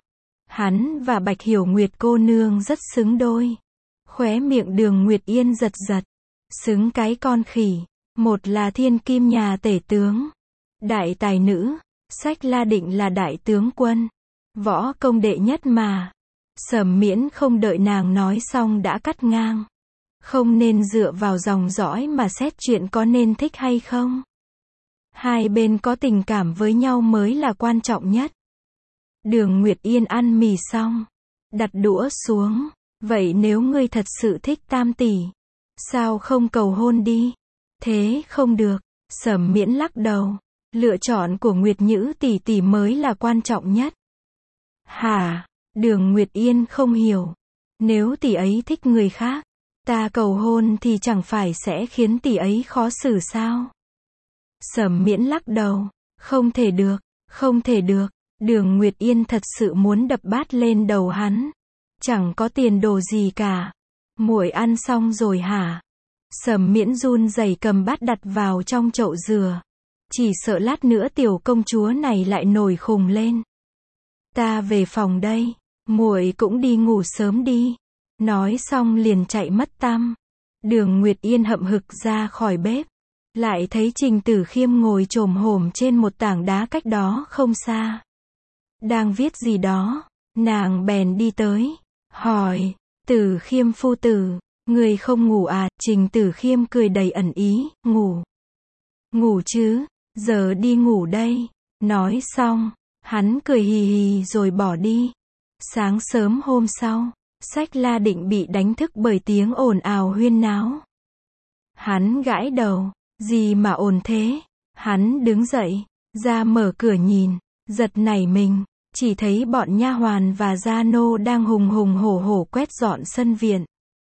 S1: Hắn và Bạch Hiểu Nguyệt cô nương rất xứng đôi. Khóe miệng Đường Nguyệt Yên giật giật. Xứng cái con khỉ. Một là thiên kim nhà tể tướng, đại tài nữ. Sách La Định là đại tướng quân, võ công đệ nhất mà. Sầm Miễn không đợi nàng nói xong đã cắt ngang. Không nên dựa vào dòng dõi mà xét chuyện có nên thích hay không. Hai bên có tình cảm với nhau mới là quan trọng nhất. Đường Nguyệt Yên ăn mì xong, đặt đũa xuống. Vậy nếu ngươi thật sự thích tam tỷ, sao không cầu hôn đi? Thế không được. Sầm Miễn lắc đầu. Lựa chọn của Nguyệt Nhữ tỷ tỷ mới là quan trọng nhất. Hả? Đường Nguyệt Yên không hiểu. Nếu tỷ ấy thích người khác, ta cầu hôn thì chẳng phải sẽ khiến tỷ ấy khó xử sao? Sầm Miễn lắc đầu. Không thể được, không thể được. Đường Nguyệt Yên thật sự muốn đập bát lên đầu hắn. Chẳng có tiền đồ gì cả. Muội ăn xong rồi hả? Sầm Miễn run rẩy cầm bát đặt vào trong chậu dừa. Chỉ sợ lát nữa tiểu công chúa này lại nổi khùng lên. Ta về phòng đây, muội cũng đi ngủ sớm đi. Nói xong liền chạy mất tăm. Đường Nguyệt Yên hậm hực ra khỏi bếp. Lại thấy Trình Tử Khiêm ngồi chồm hổm trên một tảng đá cách đó không xa. Đang viết gì đó, nàng bèn đi tới. Hỏi, Tử Khiêm phu tử, người không ngủ à? Trình Tử Khiêm cười đầy ẩn ý, ngủ. Ngủ chứ, giờ đi ngủ đây. Nói xong, hắn cười hì hì rồi bỏ đi. Sáng sớm hôm sau, Sách La Định bị đánh thức bởi tiếng ồn ào huyên náo. Hắn gãi đầu, gì mà ồn thế? Hắn đứng dậy, ra mở cửa nhìn, giật nảy mình, chỉ thấy bọn nha hoàn và gia nô đang hùng hùng hổ hổ quét dọn sân viện.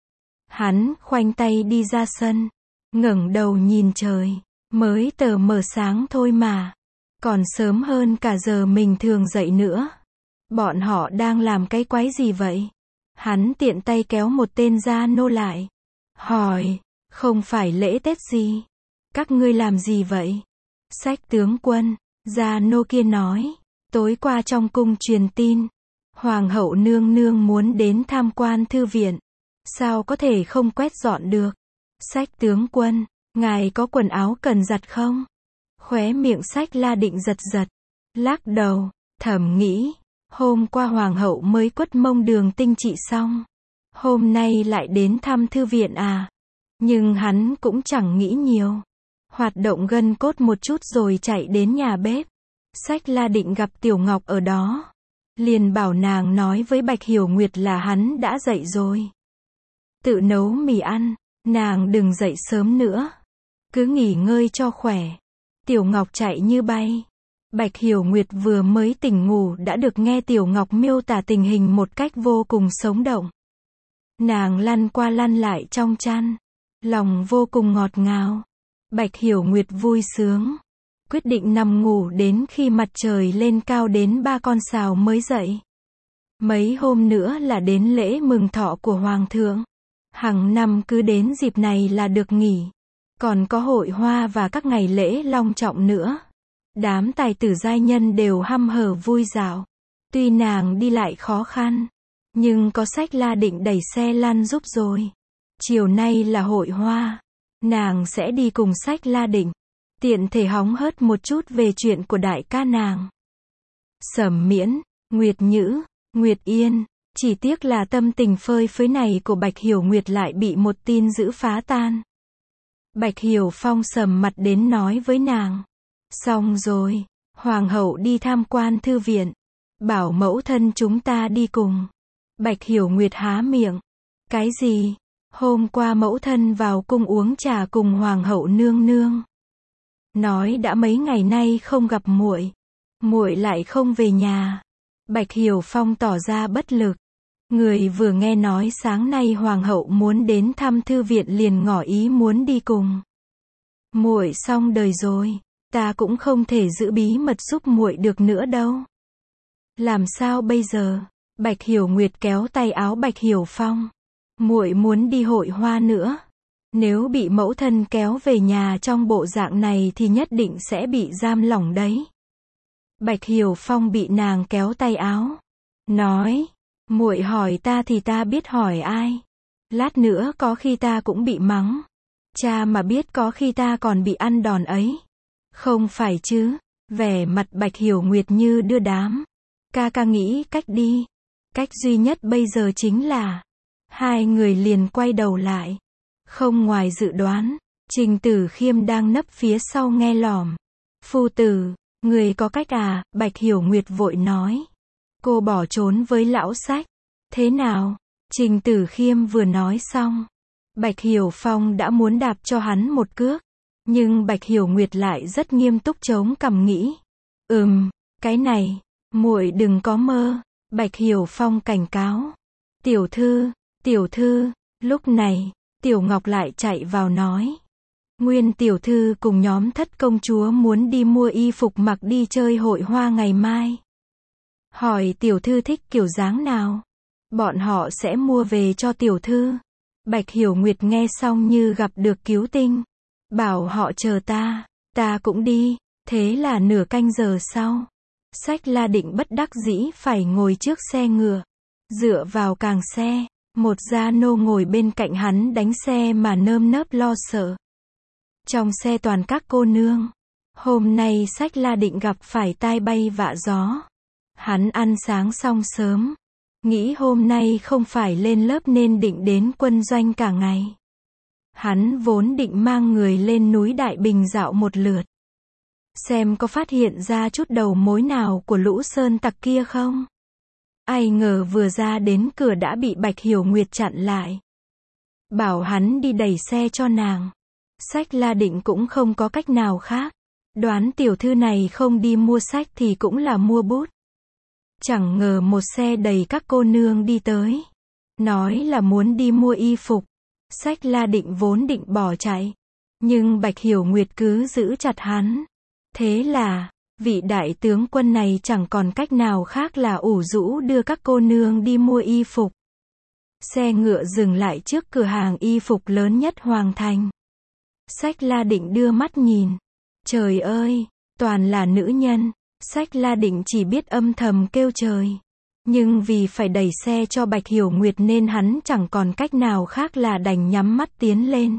S1: Hắn khoanh tay đi ra sân, ngẩng đầu nhìn trời, mới tờ mờ sáng thôi mà, còn sớm hơn cả giờ mình thường dậy nữa. Bọn họ đang làm cái quái gì vậy? Hắn tiện tay kéo một tên gia nô lại, hỏi, không phải lễ Tết gì? Các ngươi làm gì vậy? Sách tướng quân, gia nô kia nói, tối qua trong cung truyền tin, Hoàng hậu nương nương muốn đến tham quan thư viện. Sao có thể không quét dọn được? Sách tướng quân, ngài có quần áo cần giặt không? Khóe miệng Sách La Định giật giật, lắc đầu, thầm nghĩ, hôm qua Hoàng hậu mới quất mông Đường Tinh trị xong. Hôm nay lại đến thăm thư viện à? Nhưng hắn cũng chẳng nghĩ nhiều. Hoạt động gân cốt một chút rồi chạy đến nhà bếp. Sách La Định gặp Tiểu Ngọc ở đó. Liền bảo nàng nói với Bạch Hiểu Nguyệt là hắn đã dậy rồi. Tự nấu mì ăn, nàng đừng dậy sớm nữa. Cứ nghỉ ngơi cho khỏe. Tiểu Ngọc chạy như bay. Bạch Hiểu Nguyệt vừa mới tỉnh ngủ đã được nghe Tiểu Ngọc miêu tả tình hình một cách vô cùng sống động. Nàng lăn qua lăn lại trong chăn. Lòng vô cùng ngọt ngào. Bạch Hiểu Nguyệt vui sướng. Quyết định nằm ngủ đến khi mặt trời lên cao đến ba con sào mới dậy. Mấy hôm nữa là đến lễ mừng thọ của Hoàng thượng. Hàng năm cứ đến dịp này là được nghỉ. Còn có hội hoa và các ngày lễ long trọng nữa. Đám tài tử giai nhân đều hăm hở vui dạo. Tuy nàng đi lại khó khăn, nhưng có Sách La Định đẩy xe lăn giúp rồi. Chiều nay là hội hoa. Nàng sẽ đi cùng Sách La Định. Tiện thể hóng hớt một chút về chuyện của đại ca nàng. Sầm Miễn, Nguyệt Nhữ, Nguyệt Yên. Chỉ tiếc là tâm tình phơi phới này của Bạch Hiểu Nguyệt lại bị một tin dữ phá tan. Bạch Hiểu Phong sầm mặt đến nói với nàng. Xong rồi, Hoàng hậu đi tham quan thư viện. Bảo mẫu thân chúng ta đi cùng. Bạch Hiểu Nguyệt há miệng. Cái gì? Hôm qua mẫu thân vào cung uống trà cùng Hoàng hậu nương nương. Nói đã mấy ngày nay không gặp muội, muội lại không về nhà. Bạch Hiểu Phong tỏ ra bất lực. Người vừa nghe nói sáng nay Hoàng hậu muốn đến thăm thư viện liền ngỏ ý muốn đi cùng. Muội xong đời rồi, ta cũng không thể giữ bí mật giúp muội được nữa đâu. Làm sao bây giờ? Bạch Hiểu Nguyệt kéo tay áo Bạch Hiểu Phong. Muội muốn đi hội hoa nữa. Nếu bị mẫu thân kéo về nhà trong bộ dạng này thì nhất định sẽ bị giam lỏng đấy. Bạch Hiểu Phong bị nàng kéo tay áo. Nói, muội hỏi ta thì ta biết hỏi ai. Lát nữa có khi ta cũng bị mắng. Cha mà biết có khi ta còn bị ăn đòn ấy. Không phải chứ? Vẻ mặt Bạch Hiểu Nguyệt như đưa đám. Ca ca nghĩ cách đi. Cách duy nhất bây giờ chính là. Hai người liền quay đầu lại. Không ngoài dự đoán, Trình Tử Khiêm đang nấp phía sau nghe lỏm. Phu tử, người có cách à? Bạch Hiểu Nguyệt vội nói. Cô bỏ trốn với lão Sách. Thế nào? Trình Tử Khiêm vừa nói xong. Bạch Hiểu Phong đã muốn đạp cho hắn một cước. Nhưng Bạch Hiểu Nguyệt lại rất nghiêm túc chống cằm nghĩ. Ừm, cái này, muội đừng có mơ. Bạch Hiểu Phong cảnh cáo. Tiểu thư, tiểu thư, lúc này, Tiểu Ngọc lại chạy vào nói. Nguyên tiểu thư cùng nhóm thất công chúa muốn đi mua y phục mặc đi chơi hội hoa ngày mai. Hỏi tiểu thư thích kiểu dáng nào? Bọn họ sẽ mua về cho tiểu thư. Bạch Hiểu Nguyệt nghe xong như gặp được cứu tinh. Bảo họ chờ ta, ta cũng đi. Thế là nửa canh giờ sau. Sách La Định bất đắc dĩ phải ngồi trước xe ngựa. Dựa vào càng xe, một gia nô ngồi bên cạnh hắn đánh xe mà nơm nớp lo sợ. Trong xe toàn các cô nương. Hôm nay Sách La Định gặp phải tai bay vạ gió. Hắn ăn sáng xong sớm. Nghĩ hôm nay không phải lên lớp nên định đến quân doanh cả ngày. Hắn vốn định mang người lên núi Đại Bình dạo một lượt. Xem có phát hiện ra chút đầu mối nào của lũ sơn tặc kia không? Ai ngờ vừa ra đến cửa đã bị Bạch Hiểu Nguyệt chặn lại. Bảo hắn đi đẩy xe cho nàng. Sách La Định cũng không có cách nào khác. Đoán tiểu thư này không đi mua sách thì cũng là mua bút. Chẳng ngờ một xe đầy các cô nương đi tới. Nói là muốn đi mua y phục. Sách La Định vốn định bỏ chạy. Nhưng Bạch Hiểu Nguyệt cứ giữ chặt hắn. Thế là, vị đại tướng quân này chẳng còn cách nào khác là ủ rũ đưa các cô nương đi mua y phục. Xe ngựa dừng lại trước cửa hàng y phục lớn nhất Hoàng Thành. Sách La Định đưa mắt nhìn. Trời ơi, toàn là nữ nhân. Sách La Định chỉ biết âm thầm kêu trời. Nhưng vì phải đẩy xe cho Bạch Hiểu Nguyệt nên hắn chẳng còn cách nào khác là đành nhắm mắt tiến lên.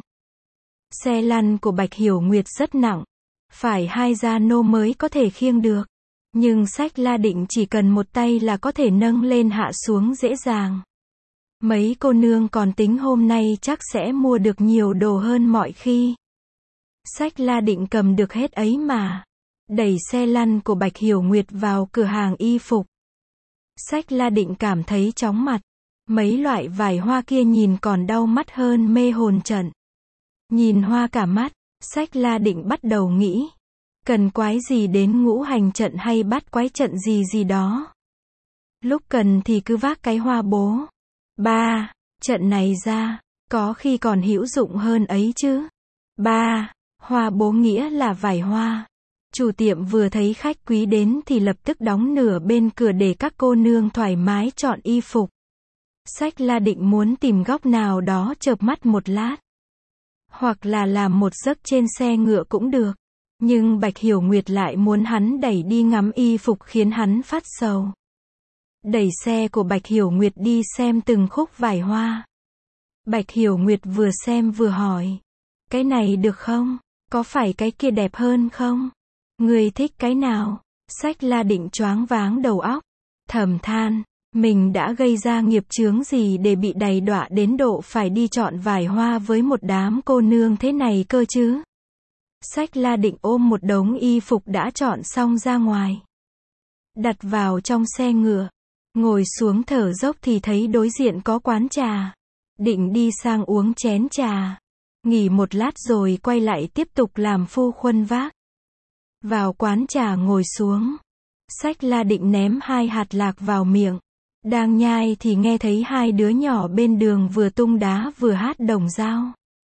S1: Xe lăn của Bạch Hiểu Nguyệt rất nặng. Phải hai gia nô mới có thể khiêng được. Nhưng Sách La Định chỉ cần một tay là có thể nâng lên hạ xuống dễ dàng. Mấy cô nương còn tính hôm nay chắc sẽ mua được nhiều đồ hơn mọi khi. Sách La Định cầm được hết ấy mà. Đẩy xe lăn của Bạch Hiểu Nguyệt vào cửa hàng y phục. Sách La Định cảm thấy chóng mặt. Mấy loại vải hoa kia nhìn còn đau mắt hơn mê hồn trận. Nhìn hoa cả mắt, Sách La Định bắt đầu nghĩ. Cần quái gì đến ngũ hành trận hay bắt quái trận gì gì đó. Lúc cần thì cứ vác cái hoa bố. Ba, trận này ra, có khi còn hữu dụng hơn ấy chứ. Ba, hoa bố nghĩa là vải hoa. Chủ tiệm vừa thấy khách quý đến thì lập tức đóng nửa bên cửa để các cô nương thoải mái chọn y phục. Sách La Định muốn tìm góc nào đó chợp mắt một lát. Hoặc là làm một giấc trên xe ngựa cũng được. Nhưng Bạch Hiểu Nguyệt lại muốn hắn đẩy đi ngắm y phục khiến hắn phát sầu. Đẩy xe của Bạch Hiểu Nguyệt đi xem từng khúc vải hoa. Bạch Hiểu Nguyệt vừa xem vừa hỏi. Cái này được không? Có phải cái kia đẹp hơn không? Người thích cái nào? Sách La Định choáng váng đầu óc. Thầm than, mình đã gây ra nghiệp chướng gì để bị đầy đọa đến độ phải đi chọn vải hoa với một đám cô nương thế này cơ chứ? Sách La Định ôm một đống y phục đã chọn xong ra ngoài. Đặt vào trong xe ngựa. Ngồi xuống thở dốc thì thấy đối diện có quán trà. Định đi sang uống chén trà. Nghỉ một lát rồi quay lại tiếp tục làm phu khuân vác. Vào quán trà ngồi xuống. Sách La Định ném hai hạt lạc vào miệng. Đang nhai thì nghe thấy hai đứa nhỏ bên đường vừa tung đá vừa hát đồng dao.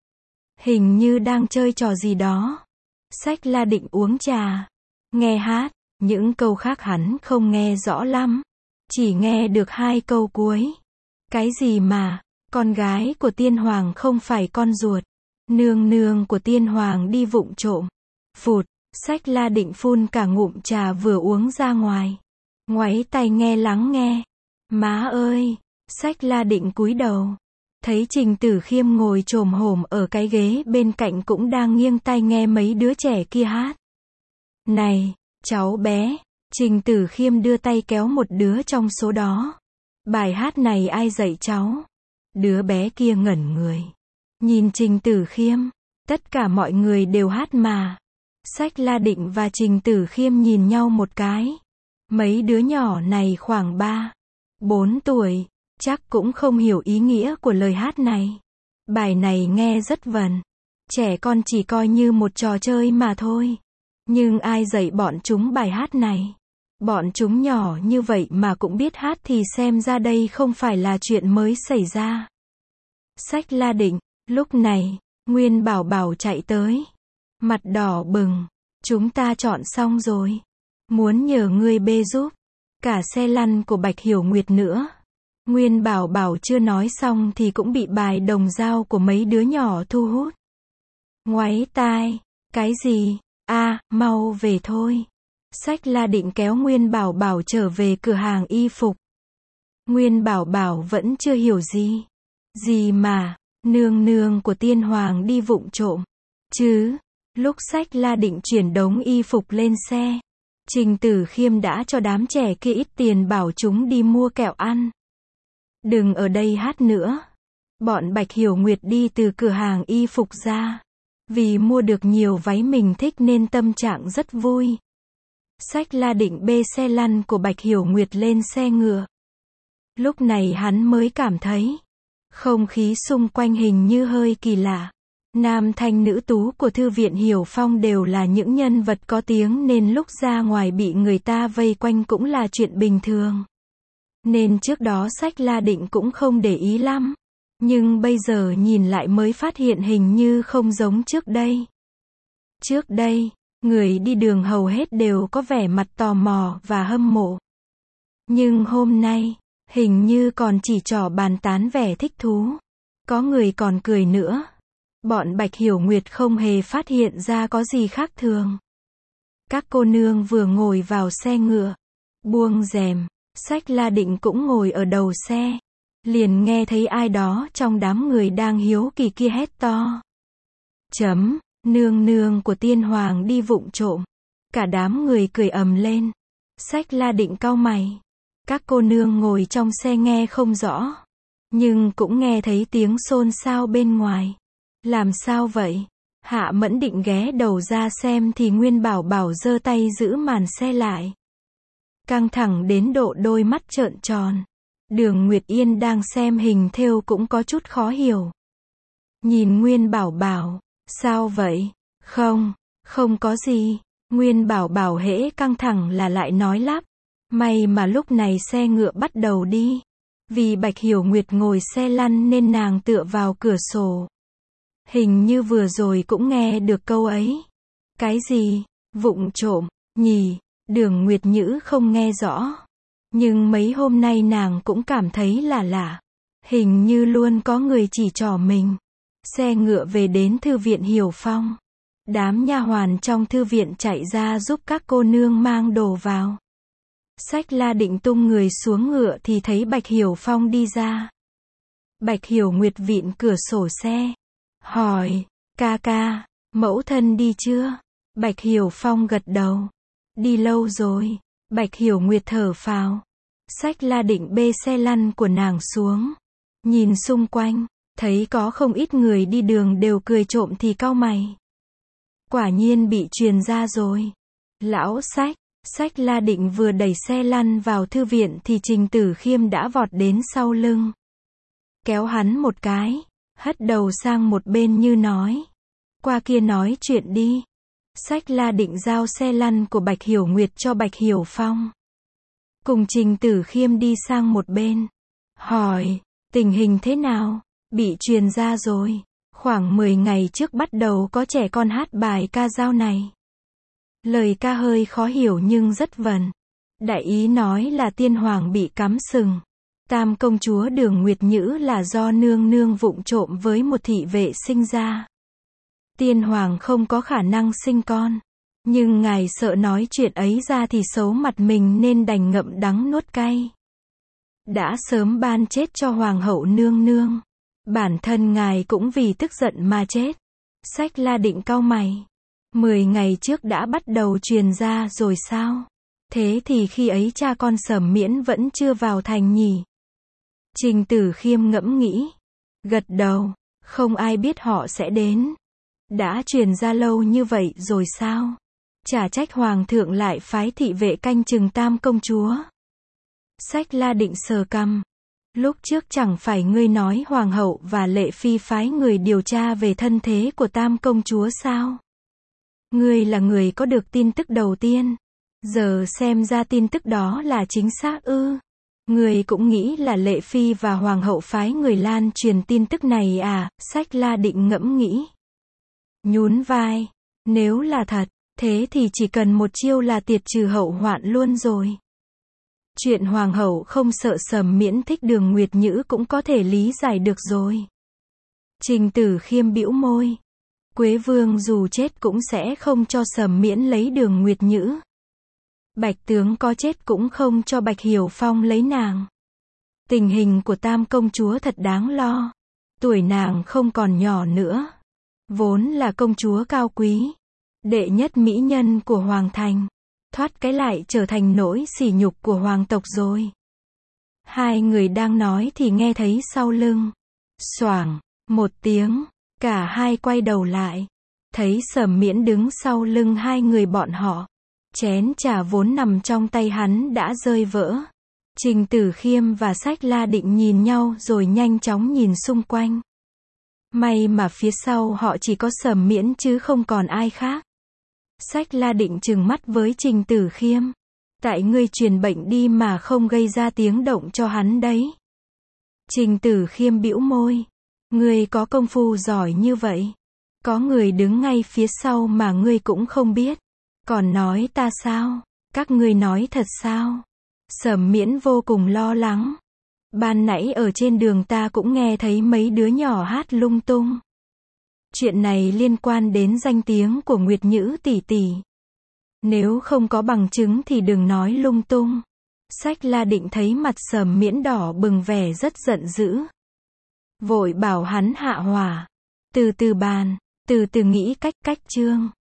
S1: Hình như đang chơi trò gì đó. Sách La Định uống trà. Nghe hát. Những câu khác hắn không nghe rõ lắm. Chỉ nghe được hai câu cuối. Cái gì mà, con gái của tiên hoàng không phải con ruột. Nương nương của tiên hoàng đi vụng trộm. Phụt, Sách La Định phun cả ngụm trà vừa uống ra ngoài. Ngoáy tay nghe lắng nghe. Má ơi, Sách La Định cúi đầu. Thấy Trình Tử Khiêm ngồi chồm hổm ở cái ghế bên cạnh cũng đang nghiêng tai nghe mấy đứa trẻ kia hát. Này, cháu bé. Trình Tử Khiêm đưa tay kéo một đứa trong số đó. Bài hát này ai dạy cháu? Đứa bé kia ngẩn người. Nhìn Trình Tử Khiêm. Tất cả mọi người đều hát mà. Sách La Định và Trình Tử Khiêm nhìn nhau một cái. Mấy đứa nhỏ này khoảng ba, bốn tuổi. Chắc cũng không hiểu ý nghĩa của lời hát này. Bài này nghe rất vần. Trẻ con chỉ coi như một trò chơi mà thôi. Nhưng ai dạy bọn chúng bài hát này? Bọn chúng nhỏ như vậy mà cũng biết hát thì xem ra đây không phải là chuyện mới xảy ra. Sách La Định. Lúc này, Nguyên Bảo Bảo chạy tới. Mặt đỏ bừng. Chúng ta chọn xong rồi. Muốn nhờ ngươi bê giúp. Cả xe lăn của Bạch Hiểu Nguyệt nữa. Nguyên Bảo Bảo chưa nói xong thì cũng bị bài đồng dao của mấy đứa nhỏ thu hút. Ngoáy tai. Cái gì? À, mau về thôi. Sách La Định kéo Nguyên Bảo Bảo trở về cửa hàng y phục. Nguyên Bảo Bảo vẫn chưa hiểu gì. Gì mà, nương nương của tiên hoàng đi vụng trộm. Chứ, lúc Sách La Định chuyển đống y phục lên xe, Trình Tử Khiêm đã cho đám trẻ kia ít tiền bảo chúng đi mua kẹo ăn. Đừng ở đây hát nữa. Bọn Bạch Hiểu Nguyệt đi từ cửa hàng y phục ra. Vì mua được nhiều váy mình thích nên tâm trạng rất vui. Sách La Định bê xe lăn của Bạch Hiểu Nguyệt lên xe ngựa. Lúc này hắn mới cảm thấy không khí xung quanh hình như hơi kỳ lạ. Nam thanh nữ tú của thư viện Hiểu Phong đều là những nhân vật có tiếng nên lúc ra ngoài bị người ta vây quanh cũng là chuyện bình thường. Nên trước đó Sách La Định cũng không để ý lắm. Nhưng bây giờ nhìn lại mới phát hiện hình như không giống trước đây. Trước đây, người đi đường hầu hết đều có vẻ mặt tò mò và hâm mộ. Nhưng hôm nay, hình như còn chỉ trò bàn tán vẻ thích thú. Có người còn cười nữa. Bọn Bạch Hiểu Nguyệt không hề phát hiện ra có gì khác thường. Các cô nương vừa ngồi vào xe ngựa, buông rèm, Sách La Định cũng ngồi ở đầu xe. Liền nghe thấy ai đó trong đám người đang hiếu kỳ kia hét to. Chấm, nương nương của tiên hoàng đi vụng trộm. Cả đám người cười ầm lên. Sách La Định cau mày. Các cô nương ngồi trong xe nghe không rõ. Nhưng cũng nghe thấy tiếng xôn xao bên ngoài. Làm sao vậy? Hạ Mẫn định ghé đầu ra xem thì Nguyên Bảo Bảo giơ tay giữ màn xe lại. Căng thẳng đến độ đôi mắt trợn tròn. Đường Nguyệt Yên đang xem hình thêu cũng có chút khó hiểu. Nhìn Nguyên Bảo Bảo, sao vậy? Không, không có gì. Nguyên Bảo Bảo hễ căng thẳng là lại nói lắp. May mà lúc này xe ngựa bắt đầu đi. Vì Bạch Hiểu Nguyệt ngồi xe lăn nên nàng tựa vào cửa sổ. Hình như vừa rồi cũng nghe được câu ấy. Cái gì? Vụng trộm, nhỉ? Đường Nguyệt Nhữ không nghe rõ. Nhưng mấy hôm nay nàng cũng cảm thấy là lạ. Hình như luôn có người chỉ trỏ mình. Xe ngựa về đến thư viện Hiểu Phong. Đám nha hoàn trong thư viện chạy ra giúp các cô nương mang đồ vào. Sách La Định tung người xuống ngựa thì thấy Bạch Hiểu Phong đi ra. Bạch Hiểu Nguyệt vịn cửa sổ xe. Hỏi, ca ca, mẫu thân đi chưa? Bạch Hiểu Phong gật đầu. Đi lâu rồi. Bạch Hiểu Nguyệt thở phào. Sách La Định bê xe lăn của nàng xuống. Nhìn xung quanh, thấy có không ít người đi đường đều cười trộm thì cau mày. Quả nhiên bị truyền ra rồi. Lão Sách, Sách La Định vừa đẩy xe lăn vào thư viện thì Trình Tử Khiêm đã vọt đến sau lưng. Kéo hắn một cái, hất đầu sang một bên như nói. Qua kia nói chuyện đi. Sách La Định giao xe lăn của Bạch Hiểu Nguyệt cho Bạch Hiểu Phong. Cùng Trình Tử Khiêm đi sang một bên. Hỏi, tình hình thế nào? Bị truyền ra rồi. Khoảng mười ngày trước bắt đầu có trẻ con hát bài ca dao này. Lời ca hơi khó hiểu nhưng rất vần. Đại ý nói là tiên hoàng bị cắm sừng. Tam công chúa Đường Nguyệt Nhữ là do nương nương vụng trộm với một thị vệ sinh ra. Tiên hoàng không có khả năng sinh con. Nhưng ngài sợ nói chuyện ấy ra thì xấu mặt mình nên đành ngậm đắng nuốt cay. Đã sớm ban chết cho hoàng hậu nương nương. Bản thân ngài cũng vì tức giận mà chết. Sách La Định cau mày. Mười ngày trước đã bắt đầu truyền ra rồi sao? Thế thì khi ấy cha con Sẩm Miễn vẫn chưa vào thành nhỉ? Trình Tử Khiêm ngẫm nghĩ. Gật đầu. Không ai biết họ sẽ đến. Đã truyền ra lâu như vậy rồi sao? Chả trách hoàng thượng lại phái thị vệ canh chừng tam công chúa. Sách La Định sờ cằm. Lúc trước chẳng phải ngươi nói hoàng hậu và lệ phi phái người điều tra về thân thế của tam công chúa sao? Ngươi là người có được tin tức đầu tiên. Giờ xem ra tin tức đó là chính xác ư? Ngươi cũng nghĩ là lệ phi và hoàng hậu phái người lan truyền tin tức này à? Sách La Định ngẫm nghĩ. Nhún vai. Nếu là thật, thế thì chỉ cần một chiêu là tiệt trừ hậu hoạn luôn rồi. Chuyện hoàng hậu không sợ Sầm Miễn thích Đường Nguyệt Nhữ cũng có thể lý giải được rồi. Trình Tử Khiêm bĩu môi. Quế Vương dù chết cũng sẽ không cho Sầm Miễn lấy Đường Nguyệt Nhữ. Bạch tướng có chết cũng không cho Bạch Hiểu Phong lấy nàng. Tình hình của tam công chúa thật đáng lo. Tuổi nàng không còn nhỏ nữa. Vốn là công chúa cao quý. Đệ nhất mỹ nhân của Hoàng Thành. Thoát cái lại trở thành nỗi sỉ nhục của hoàng tộc rồi. Hai người đang nói thì nghe thấy sau lưng. Xoảng, một tiếng. Cả hai quay đầu lại. Thấy Sầm Miễn đứng sau lưng hai người bọn họ. Chén trà vốn nằm trong tay hắn đã rơi vỡ. Trình Tử Khiêm và Sách La Định nhìn nhau rồi nhanh chóng nhìn xung quanh. May mà phía sau họ chỉ có Sầm Miễn chứ không còn ai khác. Sách La Định trừng mắt với Trình Tử Khiêm. Tại ngươi truyền bệnh đi mà không gây ra tiếng động cho hắn đấy. Trình Tử Khiêm bĩu môi. Ngươi có công phu giỏi như vậy. Có người đứng ngay phía sau mà ngươi cũng không biết. Còn nói ta sao? Các ngươi nói thật sao? Sầm Miễn vô cùng lo lắng. Ban nãy ở trên đường ta cũng nghe thấy mấy đứa nhỏ hát lung tung. Chuyện này liên quan đến danh tiếng của Nguyệt Nhữ tỷ tỷ. Nếu không có bằng chứng thì đừng nói lung tung. Sách La Định thấy mặt Sầm Miễn đỏ bừng vẻ rất giận dữ. Vội bảo hắn hạ hỏa. Từ từ bàn, từ từ nghĩ cách cách chương.